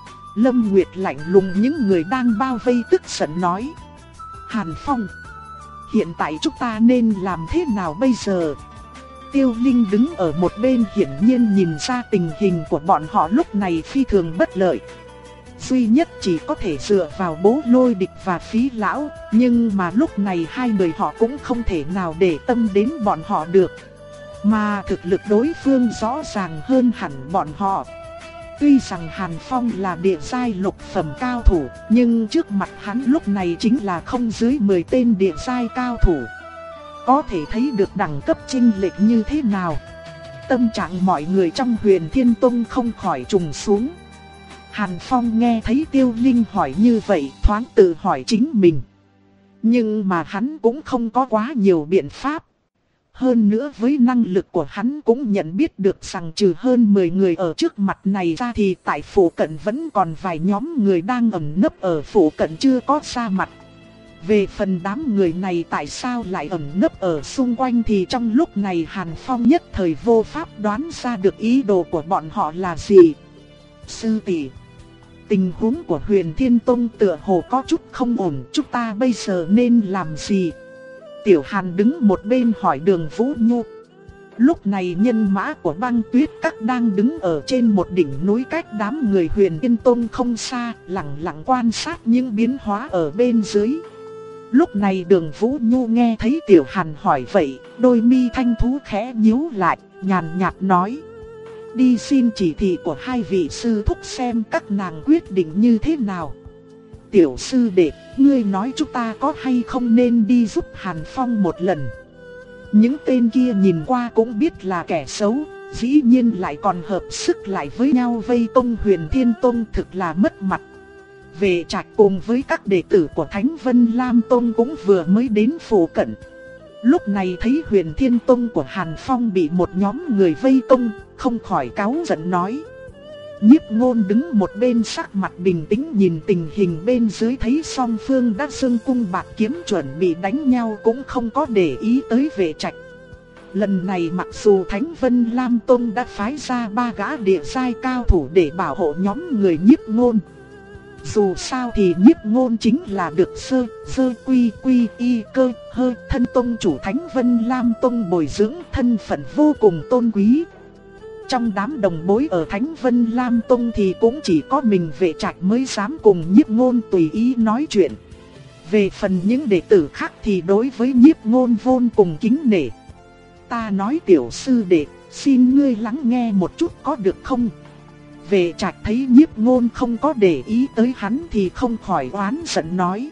Lâm Nguyệt lạnh lùng những người đang bao vây tức giận nói: Hàn Phong, hiện tại chúng ta nên làm thế nào bây giờ? Tiêu Linh đứng ở một bên hiển nhiên nhìn ra tình hình của bọn họ lúc này phi thường bất lợi. Duy nhất chỉ có thể dựa vào Bố Lôi Địch và Phí Lão, nhưng mà lúc này hai người họ cũng không thể nào để tâm đến bọn họ được. Mà thực lực đối phương rõ ràng hơn hẳn bọn họ. Tuy rằng Hàn Phong là địa giai lục phẩm cao thủ, nhưng trước mặt hắn lúc này chính là không dưới mười tên địa giai cao thủ. Có thể thấy được đẳng cấp chênh lệch như thế nào. Tâm trạng mọi người trong Huyền Thiên Tông không khỏi trùng xuống. Hàn Phong nghe thấy Tiêu Linh hỏi như vậy thoáng tự hỏi chính mình. Nhưng mà hắn cũng không có quá nhiều biện pháp. Hơn nữa với năng lực của hắn cũng nhận biết được rằng trừ hơn mười người ở trước mặt này ra thì tại phủ cận vẫn còn vài nhóm người đang ẩn nấp ở phủ cận chưa có ra mặt. Về phần đám người này tại sao lại ẩn nấp ở xung quanh thì trong lúc này Hàn Phong nhất thời vô pháp đoán ra được ý đồ của bọn họ là gì. Sư tỷ, tình huống của Huyền Thiên Tông tựa hồ có chút không ổn, chúng ta bây giờ nên làm gì? Tiểu Hàn đứng một bên hỏi Đường Vũ Nhu. Lúc này nhân mã của Băng Tuyết Các đang đứng ở trên một đỉnh núi cách đám người Huyền Thiên Tông không xa, lặng lặng quan sát những biến hóa ở bên dưới. Lúc này Đường Vũ Nhu nghe thấy Tiểu Hàn hỏi vậy, đôi mi thanh thú khẽ nhíu lại, nhàn nhạt nói: Đi xin chỉ thị của hai vị sư thúc xem các nàng quyết định như thế nào. Tiểu sư đệ, ngươi nói chúng ta có hay không nên đi giúp Hàn Phong một lần? Những tên kia nhìn qua cũng biết là kẻ xấu, dĩ nhiên lại còn hợp sức lại với nhau vây công Huyền Thiên Tông, thực là mất mặt. Về Trạch cùng với các đệ tử của Thánh Vân Lam Tông cũng vừa mới đến phủ cận. Lúc này thấy Huyền Thiên Tông của Hàn Phong bị một nhóm người vây công, không khỏi cáu giận nói. Nhiếp Ngôn đứng một bên sắc mặt bình tĩnh nhìn tình hình bên dưới, thấy song phương đã giương cung bạt kiếm chuẩn bị đánh nhau cũng không có để ý tới Vệ Trạch. Lần này mặc dù Thánh Vân Lam Tông đã phái ra ba gã địa giai cao thủ để bảo hộ nhóm người Nhiếp Ngôn, Dù sao thì Nhiếp Ngôn chính là được sơ, sơ quy quy y cơ, hơ thân tông chủ Thánh Vân Lam Tông bồi dưỡng, thân phận vô cùng tôn quý. Trong đám đồng bối ở Thánh Vân Lam Tông thì cũng chỉ có mình Vệ Trạch mới dám cùng Nhiếp Ngôn tùy ý nói chuyện. Về phần những đệ tử khác thì đối với Nhiếp Ngôn vô cùng kính nể. Ta nói tiểu sư đệ, xin ngươi lắng nghe một chút có được không? Vệ Trạch thấy Nhiếp Ngôn không có để ý tới hắn thì không khỏi oán giận nói.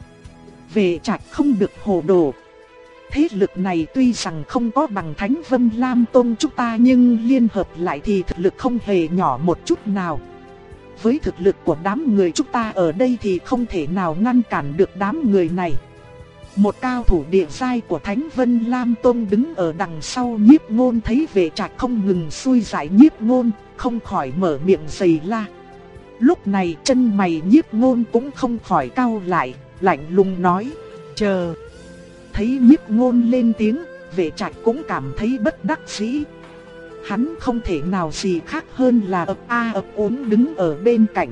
Vệ Trạch không được hồ đồ. Thế lực này tuy rằng không có bằng Thánh Vân Lam Tông chúng ta nhưng liên hợp lại thì thực lực không hề nhỏ một chút nào. Với thực lực của đám người chúng ta ở đây thì không thể nào ngăn cản được đám người này. Một cao thủ địa giai của Thánh Vân Lam Tông đứng ở đằng sau Nhiếp Ngôn thấy Vệ Trạch không ngừng xui giải Nhiếp Ngôn, không khỏi mở miệng giày la. Lúc này chân mày Nhiếp Ngôn cũng không khỏi cau lại, lạnh lùng nói, chờ. Thấy Nhiếp Ngôn lên tiếng, Vệ Trạch cũng cảm thấy bất đắc dĩ. Hắn không thể nào gì khác hơn là ấp a ấp úng đứng ở bên cạnh.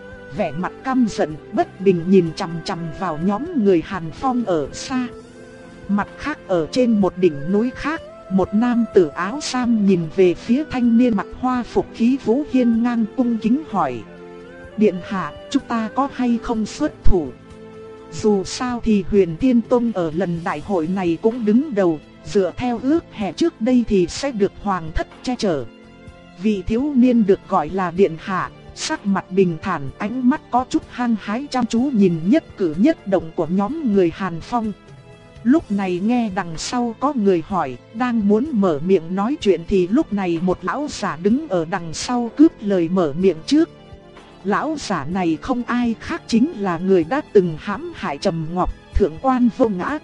Vẻ mặt căm giận, bất bình nhìn chằm chằm vào nhóm người Hàn Phong ở xa. Mặt khác ở trên một đỉnh núi khác, một nam tử áo sam nhìn về phía thanh niên mặc hoa phục khí vũ hiên ngang cung kính hỏi. Điện hạ, chúng ta có hay không xuất thủ? Dù sao thì Huyền Tiên Tông ở lần đại hội này cũng đứng đầu, dựa theo ước hẹn trước đây thì sẽ được hoàng thất che chở. Vị thiếu niên được gọi là điện hạ, sắc mặt bình thản, ánh mắt có chút hăng hái chăm chú nhìn nhất cử nhất động của nhóm người Hàn Phong. Lúc này nghe đằng sau có người hỏi, đang muốn mở miệng nói chuyện thì lúc này một lão giả đứng ở đằng sau cướp lời mở miệng trước. Lão giả này không ai khác chính là người đã từng hãm hại Trầm Ngọc, thượng quan Vô Ngã.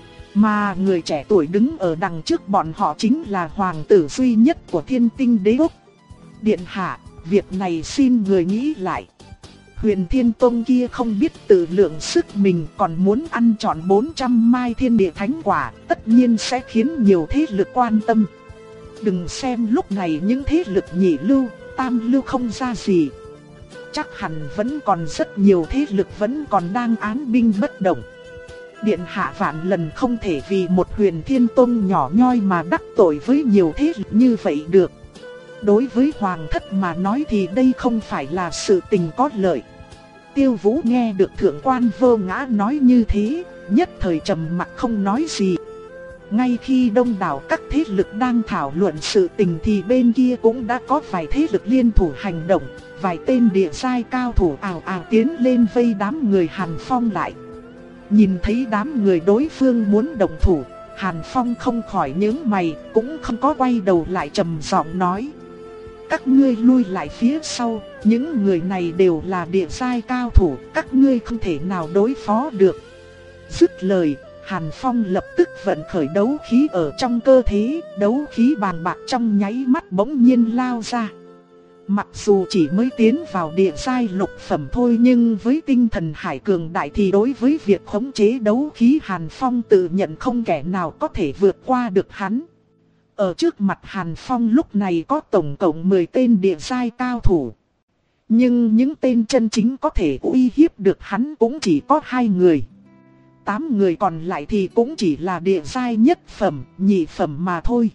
Mà người trẻ tuổi đứng ở đằng trước bọn họ chính là hoàng tử duy nhất của Thiên Tinh Đế Quốc. Điện hạ, việc này xin người nghĩ lại. Huyền Thiên Tông kia không biết tự lượng sức mình còn muốn ăn trọn bốn trăm mai thiên địa thánh quả, tất nhiên sẽ khiến nhiều thế lực quan tâm. Đừng xem lúc này những thế lực nhị lưu, tam lưu không ra gì. Chắc hẳn vẫn còn rất nhiều thế lực vẫn còn đang án binh bất động. Điện hạ vạn lần không thể vì một Huyền Thiên Tông nhỏ nhoi mà đắc tội với nhiều thế lực như vậy được. Đối với hoàng thất mà nói thì đây không phải là sự tình có lợi. Tiêu Vũ nghe được thượng quan Vô Ngã nói như thế, nhất thời trầm mặc không nói gì. Ngay khi đông đảo các thế lực đang thảo luận sự tình thì bên kia cũng đã có vài thế lực liên thủ hành động. Vài tên địa giai cao thủ ào ào tiến lên vây đám người Hàn Phong lại. Nhìn thấy đám người đối phương muốn động thủ, Hàn Phong không khỏi nhướng mày, cũng không có quay đầu lại, trầm giọng nói. Các ngươi lui lại phía sau, những người này đều là địa giai cao thủ, các ngươi không thể nào đối phó được. Dứt lời, Hàn Phong lập tức vận khởi đấu khí ở trong cơ thể, đấu khí bàn bạc trong nháy mắt bỗng nhiên lao ra. Mặc dù chỉ mới tiến vào địa giai lục phẩm thôi nhưng với tinh thần hải cường đại thì đối với việc khống chế đấu khí Hàn Phong tự nhận không kẻ nào có thể vượt qua được hắn. Ở trước mặt Hàn Phong lúc này có tổng cộng mười tên địa giai cao thủ. Nhưng những tên chân chính có thể uy hiếp được hắn cũng chỉ có hai người. Tám người còn lại thì cũng chỉ là địa giai nhất phẩm, nhị phẩm mà thôi.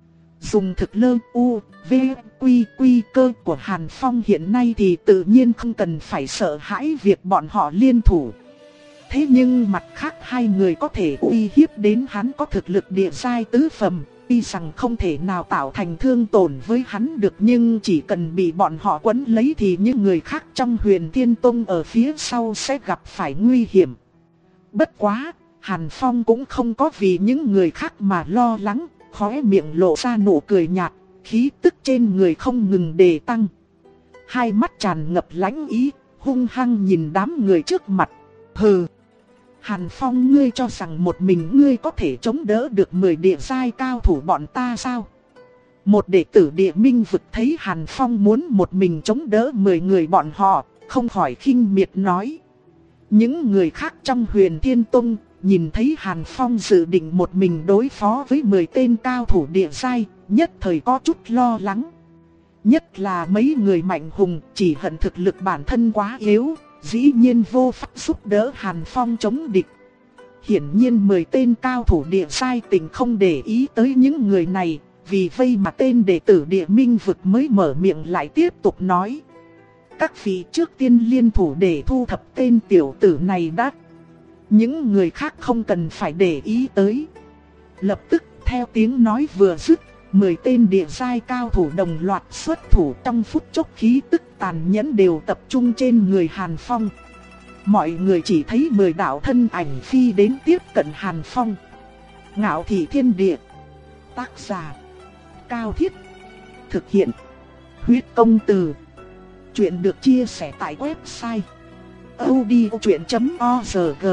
Dùng thực lơ u, v, quy quy cơ của Hàn Phong hiện nay thì tự nhiên không cần phải sợ hãi việc bọn họ liên thủ. Thế nhưng mặt khác hai người có thể uy hiếp đến hắn có thực lực địa giai tứ phẩm, tuy rằng không thể nào tạo thành thương tổn với hắn được nhưng chỉ cần bị bọn họ quấn lấy thì những người khác trong Huyền Thiên Tông ở phía sau sẽ gặp phải nguy hiểm. Bất quá, Hàn Phong cũng không có vì những người khác mà lo lắng, khóe miệng lộ ra nụ cười nhạt, khí tức trên người không ngừng đề tăng. Hai mắt tràn ngập lãnh ý, hung hăng nhìn đám người trước mặt. Hừ! Hàn Phong, ngươi cho rằng một mình ngươi có thể chống đỡ được mười địa giai cao thủ bọn ta sao? Một đệ tử địa minh vực thấy Hàn Phong muốn một mình chống đỡ mười người bọn họ, không khỏi khinh miệt nói. Những người khác trong Huyền Thiên Tông nhìn thấy Hàn Phong dự định một mình đối phó với mười tên cao thủ địa giai, nhất thời có chút lo lắng. Nhất là mấy người mạnh hùng chỉ hận thực lực bản thân quá yếu, dĩ nhiên vô pháp giúp đỡ Hàn Phong chống địch. Hiển nhiên mười tên cao thủ địa giai tình không để ý tới những người này, vì vậy mà tên đệ tử Địa Minh vực mới mở miệng lại tiếp tục nói. Các vị trước tiên liên thủ để thu thập tên tiểu tử này đã. Những người khác không cần phải để ý tới. Lập tức theo tiếng nói vừa dứt, mười tên địa giai cao thủ đồng loạt xuất thủ, trong phút chốc khí tức tàn nhẫn đều tập trung trên người Hàn Phong. Mọi người chỉ thấy mười đạo thân ảnh phi đến tiếp cận Hàn Phong. Ngạo Thị Thiên Địa. Tác giả Cao Thiết. Thực hiện Huyết Công Từ. Chuyện được chia sẻ tại website audiochuyện chấm org.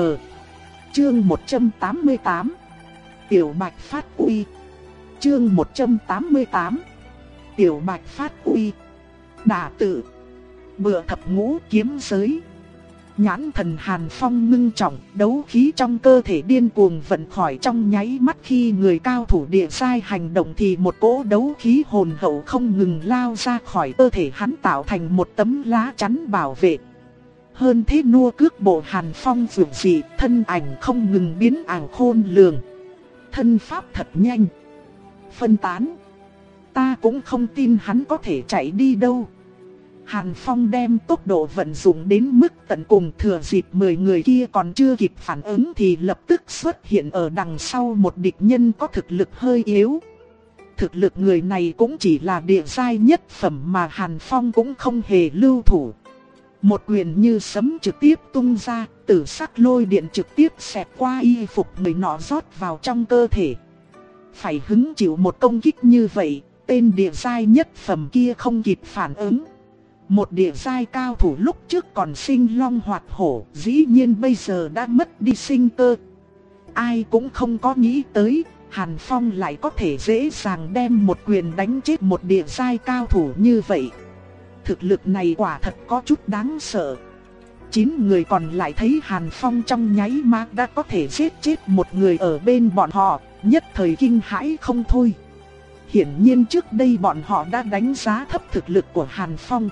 Chương một trăm tám mươi tám. Tiểu Bạch phát uy. Chương một trăm tám mươi tám. Tiểu Bạch phát uy. Đả tự. Bựa thập ngũ kiếm giới. Nhãn thần Hàn Phong ngưng trọng, đấu khí trong cơ thể điên cuồng vận khỏi trong nháy mắt. Khi người cao thủ địa giai hành động thì một cỗ đấu khí hồn hậu không ngừng lao ra khỏi cơ thể hắn, tạo thành một tấm lá chắn bảo vệ. Hơn thế nua cước bộ Hàn Phong vượt dị, thân ảnh không ngừng biến ảo khôn lường. Thân pháp thật nhanh. Phân tán. Ta cũng không tin hắn có thể chạy đi đâu. Hàn Phong đem tốc độ vận dụng đến mức tận cùng, thừa dịp mười người kia còn chưa kịp phản ứng thì lập tức xuất hiện ở đằng sau một địch nhân có thực lực hơi yếu. Thực lực người này cũng chỉ là địa giai nhất phẩm mà Hàn Phong cũng không hề lưu thủ. Một quyền như sấm trực tiếp tung ra, tử sắc lôi điện trực tiếp xẹt qua y phục người nọ rót vào trong cơ thể. Phải hứng chịu một công kích như vậy, tên địa giai nhất phẩm kia không kịp phản ứng. Một địa giai cao thủ lúc trước còn sinh long hoạt hổ, dĩ nhiên bây giờ đã mất đi sinh cơ. Ai cũng không có nghĩ tới, Hàn Phong lại có thể dễ dàng đem một quyền đánh chết một địa giai cao thủ như vậy. Thực lực này quả thật có chút đáng sợ. Chín người còn lại thấy Hàn Phong trong nháy mắt đã có thể giết chết một người ở bên bọn họ, nhất thời kinh hãi không thôi. Hiển nhiên trước đây bọn họ đã đánh giá thấp thực lực của Hàn Phong.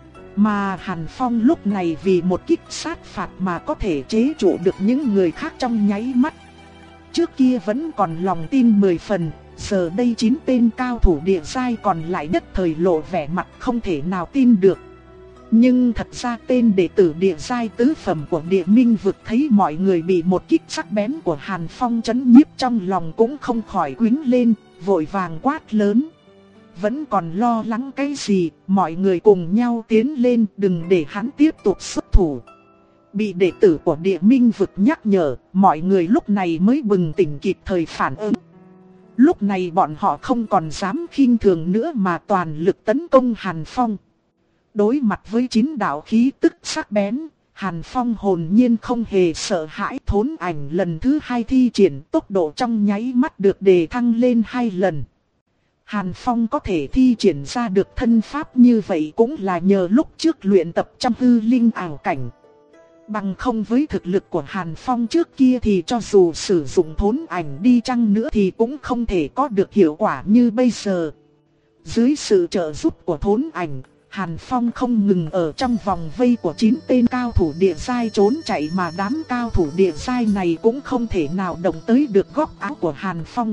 Mà Hàn Phong lúc này vì một kích sát phạt mà có thể chế trụ được những người khác trong nháy mắt. Trước kia vẫn còn lòng tin mười phần, giờ đây chín tên cao thủ địa giai còn lại nhất thời lộ vẻ mặt không thể nào tin được. Nhưng thật ra tên đệ tử địa giai tứ phẩm của Địa Minh vực thấy mọi người bị một kích sắc bén của Hàn Phong chấn nhiếp, trong lòng cũng không khỏi quýnh lên, vội vàng quát lớn. Vẫn còn lo lắng cái gì, mọi người cùng nhau tiến lên, đừng để hắn tiếp tục xuất thủ. Bị đệ tử của Địa Minh vực nhắc nhở, mọi người lúc này mới bừng tỉnh kịp thời phản ứng. Lúc này bọn họ không còn dám khinh thường nữa mà toàn lực tấn công Hàn Phong. Đối mặt với chín đạo khí tức sắc bén, Hàn Phong hồn nhiên không hề sợ hãi. Thốn ảnh lần thứ hai thi triển, tốc độ trong nháy mắt được đề thăng lên hai lần. Hàn Phong có thể thi triển ra được thân pháp như vậy cũng là nhờ lúc trước luyện tập trong hư linh ảo cảnh. Bằng không với thực lực của Hàn Phong trước kia thì cho dù sử dụng thốn ảnh đi chăng nữa thì cũng không thể có được hiệu quả như bây giờ. Dưới sự trợ giúp của thốn ảnh, Hàn Phong không ngừng ở trong vòng vây của chín tên cao thủ địa giai trốn chạy, mà đám cao thủ địa giai này cũng không thể nào động tới được góc áo của Hàn Phong.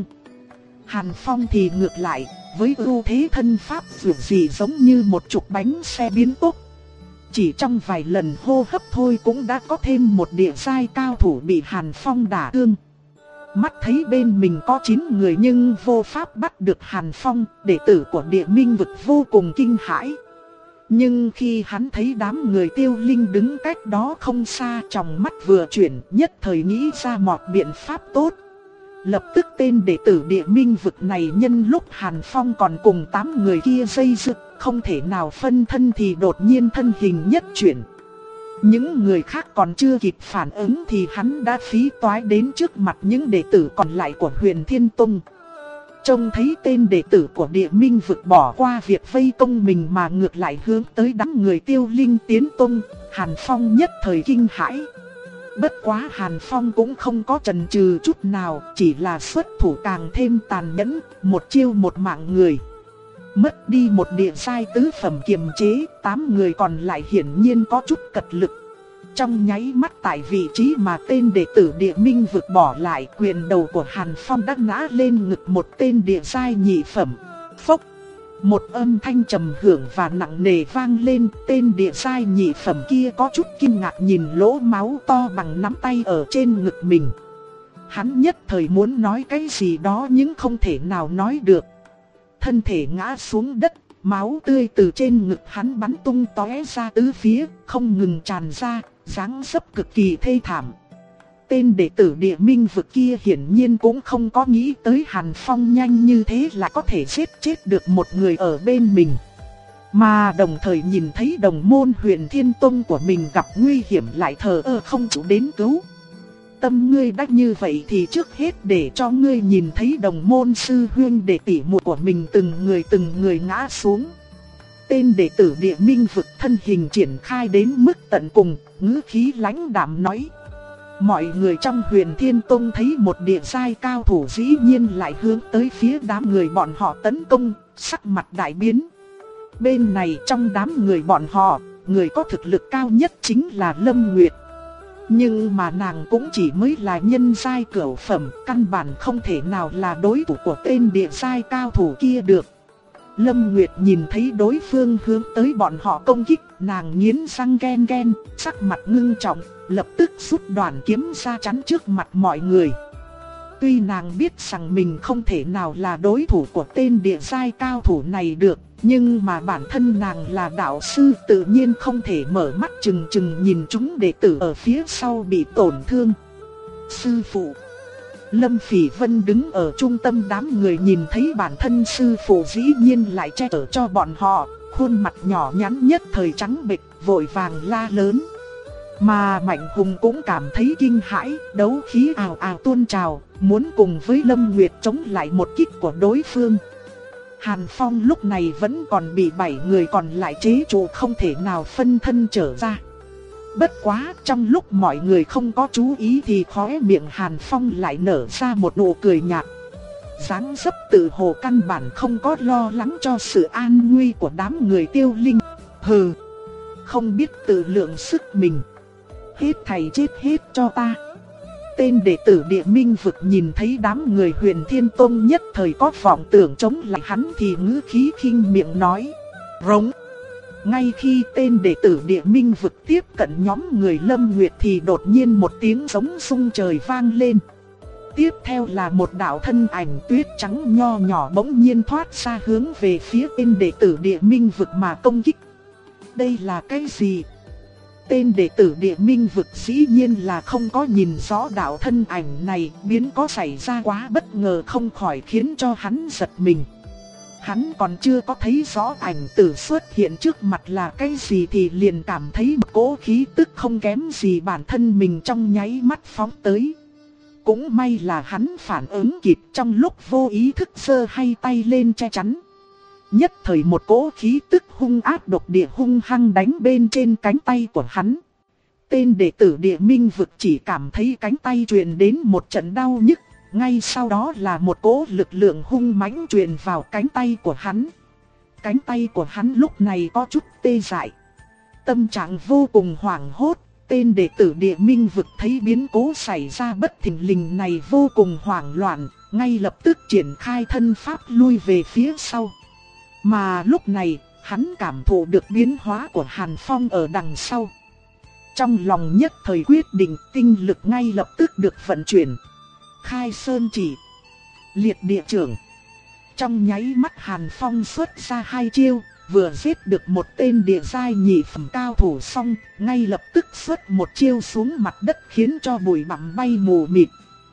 Hàn Phong thì ngược lại, với ưu thế thân pháp vượt dị giống như một trục bánh xe biến tốc. Chỉ trong vài lần hô hấp thôi cũng đã có thêm một địa giai cao thủ bị Hàn Phong đả thương. Mắt thấy bên mình có chín người nhưng vô pháp bắt được Hàn Phong, đệ tử của Địa Minh vực vô cùng kinh hãi. Nhưng khi hắn thấy đám người Tiêu Linh đứng cách đó không xa, trong mắt vừa chuyển, nhất thời nghĩ ra một biện pháp tốt. Lập tức tên đệ tử Địa Minh vực này nhân lúc Hàn Phong còn cùng tám người kia dây dưa, không thể nào phân thân thì đột nhiên thân hình nhất chuyển. Những người khác còn chưa kịp phản ứng thì hắn đã phí toái đến trước mặt những đệ tử còn lại của Huyền Thiên Tông. Trông thấy tên đệ tử của Địa Minh vực bỏ qua việc vây công mình mà ngược lại hướng tới đám người Tiêu Linh tiến tông, Hàn Phong nhất thời kinh hãi. Bất quá Hàn Phong cũng không có chần chừ chút nào, chỉ là xuất thủ càng thêm tàn nhẫn, một chiêu một mạng người. Mất đi một địa giai tứ phẩm kiềm chế, tám người còn lại hiển nhiên có chút cật lực. Trong nháy mắt tại vị trí mà tên đệ tử Địa Minh Vực bỏ lại, quyền đầu của Hàn Phong đã ngã lên ngực một tên địa giai nhị phẩm. Phốc! Một âm thanh trầm hưởng và nặng nề vang lên, tên địa giai nhị phẩm kia có chút kinh ngạc nhìn lỗ máu to bằng nắm tay ở trên ngực mình. Hắn nhất thời muốn nói cái gì đó nhưng không thể nào nói được. Thân thể ngã xuống đất, máu tươi từ trên ngực hắn bắn tung tóe ra tứ phía, không ngừng tràn ra, dáng dấp cực kỳ thê thảm. Tên đệ tử Địa Minh Vực kia hiển nhiên cũng không có nghĩ tới Hàn Phong nhanh như thế là có thể giết chết được một người ở bên mình. Mà đồng thời nhìn thấy đồng môn Huyền Thiên Tông của mình gặp nguy hiểm lại thờ ơ không chịu đến cứu. Tâm ngươi đã như vậy thì trước hết để cho ngươi nhìn thấy đồng môn sư huynh đệ tỷ muội của mình từng người từng người ngã xuống. Tên đệ tử Địa Minh Vực thân hình triển khai đến mức tận cùng, ngữ khí lãnh đạm nói. Mọi người trong Huyền Thiên Tông thấy một địa giai cao thủ dĩ nhiên lại hướng tới phía đám người bọn họ tấn công, sắc mặt đại biến. Bên này trong đám người bọn họ, người có thực lực cao nhất chính là Lâm Nguyệt. Nhưng mà nàng cũng chỉ mới là nhân giai cửu phẩm, căn bản không thể nào là đối thủ của tên địa giai cao thủ kia được. Lâm Nguyệt nhìn thấy đối phương hướng tới bọn họ công kích, nàng nghiến răng ghen ghen, sắc mặt ngưng trọng, lập tức rút đoàn kiếm ra chắn trước mặt mọi người. Tuy nàng biết rằng mình không thể nào là đối thủ của tên địa giai cao thủ này được, nhưng mà bản thân nàng là đạo sư tự nhiên không thể mở mắt chừng chừng nhìn chúng đệ tử ở phía sau bị tổn thương. Sư phụ. Lâm Phỉ Vân đứng ở trung tâm đám người nhìn thấy bản thân sư phụ dĩ nhiên lại che chở cho bọn họ, khuôn mặt nhỏ nhắn nhất thời trắng bệch, vội vàng la lớn. Mà Mạnh Hùng cũng cảm thấy kinh hãi, đấu khí ào ào tuôn trào, muốn cùng với Lâm Nguyệt chống lại một kích của đối phương. Hàn Phong lúc này vẫn còn bị bảy người còn lại chế trụ không thể nào phân thân trở ra. Bất quá trong lúc mọi người không có chú ý thì khóe miệng Hàn Phong lại nở ra một nụ cười nhạt. Dáng dấp tự hồ căn bản không có lo lắng cho sự an nguy của đám người Tiêu Linh. Hừ, không biết tự lượng sức mình. Hết thầy chết hết cho ta. Tên đệ tử Địa Minh Vực nhìn thấy đám người Huyền Thiên Tông nhất thời có vọng tưởng chống lại hắn thì ngữ khí khinh miệng nói. Rống. Ngay khi tên đệ tử Địa Minh Vực tiếp cận nhóm người Lâm Nguyệt thì đột nhiên một tiếng giống rung trời vang lên. Tiếp theo là một đạo thân ảnh tuyết trắng nho nhỏ bỗng nhiên thoát ra hướng về phía tên đệ tử Địa Minh Vực mà công kích. Đây là cái gì? Tên đệ tử Địa Minh Vực dĩ nhiên là không có nhìn rõ đạo thân ảnh này, biến có xảy ra quá bất ngờ không khỏi khiến cho hắn giật mình. Hắn còn chưa có thấy rõ ảnh tử xuất hiện trước mặt là cái gì thì liền cảm thấy một cỗ khí tức không kém gì bản thân mình trong nháy mắt phóng tới. Cũng may là hắn phản ứng kịp trong lúc vô ý thức giơ hai tay lên che chắn. Nhất thời một cỗ khí tức hung ác độc địa hung hăng đánh bên trên cánh tay của hắn. Tên đệ tử Địa Minh Vực chỉ cảm thấy cánh tay truyền đến một trận đau nhức. Ngay sau đó là một cỗ lực lượng hung mãnh truyền vào cánh tay của hắn. Cánh tay của hắn lúc này có chút tê dại. Tâm trạng vô cùng hoảng hốt. Tên đệ tử Địa Minh Vực thấy biến cố xảy ra bất thình lình này vô cùng hoảng loạn, ngay lập tức triển khai thân pháp lui về phía sau. Mà lúc này, hắn cảm thụ được biến hóa của Hàn Phong ở đằng sau. Trong lòng nhất thời quyết định, tinh lực ngay lập tức được vận chuyển. Khai sơn chỉ, liệt địa trưởng. Trong nháy mắt Hàn Phong xuất ra hai chiêu, vừa giết được một tên địa giai nhị phẩm cao thủ xong, ngay lập tức xuất một chiêu xuống mặt đất khiến cho bụi bặm bay mù mịt.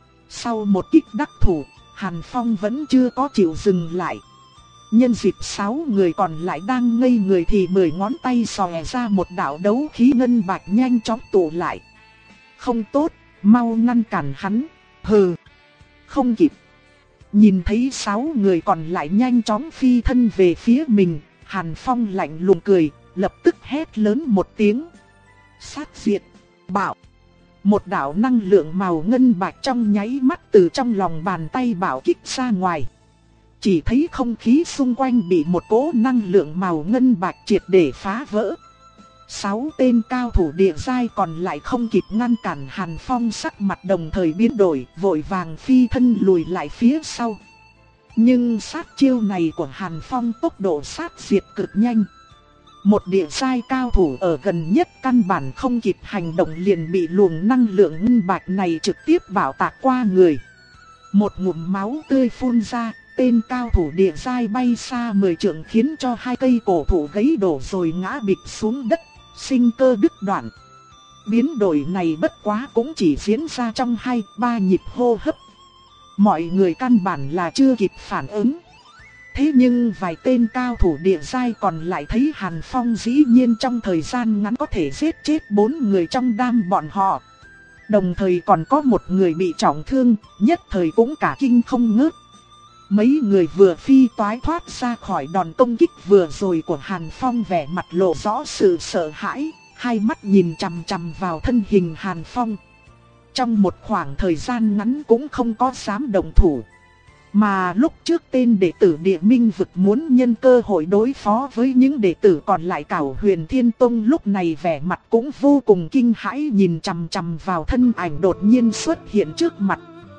Sau một kích đắc thủ, Hàn Phong vẫn chưa có chịu dừng lại. Nhân dịp sáu người còn lại đang ngây người thì mười ngón tay xòe ra một đạo đấu khí ngân bạch nhanh chóng tụ lại. Không tốt, mau ngăn cản hắn. Hừ, không kịp. Nhìn thấy sáu người còn lại nhanh chóng phi thân về phía mình, Hàn Phong lạnh lùng cười, lập tức hét lớn một tiếng. Sát diệt, bạo. Một đạo năng lượng màu ngân bạch trong nháy mắt từ trong lòng bàn tay bạo kích ra ngoài. Chỉ thấy không khí xung quanh bị một cỗ năng lượng màu ngân bạch triệt để phá vỡ. Sáu tên cao thủ địa giai còn lại không kịp ngăn cản Hàn Phong, sắc mặt đồng thời biến đổi, vội vàng phi thân lùi lại phía sau. Nhưng sát chiêu này của Hàn Phong tốc độ sát diệt cực nhanh. Một địa giai cao thủ ở gần nhất căn bản không kịp hành động liền bị luồng năng lượng ngân bạch này trực tiếp bạo tạc qua người. Một ngụm máu tươi phun ra, tên cao thủ địa giai bay xa mười trượng khiến cho hai cây cổ thụ gãy đổ rồi ngã bịch xuống đất, sinh cơ đứt đoạn. Biến đổi này bất quá cũng chỉ diễn ra trong hai ba nhịp hô hấp. Mọi người căn bản là chưa kịp phản ứng. Thế nhưng vài tên cao thủ địa giai còn lại thấy Hàn Phong dĩ nhiên trong thời gian ngắn có thể giết chết bốn người trong đám bọn họ. Đồng thời còn có một người bị trọng thương, nhất thời cũng cả kinh không ngớt. Mấy người vừa phi toái thoát ra khỏi đòn công kích vừa rồi của Hàn Phong, vẻ mặt lộ rõ sự sợ hãi, hai mắt nhìn chằm chằm vào thân hình Hàn Phong. Trong một khoảng thời gian ngắn cũng không có dám động thủ. Mà lúc trước tên đệ tử Địa Minh Vực muốn nhân cơ hội đối phó với những đệ tử còn lại Cảo Huyền Thiên Tông, lúc này vẻ mặt cũng vô cùng kinh hãi, nhìn chằm chằm vào thân ảnh đột nhiên xuất hiện trước mặt.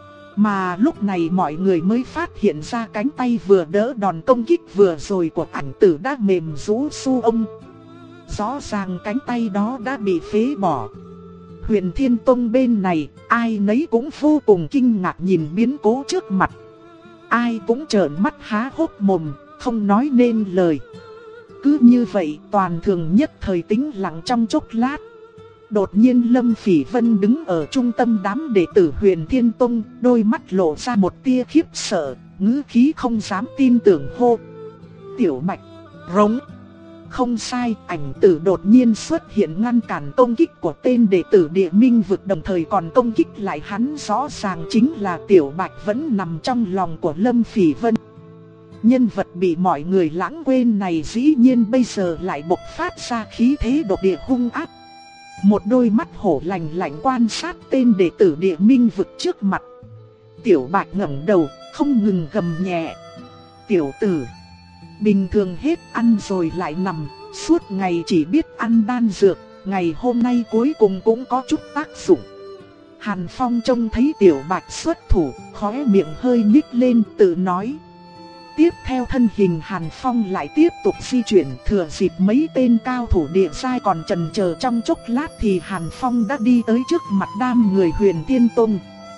Mà lúc này mọi người mới phát hiện ra cánh tay vừa đỡ đòn công kích vừa rồi của ảnh tử đã mềm rũ su ông. Rõ ràng cánh tay đó đã bị phế bỏ. Huyền Thiên Tông bên này, ai nấy cũng vô cùng kinh ngạc nhìn biến cố trước mặt. Ai cũng trợn mắt há hốc mồm, không nói nên lời. Cứ như vậy toàn thường nhất thời tĩnh lặng trong chốc lát. Đột nhiên Lâm Phỉ Vân đứng ở trung tâm đám đệ tử Huyền Thiên Tông, đôi mắt lộ ra một tia khiếp sợ, ngữ khí không dám tin tưởng hô: "Tiểu Bạch!" Rống. Không sai, ảnh tử đột nhiên xuất hiện ngăn cản công kích của tên đệ tử Địa Minh Vực, đồng thời còn công kích lại hắn, rõ ràng chính là Tiểu Bạch vẫn nằm trong lòng của Lâm Phỉ Vân. Nhân vật bị mọi người lãng quên này dĩ nhiên bây giờ lại bộc phát ra khí thế độc địa hung ác. Một đôi mắt hổ lạnh lạnh quan sát tên đệ tử Địa Minh Vực trước mặt. Tiểu Bạch ngẩng đầu, không ngừng gầm nhẹ: "Tiểu tử, bình thường hết ăn rồi lại nằm, suốt ngày chỉ biết ăn đan dược, ngày hôm nay cuối cùng cũng có chút tác dụng." Hàn Phong trông thấy Tiểu Bạch xuất thủ, khóe miệng hơi nhếch lên tự nói. Tiếp theo thân hình Hàn Phong lại tiếp tục di chuyển, thừa dịp mấy tên cao thủ địa giai còn chần chờ trong chốc lát thì Hàn Phong đã đi tới trước mặt đám người Huyền Thiên Tông.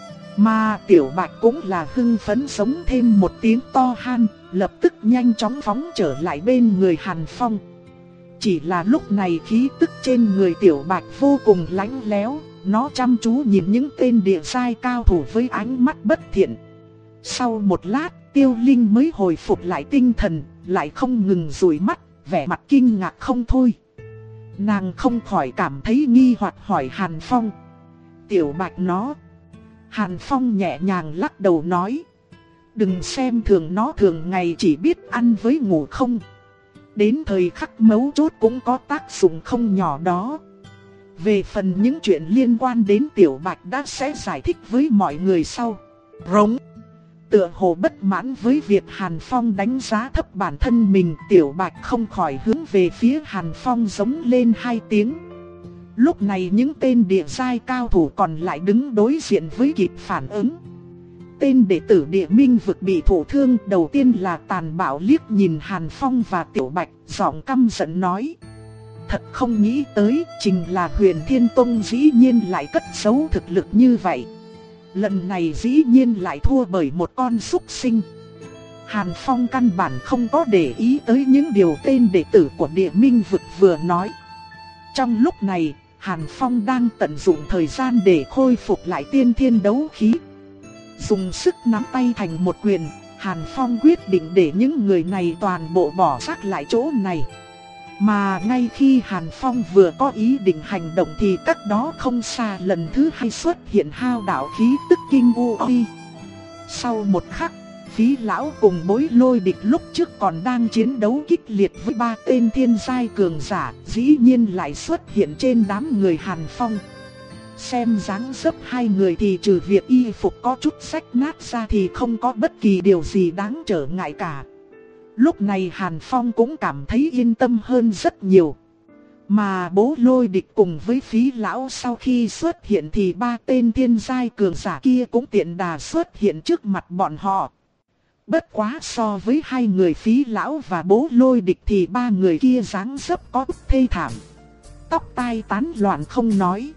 Mà Tiểu Bạch cũng là hưng phấn sống thêm một tiếng to han, lập tức nhanh chóng phóng trở lại bên người Hàn Phong. Chỉ là lúc này khí tức trên người Tiểu Bạch vô cùng lạnh lẽo, nó chăm chú nhìn những tên địa giai cao thủ với ánh mắt bất thiện. Sau một lát, Tiêu Linh mới hồi phục lại tinh thần, lại không ngừng dụi mắt, vẻ mặt kinh ngạc không thôi. Nàng không khỏi cảm thấy nghi hoặc hỏi Hàn Phong: "Tiểu Bạch nó..." Hàn Phong nhẹ nhàng lắc đầu nói: "Đừng xem thường nó, thường ngày chỉ biết ăn với ngủ không. Đến thời khắc mấu chốt cũng có tác dụng không nhỏ đó. Về phần những chuyện liên quan đến Tiểu Bạch đã sẽ giải thích với mọi người sau." Rống. Tựa hồ bất mãn với việc Hàn Phong đánh giá thấp bản thân mình, Tiểu Bạch không khỏi hướng về phía Hàn Phong giống lên hai tiếng. Lúc này những tên địa giai cao thủ còn lại đứng đối diện với kịp phản ứng. Tên đệ tử Địa Minh Vực bị thụ thương đầu tiên là tàn bạo liếc nhìn Hàn Phong và Tiểu Bạch, giọng căm giận nói: "Thật không nghĩ tới, chính là Huyền Thiên Tông dĩ nhiên lại cất giấu thực lực như vậy. Lần này dĩ nhiên lại thua bởi một con súc sinh." Hàn Phong căn bản không có để ý tới những điều tên đệ tử của Địa Minh Vực vừa nói. Trong lúc này, Hàn Phong đang tận dụng thời gian để khôi phục lại tiên thiên đấu khí. Dùng sức nắm tay thành một quyền, Hàn Phong quyết định để những người này toàn bộ bỏ xác lại chỗ này. Mà ngay khi Hàn Phong vừa có ý định hành động thì cách đó không xa lần thứ hai xuất hiện hao đạo khí tức kinh u uy. Sau một khắc, Phí Lão cùng Bối Lôi Địch lúc trước còn đang chiến đấu kịch liệt với ba tên thiên giai cường giả, dĩ nhiên lại xuất hiện trên đám người Hàn Phong. Xem dáng dấp hai người thì trừ việc y phục có chút rách nát ra thì không có bất kỳ điều gì đáng trở ngại cả. Lúc này Hàn Phong cũng cảm thấy yên tâm hơn rất nhiều. Mà Bố Lôi Địch cùng với Phí Lão sau khi xuất hiện thì ba tên thiên giai cường giả kia cũng tiện đà xuất hiện trước mặt bọn họ. Bất quá so với hai người Phí Lão và Bố Lôi Địch thì ba người kia dáng dấp có chút thê thảm. Tóc tai tán loạn không nói.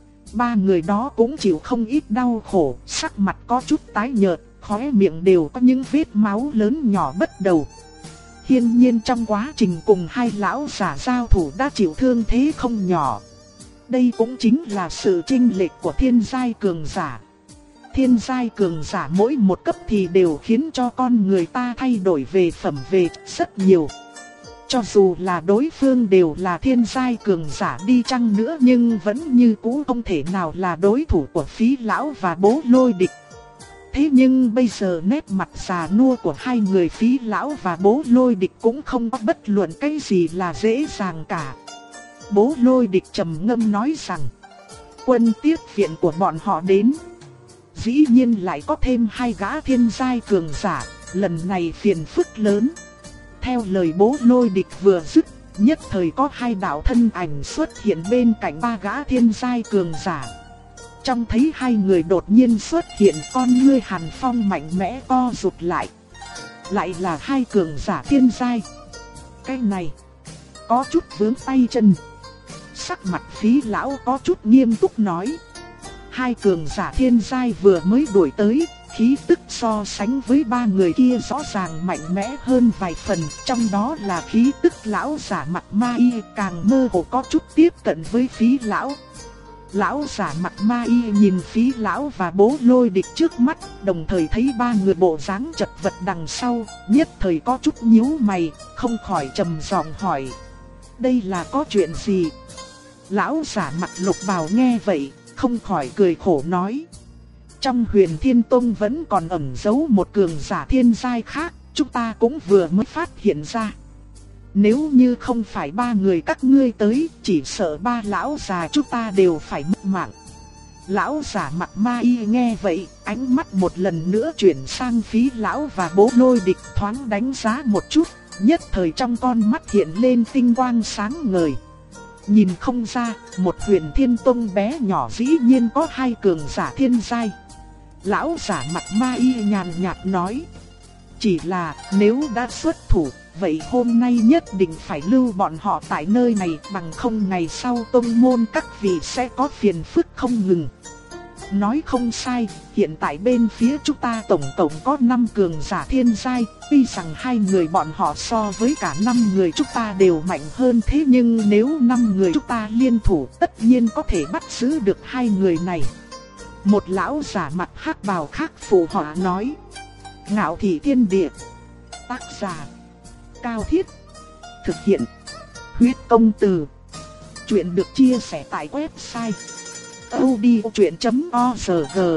Ba người đó cũng chịu không ít đau khổ, sắc mặt có chút tái nhợt, khóe miệng đều có những vết máu lớn nhỏ bất đầu. Hiển nhiên trong quá trình cùng hai lão giả giao thủ đã chịu thương thế không nhỏ. Đây cũng chính là sự chênh lệch của thiên giai cường giả. Thiên giai cường giả mỗi một cấp thì đều khiến cho con người ta thay đổi về phẩm về rất nhiều. Cho dù là đối phương đều là thiên giai cường giả đi chăng nữa nhưng vẫn như cũ không thể nào là đối thủ của Phí Lão và Bố Lôi Địch. Thế nhưng bây giờ nét mặt già nua của hai người Phí Lão và Bố Lôi Địch cũng không có bất luận cái gì là dễ dàng cả. Bố Lôi Địch trầm ngâm nói rằng, quân tiếp viện của bọn họ đến. Dĩ nhiên lại có thêm hai gã thiên giai cường giả, lần này phiền phức lớn. Theo lời Bố Lôi Địch vừa dứt, nhất thời có hai đạo thân ảnh xuất hiện bên cạnh ba gã thiên giai cường giả. Trong thấy hai người đột nhiên xuất hiện, con ngươi Hàn Phong mạnh mẽ co rụt lại. Lại là hai cường giả thiên giai. Cái này có chút vướng tay chân. Sắc mặt Phí Lão có chút nghiêm túc nói, hai cường giả thiên giai vừa mới đuổi tới, khí tức so sánh với ba người kia rõ ràng mạnh mẽ hơn vài phần, trong đó là khí tức lão giả mặt ma y càng mơ hồ có chút tiếp cận với Phí Lão. Lão giả mặt ma y nhìn Phí Lão và Bố Lôi Địch trước mắt, đồng thời thấy ba người bộ dáng chật vật đằng sau, nhất thời có chút nhíu mày, không khỏi trầm giọng hỏi, đây là có chuyện gì? Lão giả mặt lục bào nghe vậy, không khỏi cười khổ nói, trong Huyền Thiên Tông vẫn còn ẩn giấu một cường giả thiên giai khác, chúng ta cũng vừa mới phát hiện ra. Nếu như không phải ba người các ngươi tới, chỉ sợ ba lão già chúng ta đều phải mất mạng. Lão giả mặt ma y nghe vậy, ánh mắt một lần nữa chuyển sang Phí Lão và Bố Lôi Địch, thoáng đánh giá một chút, nhất thời trong con mắt hiện lên tinh quang sáng ngời. Nhìn không ra, một Huyền Thiên Tông bé nhỏ dĩ nhiên có hai cường giả thiên giai. Lão giả mặt ma y nhàn nhạt nói, chỉ là nếu đã xuất thủ, vậy hôm nay nhất định phải lưu bọn họ tại nơi này, bằng không ngày sau tông môn các vị sẽ có phiền phức không ngừng. Nói không sai, hiện tại bên phía chúng ta tổng tổng có năm cường giả thiên giai, tuy rằng hai người bọn họ so với cả năm người chúng ta đều mạnh hơn, thế nhưng nếu năm người chúng ta liên thủ tất nhiên có thể bắt giữ được hai người này. Một lão giả mặt hắc bào khác phụ họa nói, Ngạo Thị Thiên Địa. Tác giả Cao Thiết. Thực hiện Huyết Công Từ. Chuyện được chia sẻ tại website audiochuyện chấm org.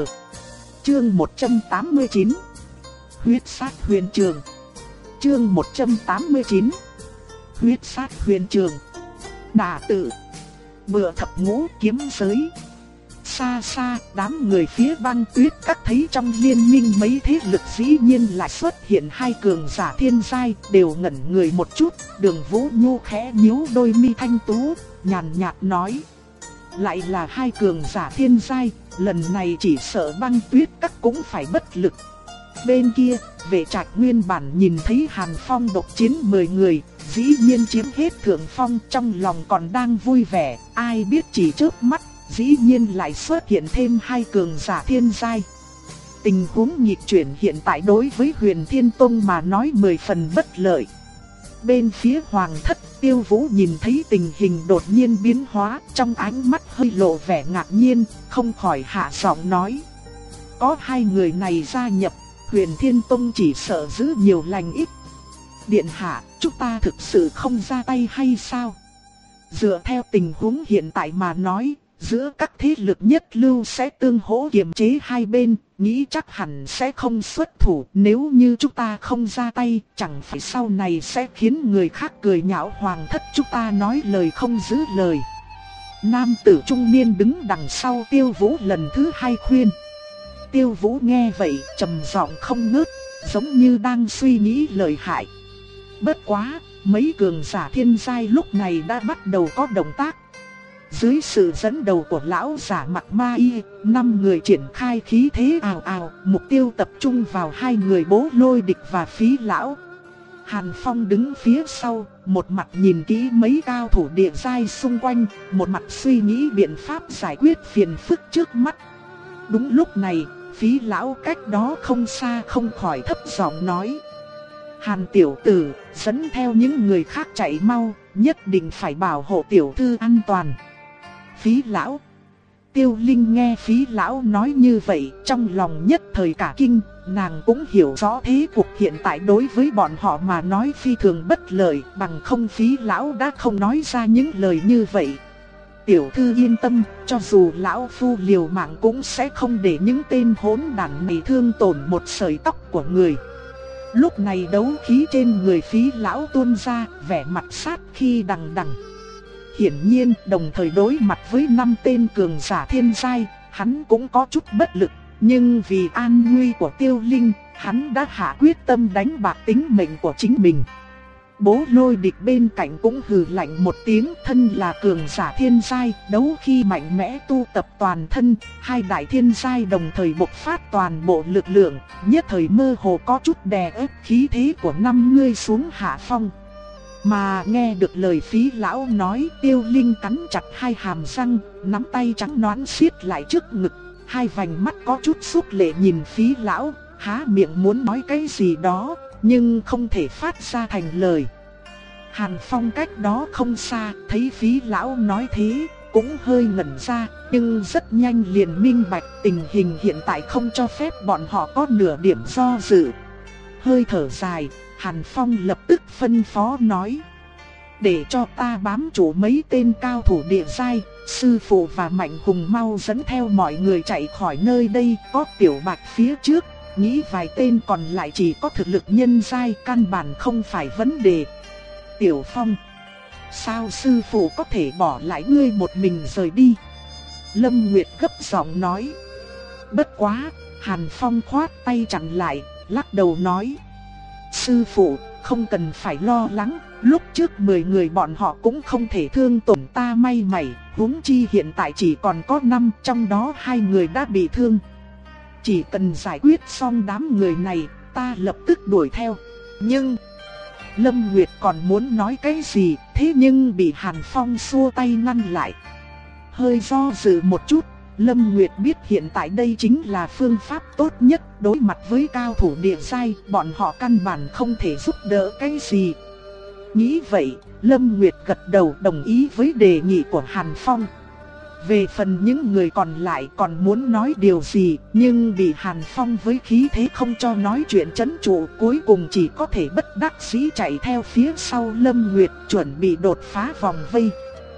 Chương một trăm tám mươi chín, Huyết Sát Huyền Trường. Chương một trăm tám mươi chín, Huyết Sát Huyền Trường. Đả tự Bựa Thập Ngũ Kiếm Giới. Xa xa, đám người phía Băng Tuyết Các thấy trong liên minh mấy thế lực dĩ nhiên lại xuất hiện hai cường giả thiên giai, đều ngẩn người một chút. Đường Vũ Nhu khẽ nhíu đôi mi thanh tú, nhàn nhạt nói, lại là hai cường giả thiên giai, lần này chỉ sợ Băng Tuyết Các cũng phải bất lực. Bên kia, Vệ Trạch nguyên bản nhìn thấy Hàn Phong độc chiến mười người, dĩ nhiên chiếm hết thượng phong, trong lòng còn đang vui vẻ, ai biết chỉ chớp mắt, dĩ nhiên lại xuất hiện thêm hai cường giả thiên giai. Tình huống nghịch chuyển hiện tại đối với Huyền Thiên Tông mà nói mười phần bất lợi. Bên phía Hoàng Thất, Tiêu Vũ nhìn thấy tình hình đột nhiên biến hóa, trong ánh mắt hơi lộ vẻ ngạc nhiên, không khỏi hạ giọng nói, có hai người này gia nhập, Huyền Thiên Tông chỉ sợ giữ nhiều lành ít. Điện hạ, chúng ta thực sự không ra tay hay sao? Dựa theo tình huống hiện tại mà nói, giữa các thế lực nhất lưu sẽ tương hỗ kiềm chế hai bên, nghĩ chắc hẳn sẽ không xuất thủ. Nếu như chúng ta không ra tay, chẳng phải sau này sẽ khiến người khác cười nhạo Hoàng Thất chúng ta nói lời không giữ lời. Nam tử trung niên đứng đằng sau Tiêu Vũ lần thứ hai khuyên. Tiêu Vũ nghe vậy trầm giọng không ngớt, giống như đang suy nghĩ lời hại. Bất quá, mấy cường giả thiên giai lúc này đã bắt đầu có động tác. Dưới sự dẫn đầu của lão giả mặt ma y, năm người triển khai khí thế ào ào, mục tiêu tập trung vào hai người Bố Lôi Địch và Phí Lão. Hàn Phong đứng phía sau, một mặt nhìn kỹ mấy cao thủ địa giai xung quanh, một mặt suy nghĩ biện pháp giải quyết phiền phức trước mắt. Đúng lúc này, Phí Lão cách đó không xa không khỏi thấp giọng nói: Hàn tiểu tử, dẫn theo những người khác chạy mau, nhất định phải bảo hộ tiểu thư an toàn. Phí Lão. Tiêu Linh nghe Phí Lão nói như vậy, trong lòng nhất thời cả kinh. Nàng cũng hiểu rõ thế cục hiện tại đối với bọn họ mà nói phi thường bất lợi, bằng không Phí Lão đã không nói ra những lời như vậy. Tiểu thư yên tâm, cho dù lão phu liều mạng cũng sẽ không để những tên hỗn đản này thương tổn một sợi tóc của người. Lúc này đấu khí trên người Phí Lão tuôn ra, vẻ mặt sát khi đằng đằng. Hiển nhiên, đồng thời đối mặt với năm tên cường giả thiên giai, hắn cũng có chút bất lực. Nhưng vì an nguy của Tiêu Linh, hắn đã hạ quyết tâm đánh bạc tính mệnh của chính mình. Bố Lôi Địch bên cạnh cũng hừ lạnh một tiếng, thân là cường giả thiên giai, đấu khi mạnh mẽ tu tập toàn thân, hai đại thiên giai đồng thời bộc phát toàn bộ lực lượng, nhất thời mơ hồ có chút đè ép khí thế của năm người xuống hạ phong. Mà nghe được lời Phí Lão nói, Tiêu Linh cắn chặt hai hàm răng, nắm tay trắng nõn siết lại trước ngực, hai vành mắt có chút xúc lệ nhìn Phí Lão, há miệng muốn nói cái gì đó, nhưng không thể phát ra thành lời. Hàn Phong cách đó không xa, thấy Phí Lão nói thế, cũng hơi ngẩn ra, nhưng rất nhanh liền minh bạch tình hình hiện tại không cho phép bọn họ có nửa điểm do dự. Hơi thở dài, Hàn Phong lập tức phân phó nói: để cho ta bám trụ mấy tên cao thủ địa giai, sư phụ và Mạnh Hùng mau dẫn theo mọi người chạy khỏi nơi đây, có Tiểu Bạch phía trước, nghĩ vài tên còn lại chỉ có thực lực nhân giai, căn bản không phải vấn đề. Tiểu Phong, sao sư phụ có thể bỏ lại ngươi một mình rời đi? Lâm Nguyệt gấp giọng nói. Bất quá, Hàn Phong khoát tay chặn lại, lắc đầu nói: sư phụ, không cần phải lo lắng, lúc trước mười người bọn họ cũng không thể thương tổn ta may mảy, huống chi hiện tại chỉ còn có năm, trong đó hai người đã bị thương. Chỉ cần giải quyết xong đám người này, ta lập tức đuổi theo. Nhưng Lâm Nguyệt còn muốn nói cái gì, thế nhưng bị Hàn Phong xua tay ngăn lại. Hơi do dự một chút, Lâm Nguyệt biết hiện tại đây chính là phương pháp tốt nhất, đối mặt với cao thủ địa giai, bọn họ căn bản không thể giúp đỡ cái gì. Nghĩ vậy, Lâm Nguyệt gật đầu đồng ý với đề nghị của Hàn Phong. Về phần những người còn lại còn muốn nói điều gì, nhưng bị Hàn Phong với khí thế không cho nói chuyện trấn trụ, cuối cùng chỉ có thể bất đắc dĩ chạy theo phía sau Lâm Nguyệt chuẩn bị đột phá vòng vây.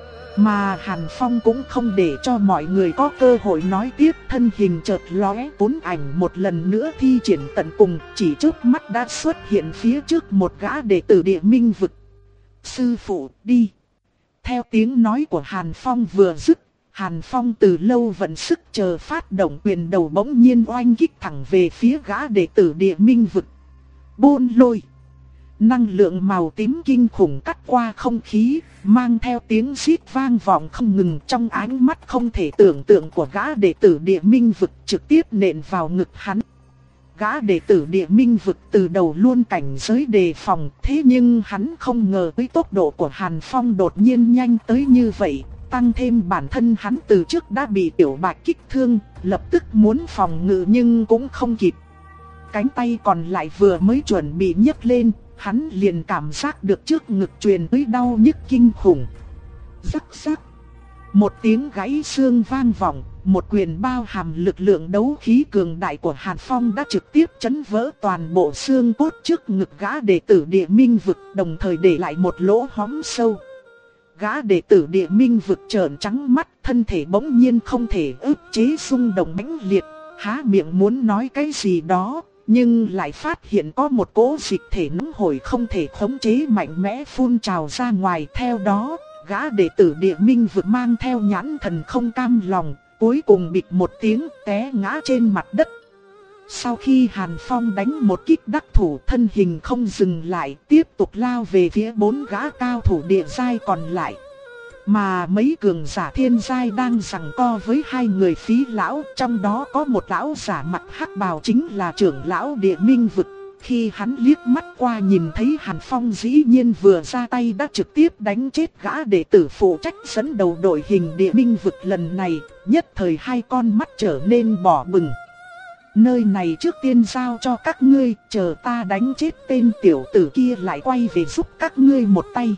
Mà Hàn Phong cũng không để cho mọi người có cơ hội nói tiếp, thân hình chợt lóe, bốn ảnh một lần nữa thi triển tận cùng, chỉ trước mắt đã xuất hiện phía trước một gã đệ tử Địa Minh Vực. Sư phụ, đi. Theo tiếng nói của Hàn Phong vừa dứt, Hàn Phong từ lâu vận sức chờ phát động quyền đầu bỗng nhiên oanh kích thẳng về phía gã đệ tử Địa Minh Vực. Bôn lôi. Năng lượng màu tím kinh khủng cắt qua không khí, mang theo tiếng rít vang vọng không ngừng, trong ánh mắt không thể tưởng tượng của gã đệ tử Địa Minh Vực trực tiếp nện vào ngực hắn. Gã đệ tử Địa Minh Vực từ đầu luôn cảnh giới đề phòng, thế nhưng hắn không ngờ với tốc độ của Hàn Phong đột nhiên nhanh tới như vậy. Tăng thêm bản thân hắn từ trước đã bị Tiểu Bạch kích thương, lập tức muốn phòng ngự nhưng cũng không kịp. Cánh tay còn lại vừa mới chuẩn bị nhấc lên, hắn liền cảm giác được trước ngực truyền tới đau nhức kinh khủng. Rắc rắc. Một tiếng gãy xương vang vọng, một quyền bao hàm lực lượng đấu khí cường đại của Hàn Phong đã trực tiếp chấn vỡ toàn bộ xương cốt trước ngực gã đệ tử Địa Minh Vực, đồng thời để lại một lỗ hõm sâu. Gã đệ tử Địa Minh Vực trợn trắng mắt, thân thể bỗng nhiên không thể ức chế xung động mãnh liệt, há miệng muốn nói cái gì đó, nhưng lại phát hiện có một cỗ dịch thể nóng hổi không thể khống chế mạnh mẽ phun trào ra ngoài. Theo đó, gã đệ tử Địa Minh Vực mang theo nhãn thần không cam lòng, cuối cùng bịch một tiếng té ngã trên mặt đất. Sau khi Hàn Phong đánh một kích đắc thủ, thân hình không dừng lại, tiếp tục lao về phía bốn gã cao thủ địa giai còn lại. Mà mấy cường giả thiên giai đang giằng co với hai người phí lão, trong đó có một lão giả mặc hắc bào chính là trưởng lão địa minh vực. Khi hắn liếc mắt qua nhìn thấy Hàn Phong dĩ nhiên vừa ra tay đã trực tiếp đánh chết gã đệ tử phụ trách dẫn đầu đội hình địa minh vực lần này, nhất thời hai con mắt trở nên đỏ bừng. Nơi này trước tiên giao cho các ngươi, chờ ta đánh chết tên tiểu tử kia lại quay về giúp các ngươi một tay.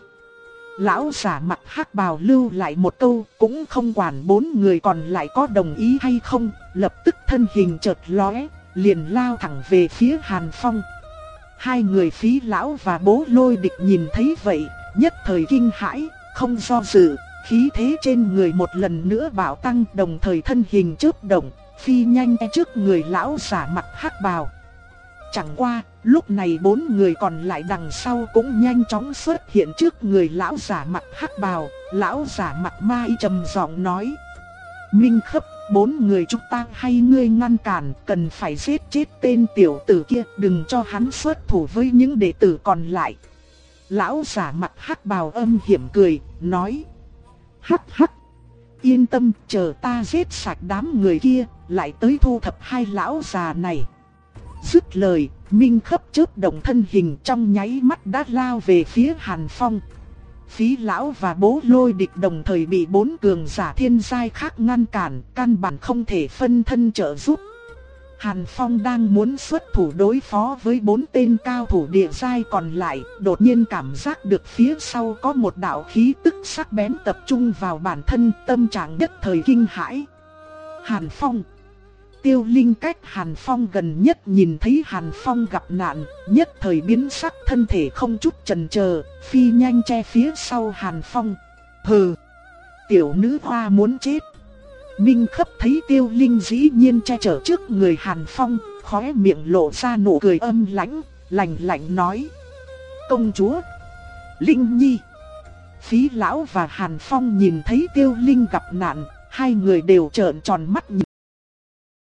Lão giả mặt hắc bào lưu lại một câu, cũng không quản bốn người còn lại có đồng ý hay không, lập tức thân hình chợt lóe, liền lao thẳng về phía Hàn Phong. Hai người phí lão và bố lôi địch nhìn thấy vậy, nhất thời kinh hãi, không do dự, khí thế trên người một lần nữa bạo tăng, đồng thời thân hình chớp động, phi nhanh trước người lão giả mặt hắc bào. Chẳng qua, lúc này bốn người còn lại đằng sau cũng nhanh chóng xuất hiện trước người lão giả mặt hắc bào. Lão giả mặt ma y trầm giọng nói: Minh Khấp, bốn người chúng ta hay ngươi ngăn cản, cần phải giết chết tên tiểu tử kia, đừng cho hắn xuất thủ với những đệ tử còn lại. Lão giả mặt hắc bào âm hiểm cười, nói: Hắc hắc, yên tâm, chờ ta giết sạch đám người kia, lại tới thu thập hai lão già này. Dứt lời, Minh Khấp chớp động thân hình, trong nháy mắt đã lao về phía Hàn Phong. Phí lão và bố lôi địch đồng thời bị bốn cường giả thiên giai khác ngăn cản, căn bản không thể phân thân trợ giúp. Hàn Phong đang muốn xuất thủ đối phó với bốn tên cao thủ địa giai còn lại, đột nhiên cảm giác được phía sau có một đạo khí tức sắc bén tập trung vào bản thân, tâm trạng nhất thời kinh hãi. Hàn Phong. Tiêu Linh cách Hàn Phong gần nhất nhìn thấy Hàn Phong gặp nạn, nhất thời biến sắc, thân thể không chút chần chờ, phi nhanh che phía sau Hàn Phong. Hừ, tiểu nữ hoa muốn chết. Minh Khấp thấy Tiêu Linh dĩ nhiên che chở trước người Hàn Phong, khóe miệng lộ ra nụ cười âm lãnh, lạnh lạnh nói: Công chúa, Linh Nhi. Phí lão và Hàn Phong nhìn thấy Tiêu Linh gặp nạn, hai người đều trợn tròn mắt nhìn